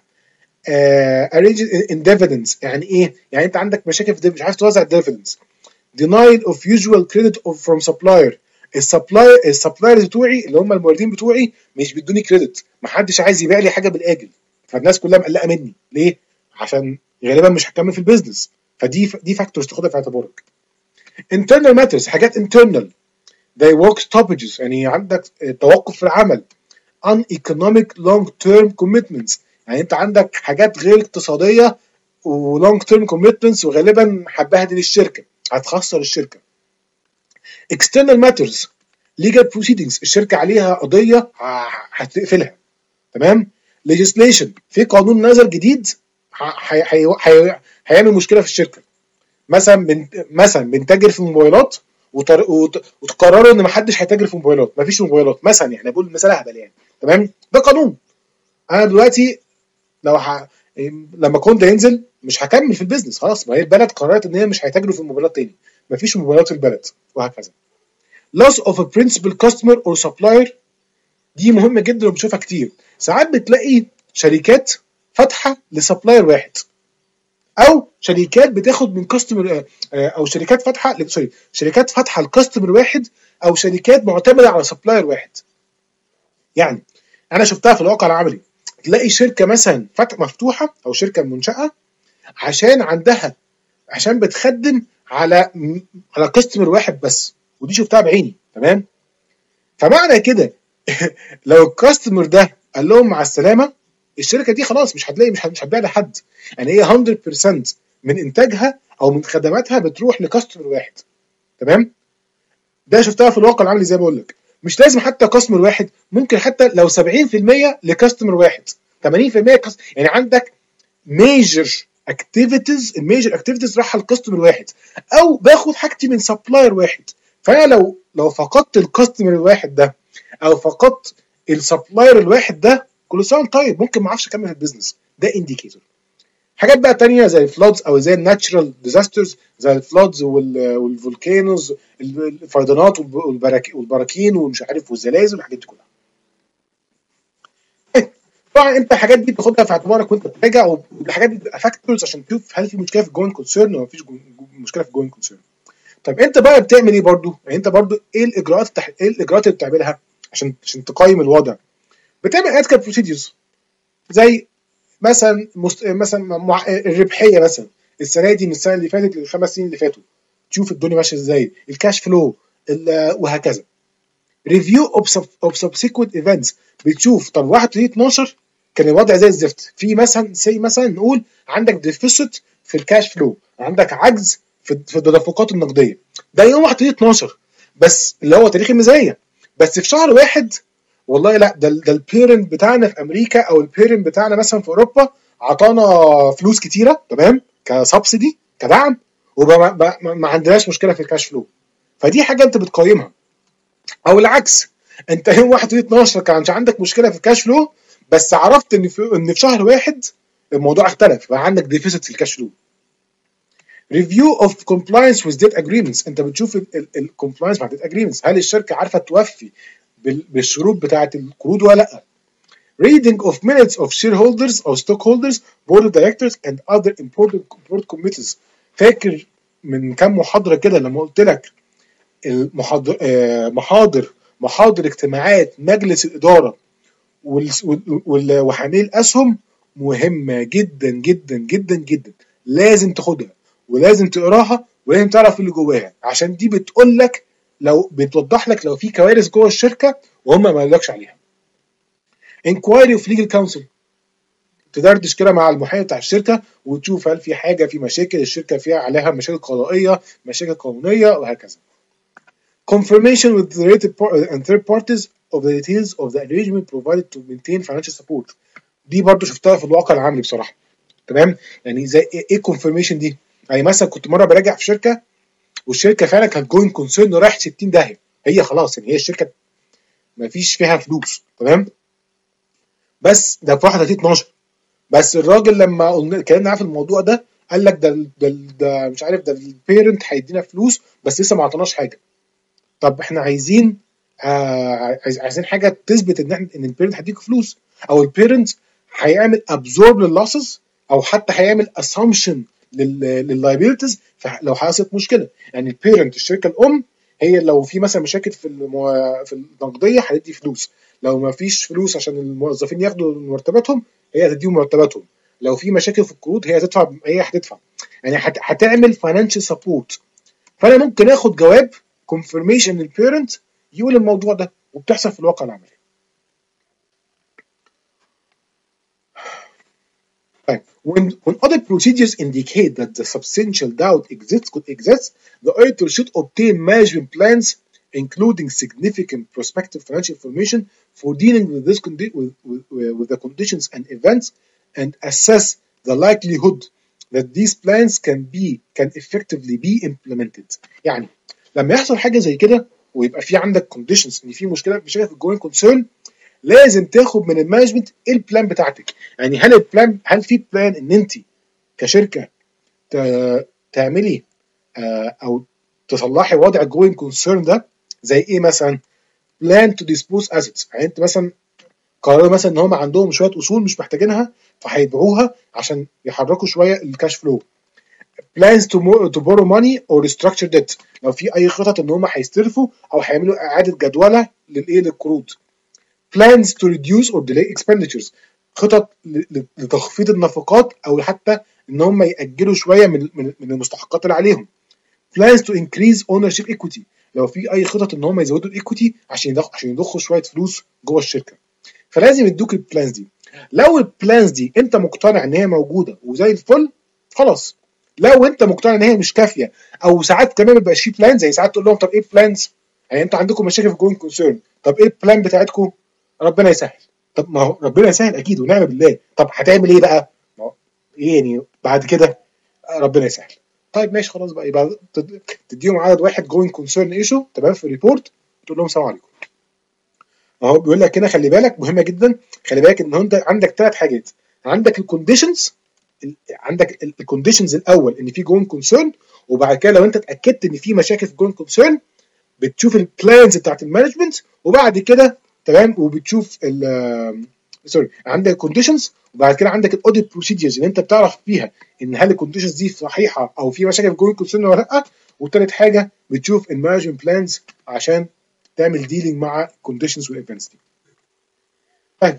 arrange in dividends يعني ايه؟ يعني انت عندك مشاكل في مش عارف توزع dividends. denial of usual credit of from supplier، السبلاير السبلايرز بتوعي اللي هم الموردين بتوعي مش بيدوني كريدت، محدش عايز يبيع لي حاجه بالاجل، فالناس كلها مقلقه مني. ليه؟ عشان غالبا مش هكمل في البيزنس. فدي دي فاكتورز تاخدها في اعتبارك. internal matters حاجات internal زي work stoppages يعني عندك توقف في العمل. uneconomic long term commitments يعني انت عندك حاجات غير اقتصاديه و long term commitments وغالبا هتبهدل الشركه، هتخسر الشركه. external matters legal proceedings الشركه عليها قضيه هتقفلها. تمام؟ legislation في قانون نزل جديد هيعمل مشكله في الشركه. مثلا من مثلا بنتاجر في موبايلات وتقرروا ان ما حدش هيتاجر في موبايلات، ما فيش موبايلات مثلا، يعني بقول مثال اهبل يعني. تمام؟ ده قانون. انا دلوقتي لو ح... لما كنت ينزل مش هكمل في البيزنس خلاص، ما هي البلد قررت ان هي مش هيتاجروا في الموبايلات تاني، ما فيش موبايلات في البلد، وهكذا. loss of a principal customer or supplier دي مهمه جدا وبنشوفها كتير. ساعات بتلاقي شركات فاتحه لسبلاير واحد، او شركات بتاخد من كاستمر، او شركات فاتحه سوري شركات فاتحه لكاستمر واحد، او شركات معتمده على سبلاير واحد. يعني انا شفتها في الواقع العملي، تلاقي شركه مثلا مفتوحه او شركه منشاه عشان عندها عشان بتخدم على على كاستمر واحد بس، ودي شفتها بعيني. تمام؟ فمعنى كده لو الكاستمر ده قال لهم مع السلامه، الشركه دي خلاص مش هتلاقي مش مش هتبيع لحد. يعني هي مية بالمية من انتاجها او من خدماتها بتروح لكاستمر واحد. تمام؟ ده شفتها في الواقع العملي زي ما بقول لك. مش لازم حتى كاستمر واحد، ممكن حتى لو سبعين بالمية لكاستمر واحد، ثمانين بالمية كاست... يعني عندك ميجر اكتيفيتيز، الميجر اكتيفيتيز رايحه لكاستمر واحد، او باخد حاجتي من سبلاير واحد. فانا لو لو فقدت الكاستمر الواحد ده او فقدت السبلاير الواحد ده، كل سنه طيب ممكن ما اعرفش اكمل البيزنس. ده انديكيتور. حاجات بقى تانية زي الفلودز او زي الناتشرال ديزاسترز زي الفلودز والفولكانوز، الفيضانات والبراكين ومش عارف والزلازل والحاجات دي كلها. طبعا انت الحاجات دي بتاخدها في اعتبارك وانت بتراجع، والحاجات دي بتبقى فاكتورز عشان تشوف هل في مشكله في الجوينج كونسيرن ولا مفيش مشكله في الجوينج كونسيرن. طيب انت بقى بتعمل ايه برضو؟ يعني انت برضو ايه الاجراءات التح... ايه الاجراءات اللي بتعملها عشان عشان تقيم الوضع؟ بتعمل ethical procedures زي مثلا مست... مثلا مع... الربحيه مثلا السنه دي من السنه اللي فاتت للخمس سنين اللي فاتوا، تشوف الدنيا ماشيه ازاي، الكاش فلو ال... وهكذا. ريفيو اوف سبسيكوينت ايفنتس بتشوف طب واحد اتنين اتناشر كان الوضع زي الزفت، في مثلا سي مثلا نقول عندك ديفيسيت في الكاش فلو، عندك عجز في في التدفقات النقديه، ده يوم واحد اتنين اتناشر بس اللي هو تاريخ الميزانيه. بس في شهر واحد والله لا، ده ده البيرنت بتاعنا في امريكا او البيرنت بتاعنا مثلا في اوروبا عطانا فلوس كتيره تمام كسبسيدي كدعم، وما ما عندناش مشكله في الكاش فلو. فدي حاجه انت بتقيمها. او العكس، انت يوم واحد اتنين اتناشر كانش عندك مشكله في الكاش فلو، بس عرفت ان في ان في شهر واحد الموضوع اختلف بقى عندك ديفيسيت في الكاش فلو. ريفيو اوف كومبلاينس وذ ديت اجريمنتس، انت بتشوف الكومبلاينس مع ديت اجريمنتس، هل الشركه عارفه توفي بالشروط بتاعه القروض ولا لا. reading of minutes of shareholders or stockholders board of directors and other important board committees. فاكر من كام محاضره كده لما قلت لك المحاضر آه محاضر محاضر اجتماعات مجلس الاداره وحامل الاسهم مهمه جدا جدا جدا جدا، لازم تاخدها ولازم تقراها ولازم تعرف اللي جواها، عشان دي بتقول لك لو بتوضح لك لو في كوارث جوه الشركه وهم ما قالكش عليها. inquiry of legal counsel، تدردش كده مع المحامي بتاع الشركه وتشوف هل في حاجه، في مشاكل الشركه فيها عليها مشاكل قضائيه، مشاكل قانونيه وهكذا. confirmation with the related and third parties of the details of the arrangement provided to maintain financial support. دي برضو شفتها في الواقع العملي بصراحه. تمام، يعني زي ايه confirmation دي؟ يعني مثلا كنت مره براجع في شركه والشركه فعلا كانت جوين كونسيرن رايح ستين داهيه، هي خلاص يعني هي الشركه ما فيش فيها فلوس. تمام، بس ده في واحد وثلاثين اتناشر، بس الراجل لما قلنا اتكلمنا معاه في الموضوع ده قال لك ده ده, ده مش عارف، ده البيرنت هيدينا فلوس بس لسه ما عطاناش حاجه. طب احنا عايزين آه عايزين حاجه تثبت ان احنا ان البيرنت هيديك فلوس، او البيرنت هيعمل ابزورب لللوسز، او حتى هيعمل اسامبشن لللايبيلتيز لو حصلت مشكله. يعني البيرنت الشركه الام هي لو في مثلا مشاكل في المو... في النقديه هتدي فلوس، لو ما فيش فلوس عشان الموظفين ياخدوا مرتباتهم هي هتديهم مرتباتهم، لو في مشاكل في القروض هي هتدفع، هي هتدفع، يعني هت... هتعمل فاينانشال سبورت. فانا ممكن اخد جواب كونفirmation للبيرنت يقول الموضوع ده، وبتحصل في الواقع العملي. طيب when when other procedures indicate that the substantial doubt exists could exist, the auditor should obtain management plans including significant prospective financial information for dealing with this condi- with, with, with the conditions and events, and assess the likelihood that these plans can be can effectively be implemented. يعني لما يحصل حاجه زي كده ويبقى في عندك كونديشنز ان في مشكله مشكله في الجوين كونسيرن، لازم تاخد من المانجمنت ايه البلان بتاعتك. يعني هل البلان، هل في بلان ان انت كشركه تعملي او تصلحي وضع الجوين كونسيرن ده؟ زي ايه مثلا؟ بلان تو ديسبوز اسيتس، يعني انت مثلا قرروا مثلا ان هم عندهم شويه اصول مش محتاجينها فهيبيعوها عشان يحركوا شويه الكاش فلو. plans to to borrow money or restructure debt، لو في اي خطط ان هم هيستلفوا او هيعملوا اعاده جدوله للايه للقروض. plans to reduce or delay expenditures، خطط لتخفيض النفقات او حتى ان هم ياجلوا شويه من من المستحقات اللي عليهم. plans to increase ownership equity، لو في اي خطط ان هم يزودوا الايكويتي عشان يضخ عشان يضخوا شويه فلوس جوه الشركه. فلازم يدوك البلانز دي. لو البلانز دي انت مقتنع ان هي موجوده وزي الفل خلاص. لو انت مقتنع ان هي مش كافيه، او ساعات كمان ما بيبقاش فيه بلان، زي ساعات تقول لهم طب ايه بلانز؟ يعني انتوا عندكم مشاكل في الجوين كونسيرن، طب ايه البلان بتاعتكم؟ ربنا يسهل. طب ما هو ربنا يسهل اكيد ونعم بالله، طب هتعمل ايه بقى؟ ما هو ايه يعني بعد كده؟ ربنا يسهل. طيب ماشي خلاص بقى، يبقى تديهم عدد واحد جوين كونسيرن ايشو تمام في الريبورت، تقول لهم سلام عليكم. اهو بيقول لك هنا خلي بالك مهمه جدا، خلي بالك ان انت عندك ثلاث حاجات. عندك الكونديشنز، عندك الكونديشنز الاول ان في جوين كونسيرن، وبعد كده لو انت اتاكدت ان في مشاكل في جوين كونسيرن بتشوف البلانز بتاعت المانجمنت، وبعد كده تمام وبتشوف ال سوري عندك الكونديشنز، وبعد كده عندك الاوديت بروسيدجرز اللي انت بتعرف فيها ان هل الكونديشنز دي صحيحه او في مشاكل في جوين كونسيرن ولا لا. وثالث حاجه بتشوف المانجمنت بلانز عشان تعمل ديلينج مع الكونديشنز والايفنتس دي. طيب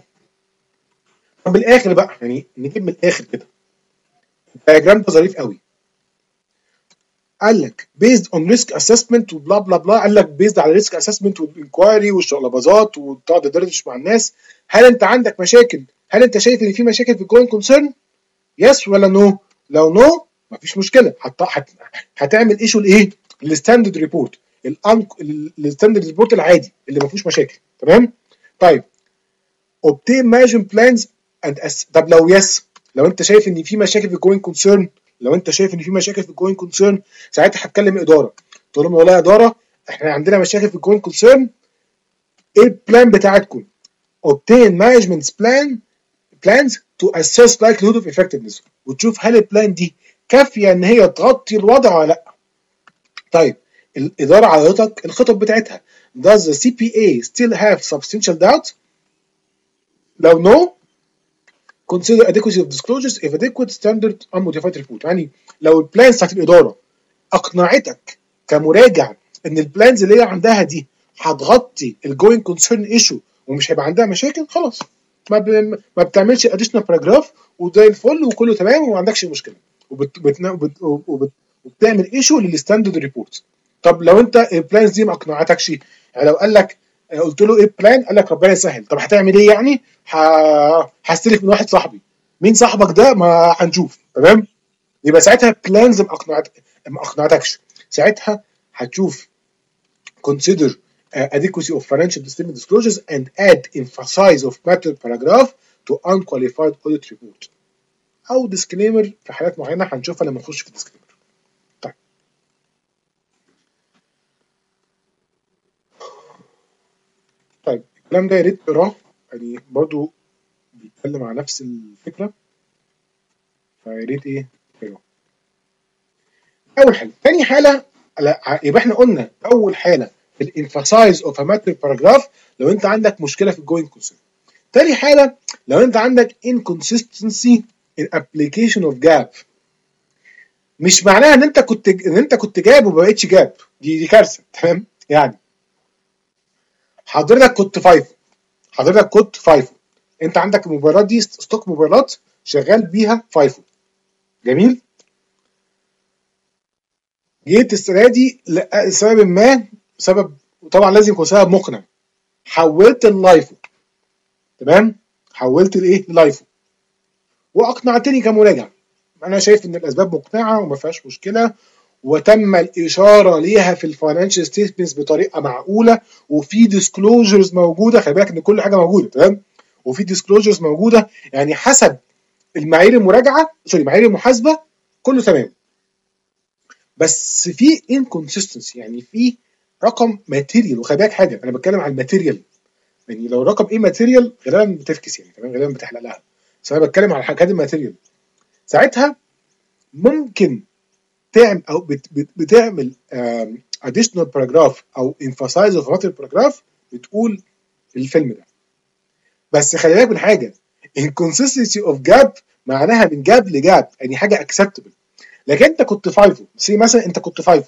طب بالاخر بقى، يعني نجيب من الاخر كده، الدياجرام ده ظريف قوي. قال لك based on risk assessment وبلا بلا بلا، قال لك based على risk assessment والانكوايري والشقلباظات وتقعد تدردش مع الناس، هل انت عندك مشاكل؟ هل انت شايف ان في مشاكل في الجوين كونسيرن؟ يس ولا نو؟ لو نو مفيش مشكله، هت... هت... هتعمل ايشو الايه؟ الستاندرد ريبورت، الستاندرد ريبورت العادي اللي ما فيهوش مشاكل. تمام؟ طيب obtain management plans and as... طب لو يس، لو انت شايف ان في مشاكل في الجوين كونسيرن، لو انت شايف ان في مشاكل في الجوين كونسيرن ساعتها هتكلم اداره، تقول لهم والله يا اداره احنا عندنا مشاكل في الجوين كونسيرن، ايه البلان بتاعتكم؟ obtain management plan plans to assess likelihood of effectiveness، وتشوف هل البلان دي كافيه ان هي تغطي الوضع ولا لا. طيب الاداره عرضتك الخطط بتاعتها، does the سي بي إيه still have substantial doubt؟ لو no consider adequacy of disclosures if adequate standard unmodified report. يعني لو البلانز بتاعت الاداره اقنعتك كمراجع ان البلانز اللي هي عندها دي هتغطي الجوين كونسيرن ايشو ومش هيبقى عندها مشاكل، خلاص ما, ب... ما بتعملش اديشنال باراجراف وزي الفل وكله تمام وما عندكش مشكله. وبت... بت... وبت... وبت... وبتعمل ايشو للستاندرد ريبورت. طب لو انت البلانز دي ما اقنعتكش، يعني لو قال لك قلت له ايه بلان، قال لك ربنا يسهل، طب هتعمل ايه يعني؟ ه... هستلف من واحد صاحبي. مين صاحبك ده؟ ما هنشوف. تمام؟ يبقى ساعتها بلانز ما اقنعت ما اقنعتكش، ساعتها هتشوف consider uh, adequacy of financial statement disclosures and add emphasize of matter paragraph to unqualified audit report او disclaimer في حالات معينه هنشوفها لما نخش في disclaimer. طيب طيب الكلام ده يا ريت تقراه، يعني برضو بيتكلم على نفس الفكره، فيا ريت ايه تقراه. اول حاجه. تاني حاله، يبقى احنا قلنا اول حاله في الانفاسايز اوف ا ماتر باراجراف لو انت عندك مشكله في الجوينج كونسيرن. تاني حاله لو انت عندك inconsistency in application of gap. مش معناها ان انت كنت ان انت كنت جاب وما بقتش جاب، دي دي كارثه. تمام؟ يعني حضرتك كنت فايفو، حضرتك كنت فايفو، انت عندك الموبايلات دي ستوك موبايلات شغال بيها فايفو، جميل. جيت السنه دي لسبب ما، سبب طبعا لازم يكون سبب مقنع، حولت اللايفو. تمام؟ حولت الايه لايفو واقنعتني كمراجع. انا شايف ان الاسباب مقنعه وما فيهاش مشكله، وتم الاشاره ليها في الفاينانشال ستيتمنتس بطريقه معقوله، وفي ديسكلوجرز موجوده. خلي بالك ان كل حاجه موجوده. تمام؟ وفي ديسكلوجرز موجوده، يعني حسب المعايير المراجعه، سوري معايير المحاسبه، كله تمام. بس في انكونسستنسي، يعني في رقم ماتيريال. وخلي بالك حاجه، انا بتكلم عن الماتيريال، يعني لو الرقم ايه ماتيريال غالبا بتفكس، يعني تمام، غالبا بتحلق لها. بس انا بتكلم على الحاجات الماتيريال، ساعتها ممكن تعمل او بت بت بتعمل additional paragraph او emphasize of matter paragraph بتقول الفيلم ده. بس خلي بالك من حاجه، inconsistency of gap معناها من جاب لجاب، يعني حاجه acceptable. لكن انت كنت فايفو، سي مثلا انت كنت فايفو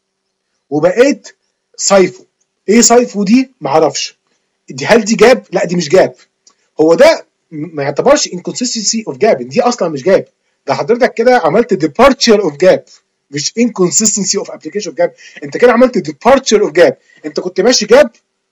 وبقيت صيفو. ايه صيفو دي؟ معرفش. دي هل دي جاب؟ لا دي مش جاب. هو ده ما يعتبرش inconsistency of gap، دي اصلا مش جاب، ده حضرتك كده عملت departure of gap، مش inconsistency of application of gap. انت كده عملت departure of gap. انت كنت ماشي جاب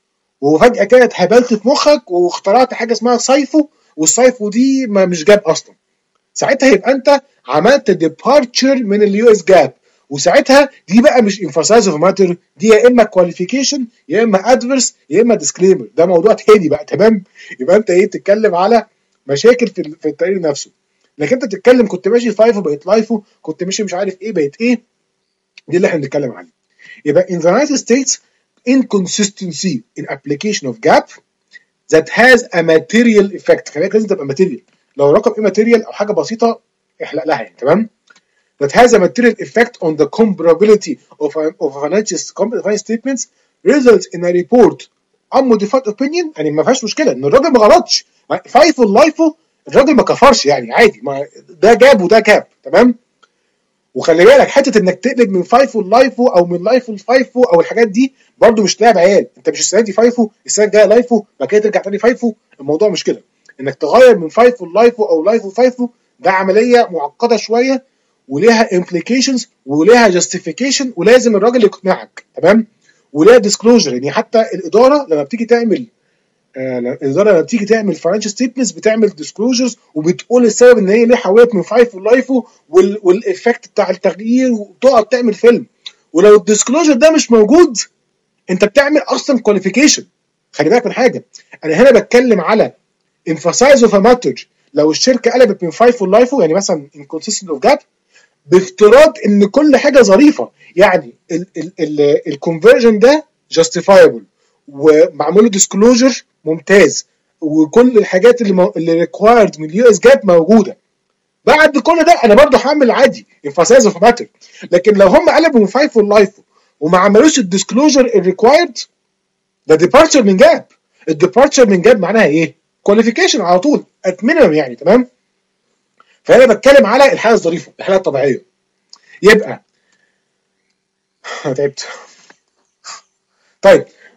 وفجاه كده اتهبلت في مخك واخترعت حاجه اسمها صيفو، والصيفو دي ما مش جاب اصلا. ساعتها يبقى انت عملت departure من اليو اس جاب، وساعتها دي بقى مش emphasize of matter، دي يا اما qualification يا اما adverse يا اما disclaimer. ده موضوع تاني بقى. تمام؟ يبقى انت ايه تتكلم على مشاكل في في التقرير نفسه. لكن انت بتتكلم كنت ماشي فايفو بقيت لايفو، كنت ماشي مش عارف ايه بقيت ايه، دي اللي احنا بنتكلم عليه. يبقى in the United States inconsistency in application of gap that has a material effect. خلي بالك لازم تبقى material، لو رقم ايه material او حاجه بسيطه احلق لها يعني. تمام؟ that has a material effect on the comparability of a, of financial financial statements results in a report unmodified opinion. يعني ما فيهاش مشكله ان الراجل ما غلطش، فايفو لايفو الراجل ما كفرش، يعني عادي، ما ده جاب وده جاب. تمام؟ وخلي بالك حته انك تقلب من فايفو لايفو او من لايفو لفايفو او الحاجات دي برده مش لعب عيال. انت مش السنه دي فايفو السنه الجايه لايفو بعد كده ترجع تاني فايفو. الموضوع مش كده، انك تغير من فايفو لايفو او لايفو فايفو ده عمليه معقده شويه وليها امبليكيشنز وليها جاستيفيكيشن، ولازم الراجل يقنعك. تمام؟ وليها ديسكلوجر، يعني حتى الاداره لما بتيجي تعمل آه الاداره لما بتيجي تعمل فاينانشال ستيتمنتس بتعمل ديسكلوجرز وبتقول السبب ان هي ليه حولت من فايفو لايفو والايفكت بتاع التغيير، وتقعد تعمل فيلم. ولو الديسكلوجر ده مش موجود انت بتعمل اصلا كواليفيكيشن. خلي بالك من حاجه، انا هنا بتكلم على emphasize of a matter. لو الشركه قلبت من فايفو لايفو، يعني مثلا inconsistent of gap، بافتراض ان كل حاجه ظريفه، يعني الكونفرجن ده جاستيفايبل ومعمول له ديسكلوجر ممتاز، وكل الحاجات اللي مو... اللي ريكوايرد من اليو اس جاب موجوده، بعد كل ده انا برضه هعمل عادي emphasize of matter. لكن لو هم قلبوا من فايفو لايفو وما عملوش الديسكلوجر الريكوايرد، ده ديبارتشر من جاب. الديبارتشر من جاب معناها ايه؟ كواليفيكيشن على طول ات مينيمم يعني. تمام؟ فانا بتكلم على الحاله الظريفه، الحاله الطبيعيه. يبقى انا تعبت. طيب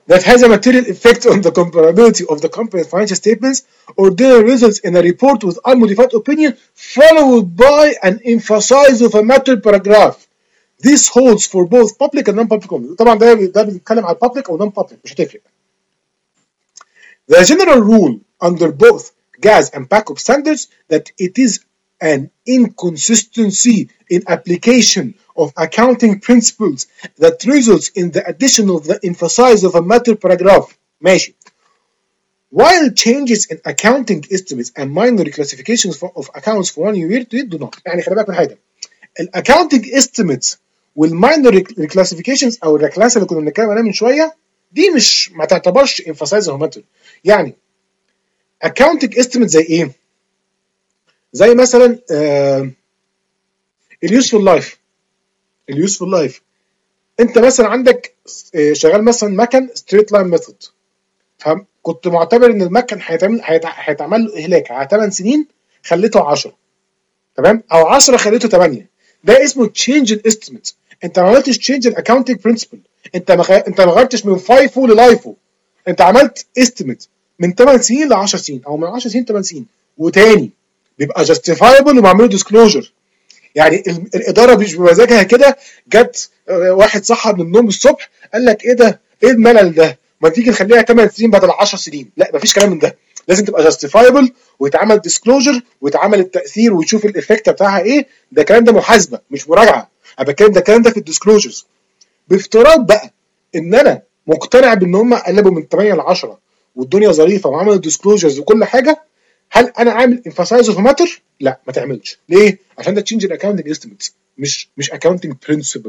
that has a material effect on the comparability of the company's financial statements ordinarily results in a report with unmodified opinion followed by an emphasize of a matter paragraph. This holds for both public and non-public companies. طبعا ده ده بيتكلم على public او non-public مش هتفرق. The general rule under both G A S and PACOP standards that it is an inconsistency in application of accounting principles that results in the addition of the emphasize of a matter paragraph. ماشي. While changes in accounting estimates and minor reclassifications of accounts for one year do not. يعني خلي بالك من حاجة. الاكاونتنج estimates والماينر reclassifications او الريكلاس اللي كنا بنتكلم عليها من شوية دي مش ما تعتبرش emphasize of a matter. يعني accounting estimate زي ايه؟ زي مثلا آه اليوسفول لايف. اليوسفول لايف انت مثلا عندك شغال مثلا مكن ستريت لاين ميثود، فكنت معتبر ان المكن هيتعمل هيتعمل له اهلاك على ثمان سنين خليته عشرة، تمام، او عشرة خليته ثمانية. ده اسمه تشينج الاستيميت. انت ما عملتش تشينج الاكاونتنج برنسبل، انت ما خ... انت ما غيرتش من فايفو للايفو، انت عملت استيميت من ثمان سنين ل عشر سنين او من عشر سنين ثمان سنين، وتاني بيبقى جاستيفايبل ومعمول ديسكلوجر. يعني الاداره مش بمزاجها كده، جت واحد صحى من النوم الصبح قال لك ايه ده؟ ايه الملل ده؟ ما تيجي نخليها ثمان سنين بدل عشر سنين. لا، مفيش كلام من ده، لازم تبقى جاستيفايبل ويتعمل ديسكلوجر ويتعمل التاثير ويشوف الايفكت بتاعها ايه. ده الكلام ده محاسبه مش مراجعه. انا بتكلم ده الكلام ده في الديسكلوجرز. بافتراض بقى ان انا مقتنع بان هم قلبوا من ثمانية ل عشرة والدنيا ظريفه وعملوا ديسكلوجرز وكل حاجه، هل انا عامل emphasize of matter؟ لا، ما تعملش. ليه؟ عشان ده تشينج الاكاونتنج استيميتس مش مش accounting principle.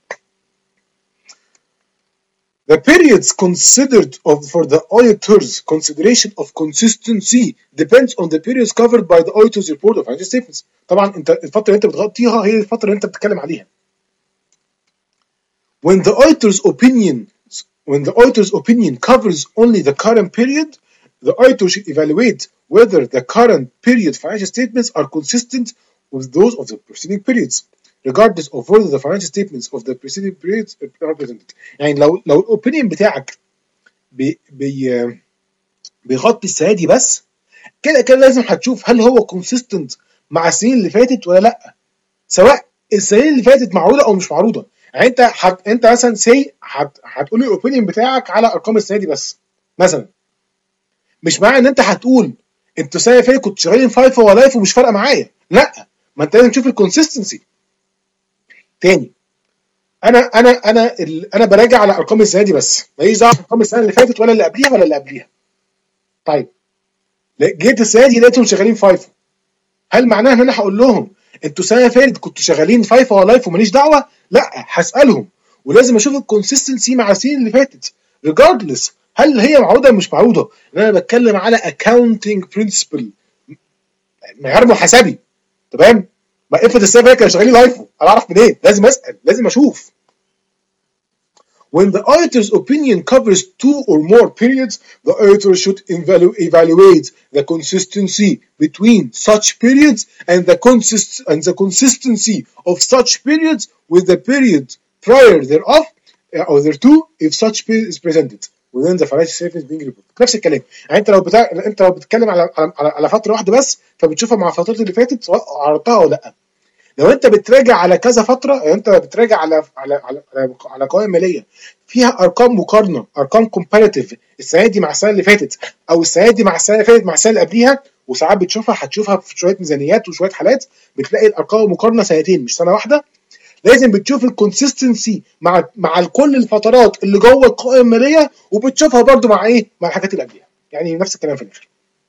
The periods considered of for the auditor's consideration of consistency depends on the periods covered by the auditor's report of financial statements. طبعا انت الفتره اللي انت بتغطيها هي الفتره اللي انت بتتكلم عليها. When the auditor's opinion when the auditor's opinion covers only the current period, the auditor should evaluate whether the current period financial statements are consistent with those of the preceding periods, regardless of whether the financial statements of the preceding periods are presented. يعني لو لو الاوبينيون بتاعك بي بي بيغطي السنه دي بس، كده كده لازم هتشوف هل هو consistent مع السنين اللي فاتت ولا لا، سواء السنين اللي فاتت معروضه او مش معروضه. يعني انت حت... انت مثلا سي هت... هتقول لي الاوبينيون بتاعك على ارقام السنه دي بس مثلا، مش معنى ان انت هتقول انتوا السنه اللي فاتت كنتوا شغالين فايفو ولا لايف ومش فارقه معايا. لا، ما انت لازم تشوف الكونسستنسي. تاني، انا انا انا ال... انا براجع على ارقام السنه دي بس، ماليش دعوه بارقام السنه اللي فاتت ولا اللي قبليها ولا اللي قبليها. طيب جيت السنه دي لقيتهم شغالين فايفو، هل معناها ان انا هقول لهم انتوا السنه اللي فاتت كنتوا شغالين فايفو ولا لايف وماليش دعوه؟ لا، هسالهم ولازم اشوف الكونسستنسي مع السنين اللي فاتت ريجاردلس هل هي معروضه ولا مش معروضه. انا بتكلم على اكاونتنج برنسبل، معيار محاسبي، تمام؟ ما افرض السنه اللي فاتت كانوا شغالين لايفو، انا اعرف منين؟ لازم اسال، لازم اشوف. When the auditor's opinion covers two or more periods, the auditor should evaluate the consistency between such periods and the, consist and the consistency of such periods with the period prior thereof or thereto if such period is presented within the financial statements being reported. نفس الكلام. يعني انت لو بتاع... انت لو بتتكلم على على على فتره واحده بس، فبتشوفها مع الفترات اللي فاتت سواء عرضتها ولا لا. لو انت بتراجع على كذا فتره، يعني انت بتراجع على على على على قوائم ماليه فيها ارقام مقارنه، ارقام كومباريتيف، السنه دي مع السنه اللي فاتت او السنه دي مع السنه اللي فاتت مع السنه اللي قبليها، وساعات بتشوفها هتشوفها في شويه ميزانيات وشويه حالات بتلاقي الارقام مقارنه سنتين مش سنه واحده. لازم بتشوف الكونسستنسي مع مع كل الفترات اللي جوه القوائم الماليه، وبتشوفها برده مع ايه؟ مع الحاجات اللي قبليها. يعني نفس الكلام في الاخر.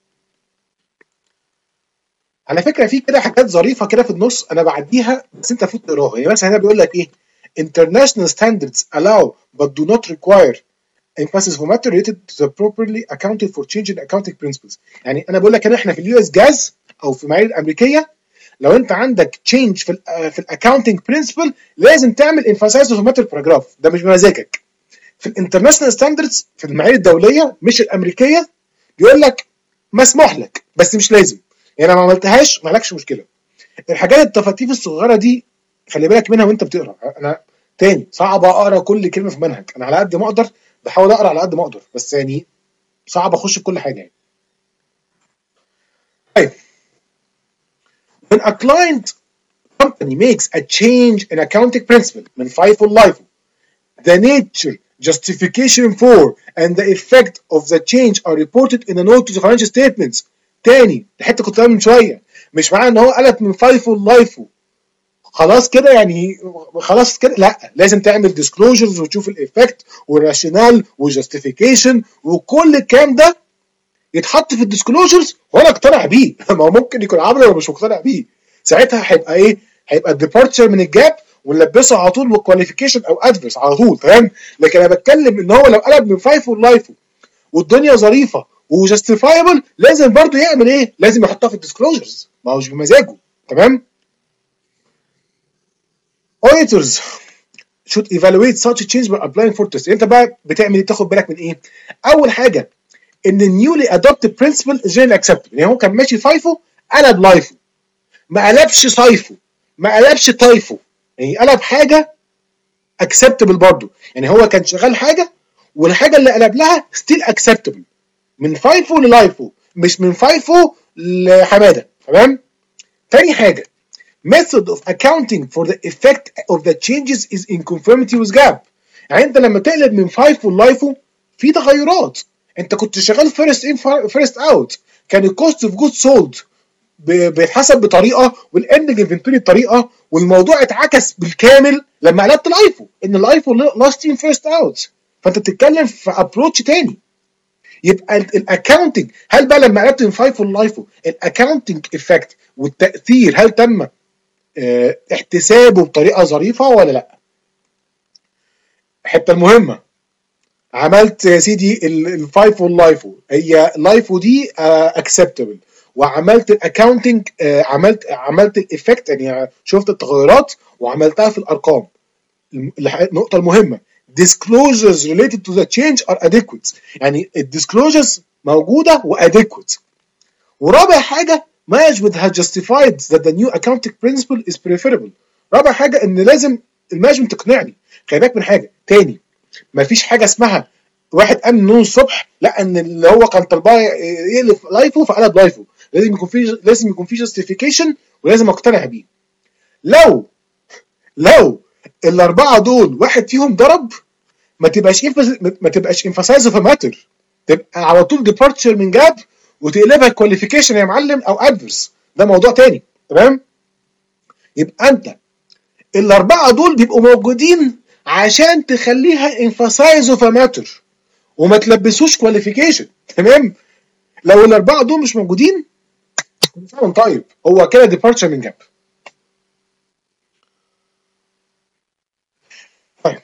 على فكره في كده حاجات ظريفه كده في النص انا بعديها بس انت فوت تقراها. يعني مثلا هنا بيقول لك ايه؟ international standards allow but do not require emphasis for matter related to the properly accounted for change in accounting principles. يعني انا بقول لك ان احنا في اليو اس جاز او في المعايير الامريكيه لو انت عندك تشينج في ال في الاكاونتنج برنسبل لازم تعمل emphasize for matter باراجراف، ده مش بمزاجك. في الانترناشونال ستاندردز في المعايير الدوليه مش الامريكيه بيقول لك مسموح لك بس مش لازم. يعني انا ما عملتهاش مالكش مشكله. الحاجات التفاصيل الصغيره دي خلي بالك منها وانت بتقرا. انا تاني صعب اقرا كل كلمه في منهج، انا على قد ما اقدر بحاول اقرا على قد ما اقدر، بس يعني صعب اخش في كل حاجه يعني. طيب when a client company makes a change in accounting principle من فايفو للايفو, the nature, justification for and the effect of the change are reported in a note to the financial statements. تاني الحته كنت من شويه، مش معناه ان هو قلب من فايفو للايفو خلاص كده يعني خلاص كده، لا لازم تعمل ديسكلوجرز وتشوف الايفكت والراشونال والجاستيفيكيشن وكل الكلام ده يتحط في الديسكلوجرز وانا اقتنع بيه. ما هو ممكن يكون عامل ولا مش مقتنع بيه، ساعتها هيبقى ايه؟ هيبقى الديبارتشر من الجاب ونلبسه على طول بالكواليفيكيشن او ادفرس على طول، فاهم؟ لكن انا بتكلم ان هو لو قلب من فايفو للايفو والدنيا ظريفه وجاستيفايبل لازم برضو يعمل ايه؟ لازم يحطها في الديسكلوجرز، ما هوش بمزاجه. تمام؟ auditors should evaluate such a change by applying for test. انت بقى بتعمل ايه؟ تاخد بالك من ايه؟ اول حاجه ان النيولي adopted principle is generally acceptable. يعني هو كان ماشي فايفو قلب لايفو، ما قلبش صيفو، ما قلبش طايفو، يعني قلب حاجه acceptable برضه. يعني هو كان شغال حاجه والحاجه اللي قلب لها still acceptable من فايفو للايفو، مش من فايفو لحماده. تمام؟ تاني حاجه method of accounting for the effect of the changes is in conformity with جاب. يعني انت لما تقلب من فايفو للايفو في تغيرات، انت كنت شغال فيرست ان فيرست اوت، كان الكوست اوف جود سولد بيتحسب بطريقه والاندنج انفنتوري بطريقه، والموضوع اتعكس بالكامل لما قلبت الايفو ان الايفو لاست ان فيرست اوت، فانت بتتكلم في ابروتش تاني. يبقى الاكاونتنج هل بقى لما قلبت من فايفو للايفو الاكاونتنج افكت والتاثير هل تم اه احتسابه بطريقه ظريفه ولا لا؟ الحته المهمه، عملت يا سيدي الفايفو للايفو، هي لايفو دي اكسبتبل، وعملت الاكاونتنج عملت عملت الايفكت يعني شفت التغيرات وعملتها في الارقام. النقطه المهمه disclosures related to the change are adequate، يعني الديسكلوجرز موجوده وadequate. ورابع حاجه management has justified that the new accounting principle is preferable. رابع حاجه ان لازم المانجمنت تقنعني. خلي بالك من حاجه تاني، مفيش حاجه اسمها واحد قام من النوم الصبح لا ان اللي هو كان طالباه يقلب لايفه فقلب لايفه، لازم يكون في لازم يكون في جاستيفيكيشن ولازم اقتنع بيه. لو لو الاربعه دول واحد فيهم ضرب ما تبقاش ما تبقاش emphasize of a matter، تبقى على طول departure من جاب وتقلبها كواليفيكيشن يا معلم او ادفرس، ده موضوع تاني. تمام؟ يبقى انت الاربعه دول بيبقوا موجودين عشان تخليها emphasize of a matter وما تلبسوش كواليفيكيشن. تمام؟ لو الاربعه دول مش موجودين طيب هو كده departure من جاب. طيب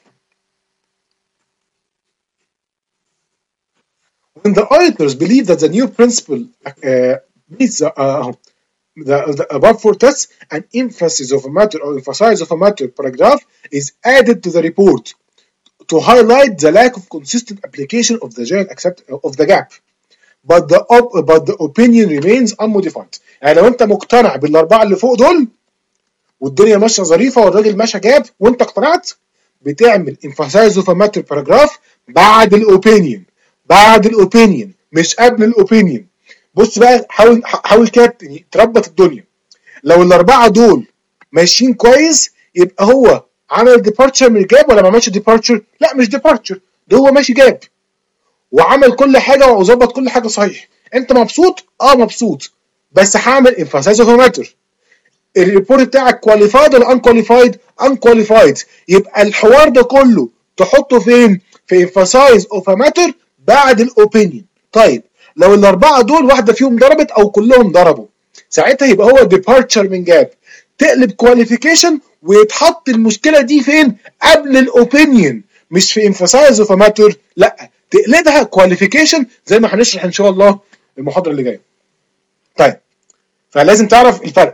when the auditors believe that the new principle uh, meets the, uh, the, the above four tests, an emphasis of a matter or emphasize of a matter paragraph is added to the report to highlight the lack of consistent application of the general accept of the gap. But the op, but the opinion remains unmodified. يعني لو انت مقتنع بالاربعه اللي فوق دول والدنيا ماشيه ظريفه والراجل ماشي جاب وانت اقتنعت، بتعمل emphasize of a matter paragraph بعد الاوبينيون، بعد الاوبينيون مش قبل الاوبينيون. بص بقى حاول حاول كده تربط الدنيا. لو الاربعه دول ماشيين كويس يبقى هو عمل ديبارتشر من الجاب ولا ما عملش ديبارتشر؟ لا مش ديبارتشر، ده هو ماشي جاب وعمل كل حاجه وظبط كل حاجه صحيح. انت مبسوط؟ اه مبسوط، بس هعمل emphasize of a matter. الريبورت بتاعك كواليفايد ولا ان كواليفايد؟ ان كواليفايد، يبقى الحوار ده كله تحطه فين؟ في emphasize of a matter بعد الاوبينيون. طيب لو الاربعه دول واحده فيهم ضربت او كلهم ضربوا، ساعتها يبقى هو departure من جاب، تقلب كواليفيكيشن ويتحط المشكله دي فين؟ قبل الاوبينيون، مش في emphasize of a matter، لا تقلبها كواليفيكيشن زي ما هنشرح ان شاء الله المحاضره اللي جايه. طيب فلازم تعرف الفرق.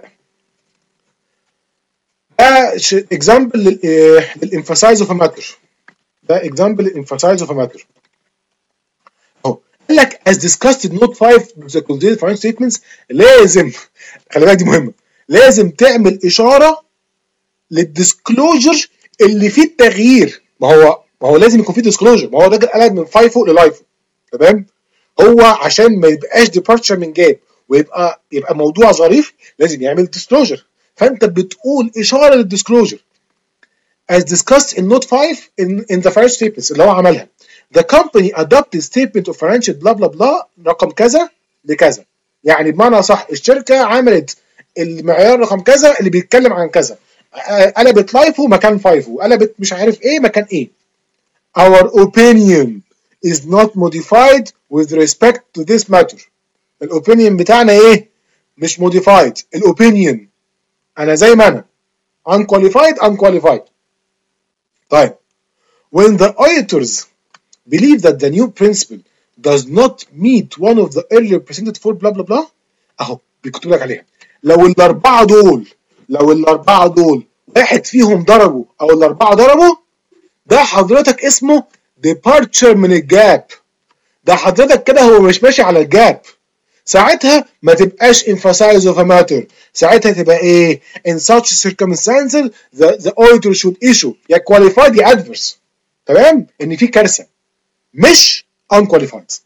ده اكزامبل للامفاسايز اوف ا ماتر، ده اكزامبل للامفاسايز اوف ا ماتر اهو. قال لك as discussed in note five of the consolidated financial statements، لازم خلي بالك دي مهمه، لازم تعمل اشاره للديسكلوجر اللي فيه التغيير. ما هو ما هو لازم يكون في ديسكلوجر، ما هو الراجل قلب من فايفو للايفو، تمام؟ هو عشان ما يبقاش ديبارتشر من جاب ويبقى يبقى موضوع ظريف لازم يعمل ديسكلوجر. فانت بتقول اشاره للديسكلوجر as discussed in note five in, in the first statements اللي هو عملها. The company adopted statement of financial blah blah blah رقم كذا لكذا. يعني بمعنى صح الشركه عملت المعيار رقم كذا اللي بيتكلم عن كذا، قلبت لايفو مكان فايفو، قلبت مش عارف ايه مكان ايه. Our opinion is not modified with respect to this matter. الاوبينيون بتاعنا ايه؟ مش modified. الاوبينيون انا زي ما انا unqualified unqualified. طيب when the auditors believe that the new principle does not meet one of the earlier presented for blah blah blah اهو بيكتب لك عليها. لو الاربعه دول لو الاربعه دول واحد فيهم ضربوا او الاربعه ضربوا، ده حضرتك اسمه departure من الجاب. ده حضرتك كده هو مش ماشي على الجاب. ساعتها ما تبقاش emphasize of a matter، ساعتها تبقى ايه؟ in such circumstances the, the auditor should issue يا qualified يا adverse. تمام؟ ان في كارثه مش unqualified.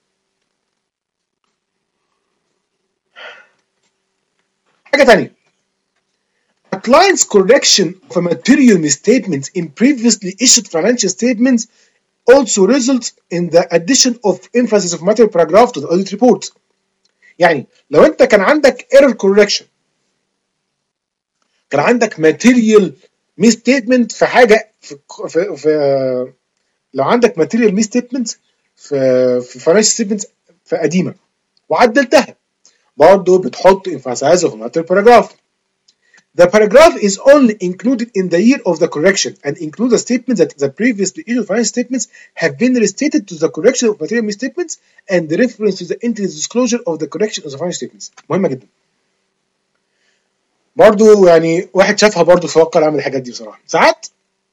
حاجه ثانيه، a client's correction of a material misstatement in previously issued financial statements also results in the addition of emphasis of material paragraph to the audit report. يعني لو انت كان عندك error correction، كان عندك material misstatement في حاجه في, في, في لو عندك material misstatement في في financial statements في قديمه وعدلتها، برضه بتحط emphasize of material paragraph. The paragraph is only included in the year of the correction and includes a statement that the previously issued financial statements have been restated to the correction of material misstatements and the reference to the entity disclosure of the correction of the financial statements. مهمة جدا. برضو يعني واحد شافها برضو في واقع عمل الحاجات دي بصراحة. ساعات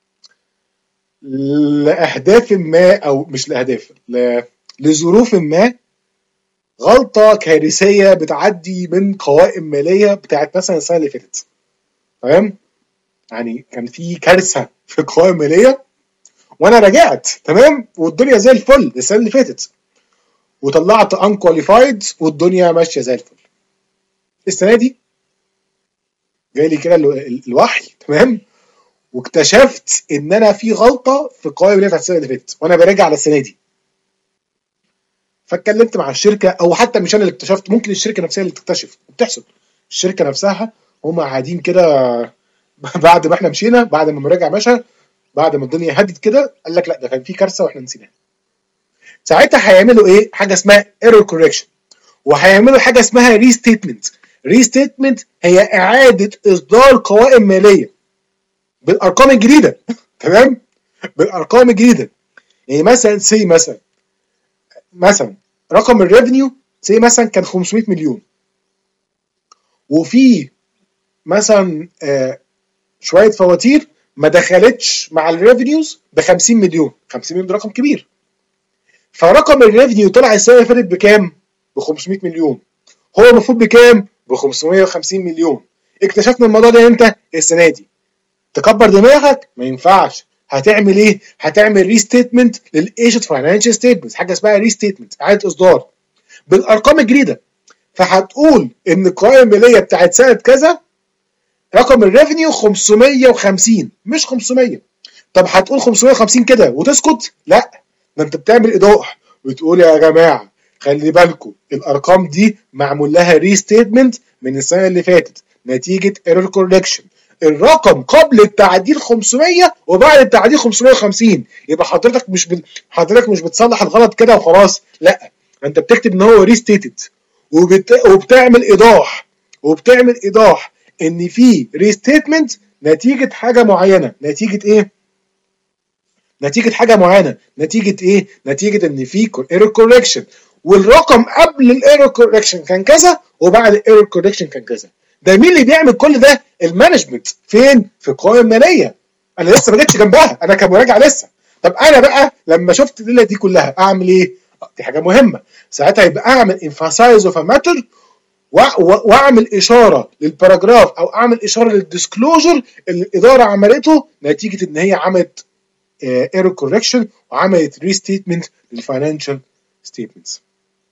لأهداف ما أو مش لأهداف ل... لظروف ما غلطة كارثية بتعدي من قوائم مالية بتاعت مثلا السنة اللي فاتت. تمام؟ يعني كان في كارثه في القوائم الماليه وانا رجعت تمام والدنيا زي الفل السنه اللي فاتت، وطلعت unqualified والدنيا ماشيه زي الفل. السنه دي جاي لي كده الوحي تمام، واكتشفت ان انا في غلطه في القوائم الماليه بتاعت السنه اللي فاتت وانا براجع على السنه دي. فاتكلمت مع الشركه، او حتى مش انا اللي اكتشفت، ممكن الشركه نفسها اللي تكتشف وبتحصل. الشركه نفسها هم قاعدين كده بعد ما احنا مشينا، بعد ما المراجع مشى، بعد ما الدنيا هدت كده، قال لك لا ده كان في كارثه واحنا نسيناها. ساعتها هيعملوا ايه؟ حاجه اسمها ايرور كوركشن، وهيعملوا حاجه اسمها ريستيتمنت. ريستيتمنت هي اعاده اصدار قوائم ماليه بالارقام الجديده تمام؟ بالارقام الجديده. يعني مثلا سي مثلا مثلا رقم الريفنيو سي مثلا كان خمسمية مليون، وفي مثلا آه شويه فواتير ما دخلتش مع الريفنيوز ب خمسين مليون. خمسين مليون ده رقم كبير. فرقم الريفنيو طلع السنه اللي فاتت بكام؟ ب خمسمية مليون. هو المفروض بكام؟ ب خمسمية وخمسين مليون. اكتشفنا الموضوع ده امتى؟ السنه دي. تكبر دماغك؟ ما ينفعش. هتعمل ايه؟ هتعمل ريستيتمنت للايشد فاينانشال ستيتمنت، حاجه اسمها ريستيتمنت، اعاده اصدار بالارقام الجديده. فهتقول ان القوائم الماليه بتاعت سنه كذا رقم الريفنيو خمسمية وخمسين مش خمسمية. طب هتقول خمسمية وخمسين كده وتسكت؟ لا، ده انت بتعمل ايضاح وتقول يا جماعه خلي بالكم الارقام دي معمول لها ريستيتمنت من السنه اللي فاتت نتيجه ايرور كوركشن. الرقم قبل التعديل خمسمية وبعد التعديل خمسمية وخمسين. يبقى حضرتك مش ب... حضرتك مش بتصلح الغلط كده وخلاص، لا، انت بتكتب ان هو ريستيتد وبت... وبتعمل ايضاح وبتعمل ايضاح ان في ريستيتمنت نتيجه حاجه معينه. نتيجه ايه؟ نتيجه حاجه معينه. نتيجه ايه؟ نتيجه ان في ايرور كوركشن، والرقم قبل الايرور كوركشن كان كذا وبعد الايرور كوركشن كان كذا. ده مين اللي بيعمل كل ده؟ المانجمنت. فين؟ في القوائم الماليه. انا لسه ما جيتش جنبها، انا كمراجع لسه. طب انا بقى لما شفت الليله دي كلها اعمل ايه؟ دي حاجه مهمه. ساعتها يبقى اعمل emphasize of a matter واعمل اشاره للباراجراف او اعمل اشاره للديسكلوجر اللي الاداره عملته نتيجه ان هي عملت ايرور كوركشن وعملت ريستيتمنت للفاينانشال ستيتمنتس.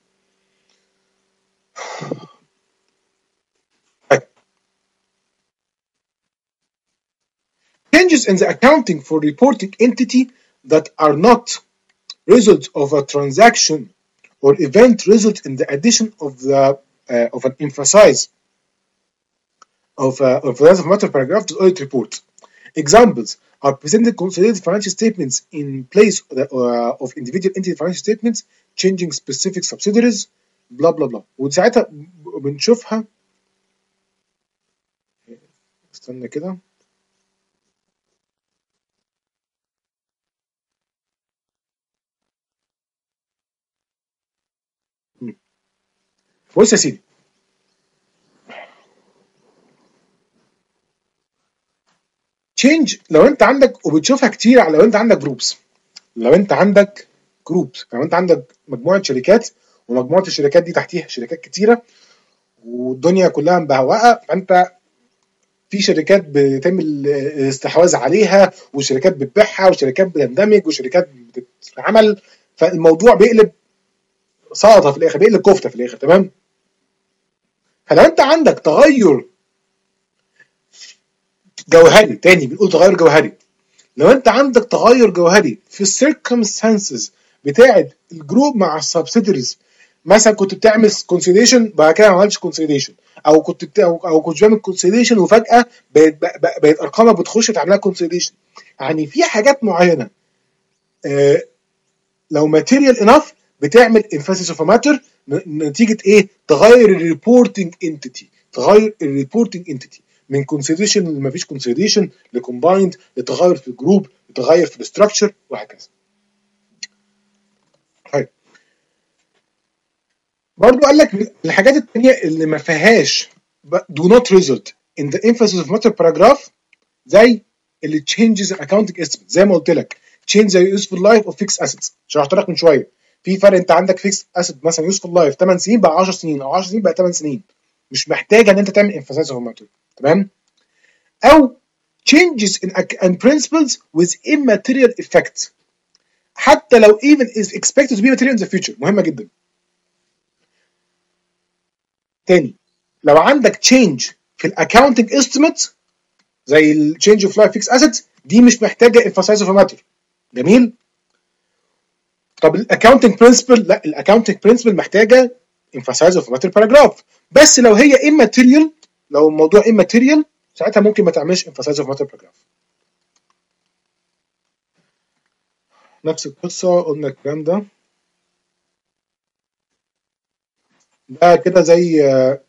Changes in the accounting for reporting entity that are not result of a transaction or event result in the addition of the uh, of an emphasize of uh, of the matter paragraph to audit report. Examples are presented consolidated financial statements in place of, the, uh, of individual entity financial statements, changing specific subsidiaries, blah blah blah. وساعتها بنشوفها استنى كده بص يا سيدي، تشينج لو انت عندك وبتشوفها كتير، لو انت عندك جروبس لو انت عندك جروبس لو انت عندك مجموعه شركات ومجموعه الشركات دي تحتيها شركات كتيره والدنيا كلها مبهوقه، فانت في شركات بتعمل استحواذ عليها وشركات بتبيعها وشركات بتندمج وشركات بتتعمل، فالموضوع بيقلب سلطه في الاخر، بيقلب كفته في الاخر. تمام؟ فلو انت عندك تغير جوهري، تاني بنقول تغير جوهري، لو انت عندك تغير جوهري في السيركمستانسز بتاعه الجروب مع السبسيدريز، مثلا كنت بتعمل كونسوليديشن بعد كده ما عملتش كونسوليديشن، او كنت بتا... او كنت بعمل كونسوليديشن وفجاه بقت بقت ارقامك بتخش تعملها كونسوليديشن، يعني في حاجات معينه آه لو ماتيريال انف بتعمل انفاسيس اوف ماتر نتيجه ايه؟ تغير الريبورتنج انتيتي، تغير الريبورتنج انتيتي من كونسوليديشن اللي ما فيش كونسوليديشن لكومبايند، لتغير في الجروب، لتغير في الاستراكشر وهكذا. طيب برضو قال لك الحاجات الثانيه اللي ما فيهاش do not result in the emphasis of matter paragraph زي اللي changes in accounting estimate، زي ما قلت لك change the useful life of fixed assets، شرحت لك من شويه في فرق، انت عندك fixed asset مثلا useful life ثماني سنين بقى عشر سنين، او عشر سنين بقى ثماني سنين، مش محتاجه ان انت تعمل emphasize of matter. تمام؟ او changes in, in principles with immaterial effect حتى لو even is expected to be material in the future، مهمه جدا. تاني، لو عندك change في الاكاونتنج استيميت زي التشينج اوف لايف فيكس اسيت دي مش محتاجه emphasize of matter. جميل؟ طب الاكاونتنج برنسبل، لا الاكاونتنج برنسبل محتاجه emphasize of matter paragraph، بس لو هي immaterial، لو الموضوع immaterial ساعتها ممكن ما تعملش emphasize of matter paragraph. نفس القصه قلنا الكلام ده ده كده زي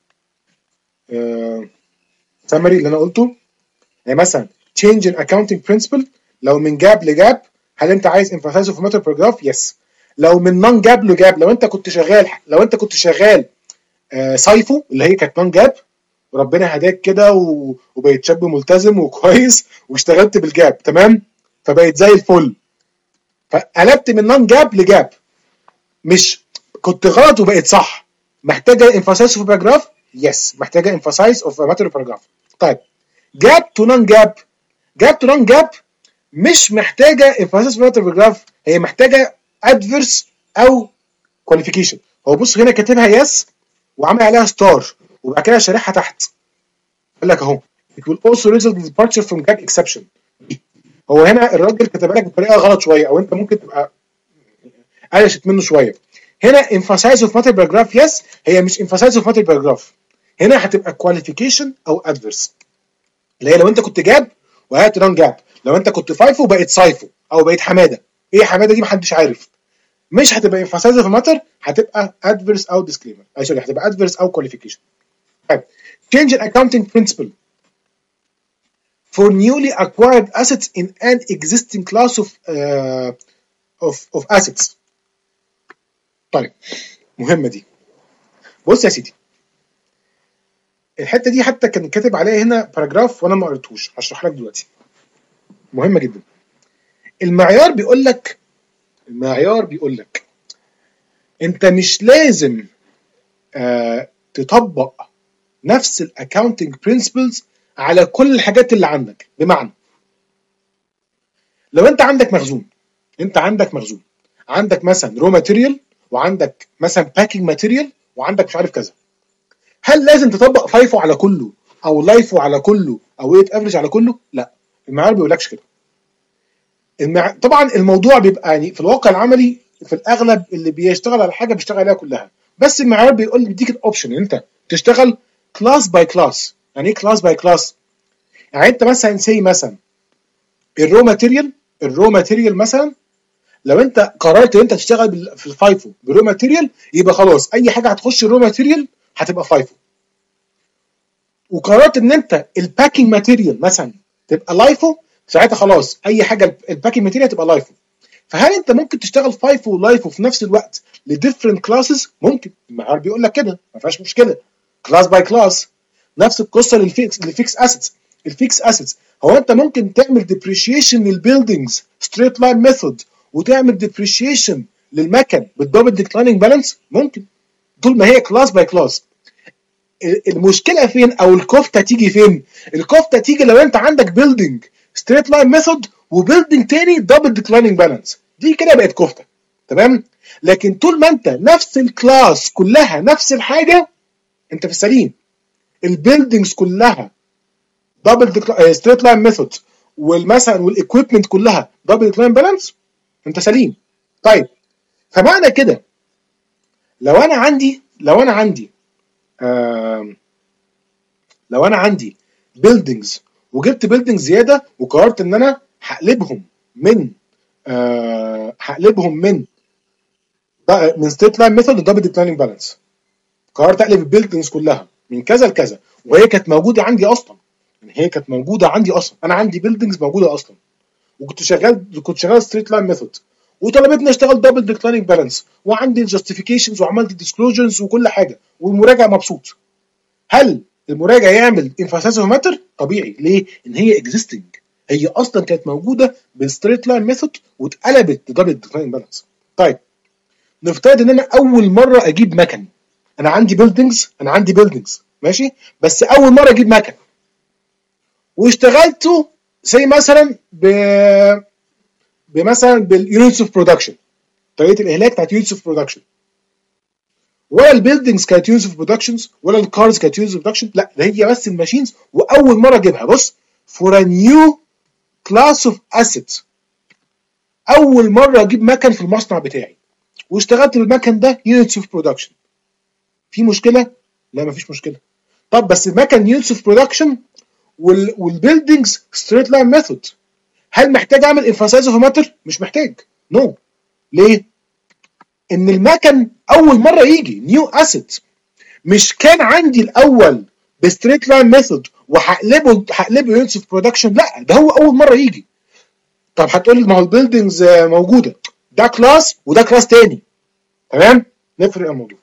سمري اللي انا قلته. يعني مثلا change in accounting principle لو من جاب لجاب هل انت عايز emphasize of matter paragraph؟ يس. لو من نون جاب لجاب، لو انت كنت شغال لو انت كنت شغال آه سايفو اللي هي كانت نون جاب وربنا هداك كده وبقيت شاب ملتزم وكويس واشتغلت بالجاب، تمام، فبقيت زي الفل، فقلبت من نون جاب لجاب، مش كنت غلط وبقيت صح، محتاجه emphasize of paragraph؟ يس، محتاجه emphasize of matter paragraph. طيب جاب تو نون جاب، جاب تو نون جاب مش محتاجه emphasize of matter paragraph، هي محتاجه adverse او qualification. هو بص هنا كاتبها يس وعامل عليها ستار وبعد كده شارحها تحت، قال لك اهو it will also result in departure from gap exception. هو هنا الراجل كتب لك بطريقه غلط شويه، او انت ممكن تبقى قلشت منه شويه. هنا emphasize of matter paragraph يس، هي مش emphasize of matter paragraph، هنا هتبقى qualification او adverse، اللي هي لو انت كنت جاب وهات نون جاب، لو انت كنت فايفو بقيت سايفو او بقيت حماده. ايه حماده دي؟ محدش عارف. مش هتبقى emphasize of matter، هتبقى adverse او disclaimer، اي سوري هتبقى adverse او qualification. طيب change in accounting principle for newly acquired assets in an existing class of uh, of of assets. طيب مهمه دي. بص يا سيدي، الحته دي حتى كان كاتب عليها هنا باراجراف وانا ما قريتهوش، هشرح لك دلوقتي، مهمه جدا. المعيار بيقول لك المعيار بيقول لك انت مش لازم آه تطبق نفس الاكاونتنج برنسبلز على كل الحاجات اللي عندك. بمعنى لو انت عندك مخزون، انت عندك مخزون، عندك مثلا رو ماتيريال، وعندك مثلا باكينج ماتيريال، وعندك مش عارف كذا، هل لازم تطبق فايفو على كله او لايفو على كله او ويت افريج على كله؟ لا، المعيار ما بيقولكش كده. المع... طبعا الموضوع بيبقى يعني في الواقع العملي في الاغلب اللي بيشتغل على حاجه بيشتغل عليها كلها، بس المعيار بيقول بيديك الاوبشن انت تشتغل كلاس باي كلاس. يعني ايه كلاس باي كلاس؟ يعني انت مثلا سي مثلا الرو ماتيريال، الرو ماتيريال مثلا لو انت قررت ان انت تشتغل بال- في الفايفو برو ماتيريال، يبقى خلاص اي حاجه هتخش الرو ماتيريال هتبقى فايفو. وقررت ان انت الباكينج ماتيريال مثلا تبقى لايفو، ساعتها خلاص اي حاجه الباكينج ماتيريال تبقى لايفو. فهل انت ممكن تشتغل فايفو ولايفو في نفس الوقت لديفرنت كلاسز؟ ممكن، المعيار بيقول لك كده ما فيهاش مشكله، كلاس باي كلاس. نفس القصه للفيكس للفيكس اسيتس. الفيكس اسيتس هو انت ممكن تعمل ديبريشيشن للبيلدينجز ستريت لاين ميثود وتعمل ديبريشيشن للمكن بالدبل ديكلايننج بالانس؟ ممكن، طول ما هي كلاس باي كلاس. المشكله فين او الكفته تيجي فين؟ الكفته تيجي لو انت عندك بيلدينج ستريت لاين ميثود وبيلدينج تاني دبل ديكلايننج بالانس، دي كده بقت كفته. تمام؟ لكن طول ما انت نفس الكلاس كلها نفس الحاجه انت في السليم. البيلدينجز كلها دبل ستريت لاين ميثود والمثلا والايكويبمنت كلها دبل ديكلاين بالانس، انت سليم. طيب، فمعنى كده لو انا عندي لو انا عندي آه لو انا عندي بيلدينجز وجبت بيلدينجز زياده وقررت ان انا هقلبهم من آه هقلبهم من من ستريت لاين ميثود لدبل ديكلايننج بالانس، قررت اقلب البيلدينجز كلها من كذا لكذا، وهي كانت موجوده عندي اصلا. يعني هي كانت موجوده عندي اصلا، انا عندي بيلدينجز موجوده اصلا، وكنت شغال كنت شغال ستريت لاين ميثود، وطلبتني اشتغل دبل ديكلايننج بالانس، وعندي الجاستيفيكيشنز وعملت ديسكلوجرز وكل حاجه، والمراجع مبسوط. هل المراجع يعمل انفاسايز اوف ماتر؟ طبيعي. ليه؟ ان هي اكزيستنج، هي اصلا كانت موجوده بالستريت لاين ميثود واتقلبت لدبل ديكلايننج بالانس. طيب، نفترض ان انا اول مره اجيب مكن، انا عندي بيلدينجز انا عندي بيلدينجز ماشي، بس اول مره اجيب مكن واشتغلته زي مثلا ب بمثلا باليونتس اوف برودكشن، طريقه الاهلاك بتاعت يونتس اوف برودكشن، ولا البيلدينجز كانت يونتس اوف برودكشنز ولا الكارز كانت يونتس اوف برودكشن، لا ده هي بس الماشينز. واول مره اجيبها، بص، فور ا نيو كلاس اوف اسيتس، اول مره اجيب مكن في المصنع بتاعي واشتغلت بالمكن ده يونتس اوف برودكشن، في مشكله؟ لا مفيش مشكله. طب بس المكن يونتس اوف برودكشن والبيلدينجز ستريت لاين ميثود، هل محتاج اعمل انفاسايز اوف ماتر؟ مش محتاج. نو no. ليه؟ ان المكن اول مره يجي نيو اسيت، مش كان عندي الاول بستريت لاين ميثود وهقلبه هقلبه يونتس اوف برودكشن، لا ده هو اول مره يجي. طب هتقول لي ما هو البيلدينجز موجوده، ده كلاس وده كلاس تاني. تمام؟ نفرق الموضوع.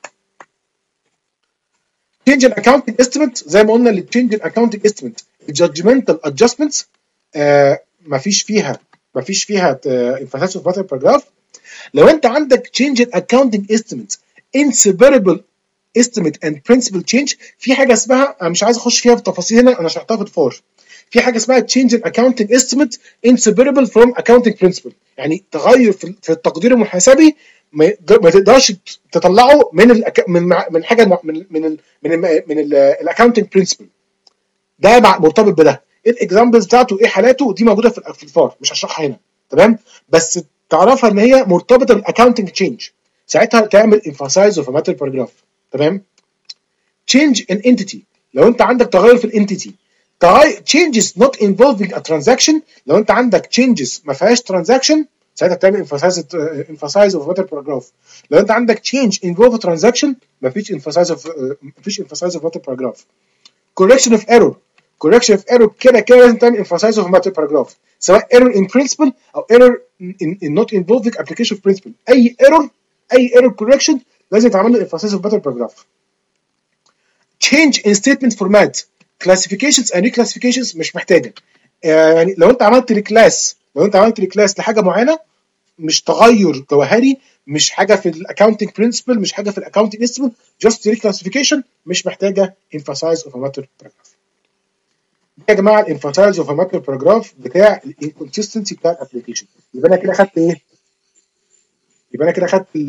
تشينج الاكونتنج استيميت زي ما قلنا، اللي تشينج الاكونتنج استيميت الجادجمنتال ادجستمنتس مفيش فيها مفيش فيها انفاسايز اوف ماتر باراجراف. لو انت عندك change in accounting estimate inseparable estimate and principal change، في حاجه اسمها، انا مش عايز اخش فيها في التفاصيل هنا، انا شرحتها في الفور، في حاجه اسمها change in accounting estimate inseparable from accounting principle، يعني تغير في التقدير المحاسبي ما تقدرش تطلعه من ال من من حاجه من من ال من ال من الاكونتنج برنسبل. ده مرتبط بده. ايه الاكزامبلز بتاعته، ايه حالاته، دي موجوده في الفار، مش هشرحها هنا. تمام؟ بس تعرفها ان هي مرتبطه بالاكونتنج تشينج، ساعتها تعمل emphasize of a matter paragraph. تمام؟ change in entity، لو انت عندك تغير في الانتيتي، changes not involving a transaction، لو انت عندك changes ما فيهاش transaction ساعتها بتعمل emphasize emphasize of a matter paragraph. لو انت عندك change involve a transaction ما فيش emphasize of ما فيش emphasize of a matter paragraph. correction of error، correction of error كده كده لازم تعمل emphasize of a matter paragraph، سواء error in principle او error in, in not involving application of principle. اي error اي error correction لازم تعمل له emphasize of a matter paragraph. change in statement format، classifications and reclassifications مش محتاجه. يعني لو انت عملت ريكلاس لو انت عملت ريكلاس لحاجه معينه، مش تغير جوهري، مش حاجه في الاكونتنج برنسبل، مش حاجه في الاكونتنج استيميت، جاست ريكلاسيفيكيشن، مش محتاجه emphasize of a matter paragraph. يا جماعه الانفاسايز اوف ماتر باراجراف بتاع الانكونسستنسي بتاع الابلكيشن. يبقى انا كده خدت ايه؟ يبقى انا كده خدت ال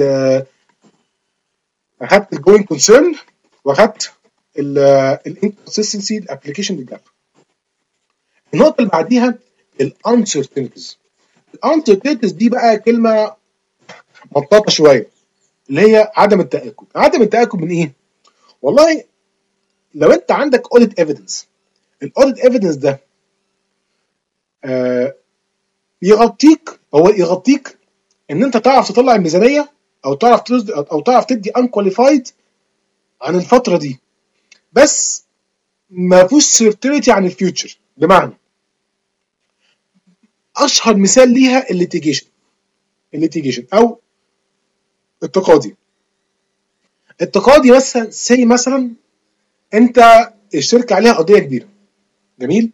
اخدت الجوين كونسيرن واخدت الانكونسستنسي الابلكيشن جاب. النقطه اللي بعديها الانسرتينتيز. الانسرتينتيز دي بقى كلمه مطاطه شويه، اللي هي عدم التاكد. عدم التاكد من ايه؟ والله لو انت عندك اوديت ايفيدنس، الاوديت ايفيدنس ده آه يغطيك، هو يغطيك ان انت تعرف تطلع الميزانيه او تعرف او تعرف تدي انكواليفايد عن الفتره دي، بس ما فيهوش سيرتينتي عن الفيوتشر. بمعنى اشهر مثال ليها الليتيجيشن، الليتيجيشن او التقاضي. التقاضي مثلا سي مثلا انت الشركه عليها قضيه كبيره، جميل،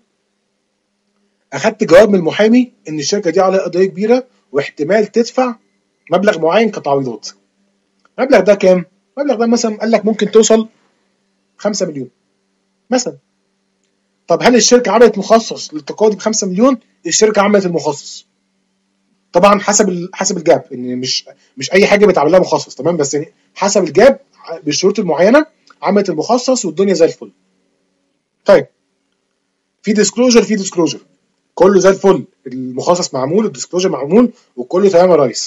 اخدت جواب من المحامي ان الشركه دي عليها قضيه كبيره واحتمال تدفع مبلغ معين كتعويضات. المبلغ ده كام؟ المبلغ ده مثلا قال لك ممكن توصل خمسة مليون مثلا. طب هل الشركه عملت مخصص للتقاضي ب خمسة مليون؟ الشركه عملت المخصص طبعا حسب حسب الجاب، ان مش مش اي حاجه بيتعمل لها مخصص، تمام، بس يعني حسب الجاب بالشروط المعينه عملت المخصص والدنيا زي الفل. طيب في ديسكلوجر، في ديسكلوجر كله زي الفل، المخصص معمول والديسكلوجر معمول وكله تمام يا ريس.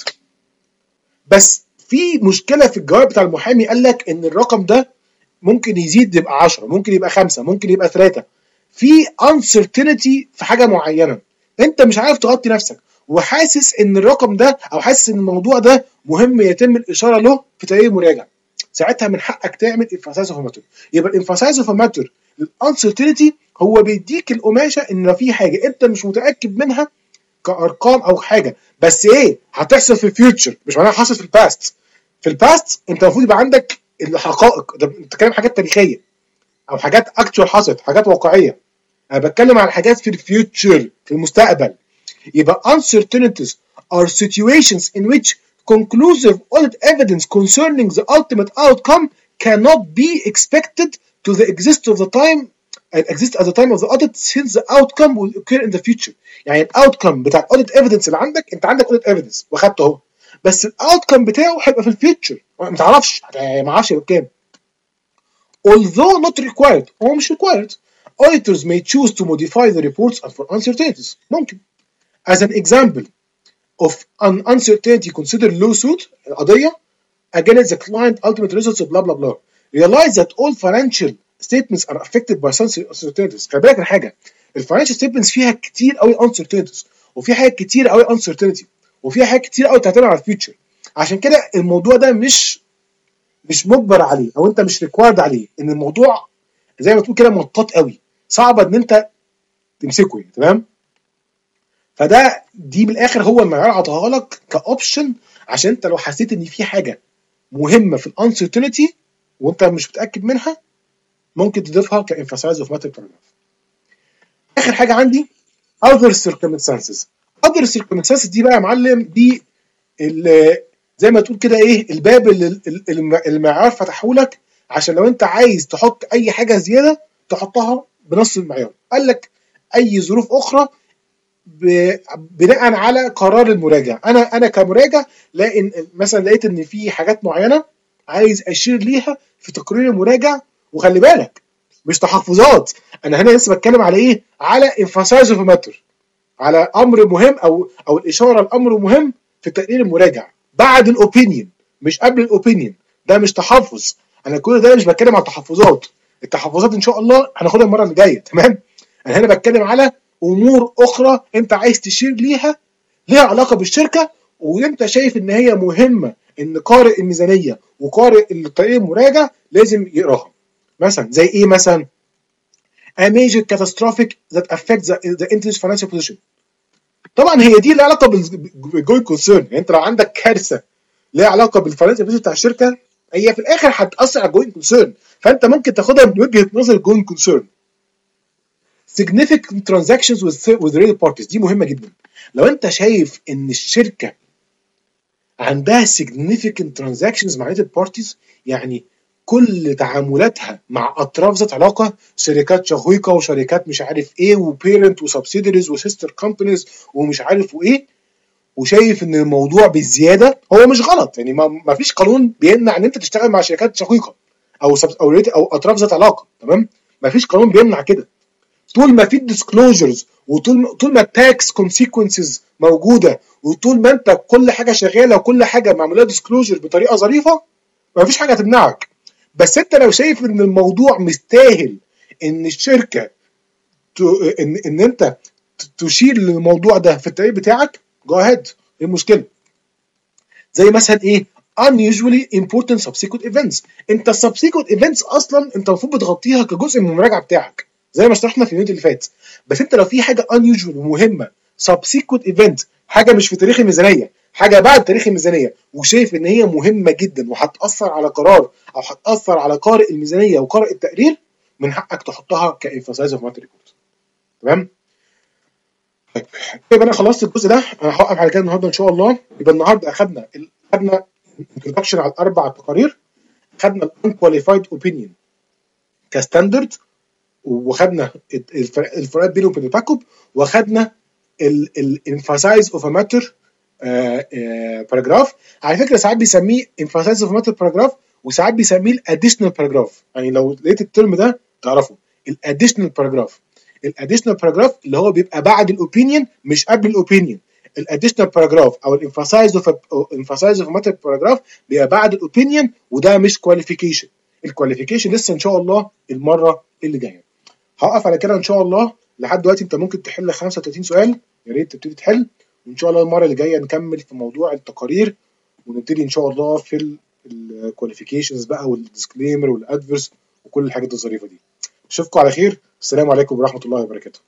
بس في مشكله في الجواب بتاع المحامي، قال لك ان الرقم ده ممكن يزيد يبقى عشرة، ممكن يبقى خمسة، ممكن يبقى ثلاثة. في uncertainty في حاجه معينه، انت مش عارف تغطي نفسك وحاسس ان الرقم ده او حاسس ان الموضوع ده مهم يتم الاشاره له في تقرير مراجع. ساعتها من حقك تعمل emphasize of matter. يبقى الامفاسايز اوف ماتر الانسرتينتي هو بيديك القماشه ان لو في حاجه انت مش متاكد منها كارقام او حاجه، بس ايه هتحصل في الفيوتشر، مش معناها حصل في الباست. في الباست انت المفروض يبقى عندك الحقائق، ده انت بتتكلم حاجات تاريخيه او حاجات اكتوال حصلت، حاجات واقعيه. انا بتكلم على حاجات في الفيوتشر، في المستقبل. يبقى uncertainties are situations in which conclusive audit evidence concerning the ultimate outcome cannot be expected to the exist of the time and exist at the time of the audit since the outcome will occur in the future. يعني الاوتكم بتاع الاوديت ايفيدنس اللي عندك، انت عندك اوديت ايفيدنس واخدته اهو، بس الاوتكم بتاعه هيبقى في الفيوتشر، ما تعرفش، ما اعرفش يبقى بكام. although not required، هو مش required. auditors may choose to modify the reports for uncertainties. ممكن. As an example of an uncertainty considered lawsuit القضية against the client ultimate results blah blah blah. Realize that all financial statements are affected by some uncertainties. خلي بالك من حاجة، الفاينانشال ستيتمنتس فيها كتير قوي uncertainties، وفي حاجات كتير قوي uncertainty، وفي حاجات كتير قوي تعتمد على الفيوتشر. عشان كده الموضوع ده مش مش مجبر عليه او انت مش ريكوايرد عليه، ان الموضوع زي ما تقول كده مطاط قوي، صعب ان انت تمسكه يعني، تمام. فده دي بالاخر هو المعيار عطاها لك كاوبشن، عشان انت لو حسيت ان في حاجه مهمه في الانسرتينتي وانت مش متاكد منها ممكن تضيفها كامفاسايز اوف ماتر باراجراف. اخر حاجه عندي other circumstances. other circumstances دي بقى يا معلم، دي زي ما تقول كده ايه، الباب اللي المعيار فتحه لك عشان لو انت عايز تحط اي حاجه زياده تحطها بنص المعيار. قال لك اي ظروف اخرى بناء على قرار المراجع. انا انا كمراجع لان مثلا لقيت ان في حاجات معينه عايز اشير ليها في تقرير المراجع، وخلي بالك مش تحفظات، انا هنا لسه بتكلم على ايه، على emphasize of matter، على امر مهم او او الاشاره لامر مهم في تقرير المراجع بعد الاوبينيون مش قبل الاوبينيون. ده مش تحفظ، انا كل ده مش بتكلم على تحفظات، التحفظات ان شاء الله هناخدها المره اللي جايه، تمام. انا هنا بتكلم على امور اخرى انت عايز تشير ليها ليها علاقه بالشركه، وانت شايف ان هي مهمه ان قارئ الميزانيه وقارئ التقرير المراجع لازم يقراها. مثلا زي ايه؟ مثلا a major catastrophic that affects the, the interest financial position. طبعا هي دي لها علاقه بالجوين كونسيرن، يعني انت لو عندك كارثه ليها علاقه بالفاينانشال بوزيشن بتاع الشركه هي في الاخر هتاثر على الجوين كونسيرن، فانت ممكن تاخدها من وجهه نظر الجوين كونسيرن. significant transactions with with related parties دي مهمه جدا. لو انت شايف ان الشركه عندها significant transactions مع related parties، يعني كل تعاملاتها مع اطراف ذات علاقه، شركات شقيقه وشركات مش عارف ايه وبيرنت وسبسيدريز وسيستر كومبانيز ومش عارف وايه، وشايف ان الموضوع بالزياده. هو مش غلط يعني، ما, ما فيش قانون بيمنع ان انت تشتغل مع شركات شقيقه او سب او او اطراف ذات علاقه، تمام؟ ما فيش قانون بيمنع كده، طول ما في ديسكلوجرز وطول طول ما التاكس كونسيكونسز موجوده، وطول ما انت كل حاجه شغاله وكل حاجه معموله ديسكلوجر بطريقه ظريفه، ما فيش حاجه تمنعك. بس انت لو شايف ان الموضوع مستاهل ان الشركه ان ان انت تشير للموضوع ده في التقرير بتاعك، جو اهيد، ايه المشكله؟ زي مثلا ايه unusually important subsequent events. انت subsequent events اصلا انت المفروض بتغطيها كجزء من المراجعه بتاعك زي ما شرحنا في اليونت اللي فات. بس انت لو في حاجه unusual ومهمه subsequent event، حاجه مش في تاريخ الميزانيه، حاجه بعد تاريخ الميزانيه، وشايف ان هي مهمه جدا وهتاثر على قرار او هتاثر على قارئ الميزانيه وقارئ التقرير، من حقك تحطها كانفاسايز اوف ماتر ريبورت. تمام؟ طيب يبقى انا خلصت الجزء ده، انا هوقف على كده النهارده ان شاء الله. يبقى النهارده اخدنا خدنا انتروداكشن على الاربع تقارير، خدنا الانكواليفايد اوبينيون كستاندرد، وخدنا الفروقات بينه وبين التعقب، وخدنا الانفاسايز اوف ا ماتر باراجراف. على فكره ساعات بيسميه انفاسايز اوف ماتر باراجراف وساعات بيسميه الاديشنال باراجراف، يعني لو لقيت الترم ده تعرفه الاديشنال باراجراف. الاديشنال باراجراف اللي هو بيبقى بعد الاوبينيون مش قبل الاوبينيون. الاديشنال باراجراف او الانفاسايز اوف انفاسايز اوف ماتر باراجراف بيبقى بعد الاوبينيون، وده مش كواليفيكيشن. الكواليفيكيشن لسه ان شاء الله المره اللي جايه. هوقف على كده ان شاء الله. لحد دلوقتي انت ممكن تحل خمسة وثلاثين سؤال، يا ريت تبتدي تحل، وان شاء الله المره اللي جايه نكمل في موضوع التقارير، ونبتدي ان شاء الله في الكواليفيكيشنز بقى والديسكليمر والادفرس وكل الحاجات الظريفه دي. اشوفكم على خير، السلام عليكم ورحمه الله وبركاته.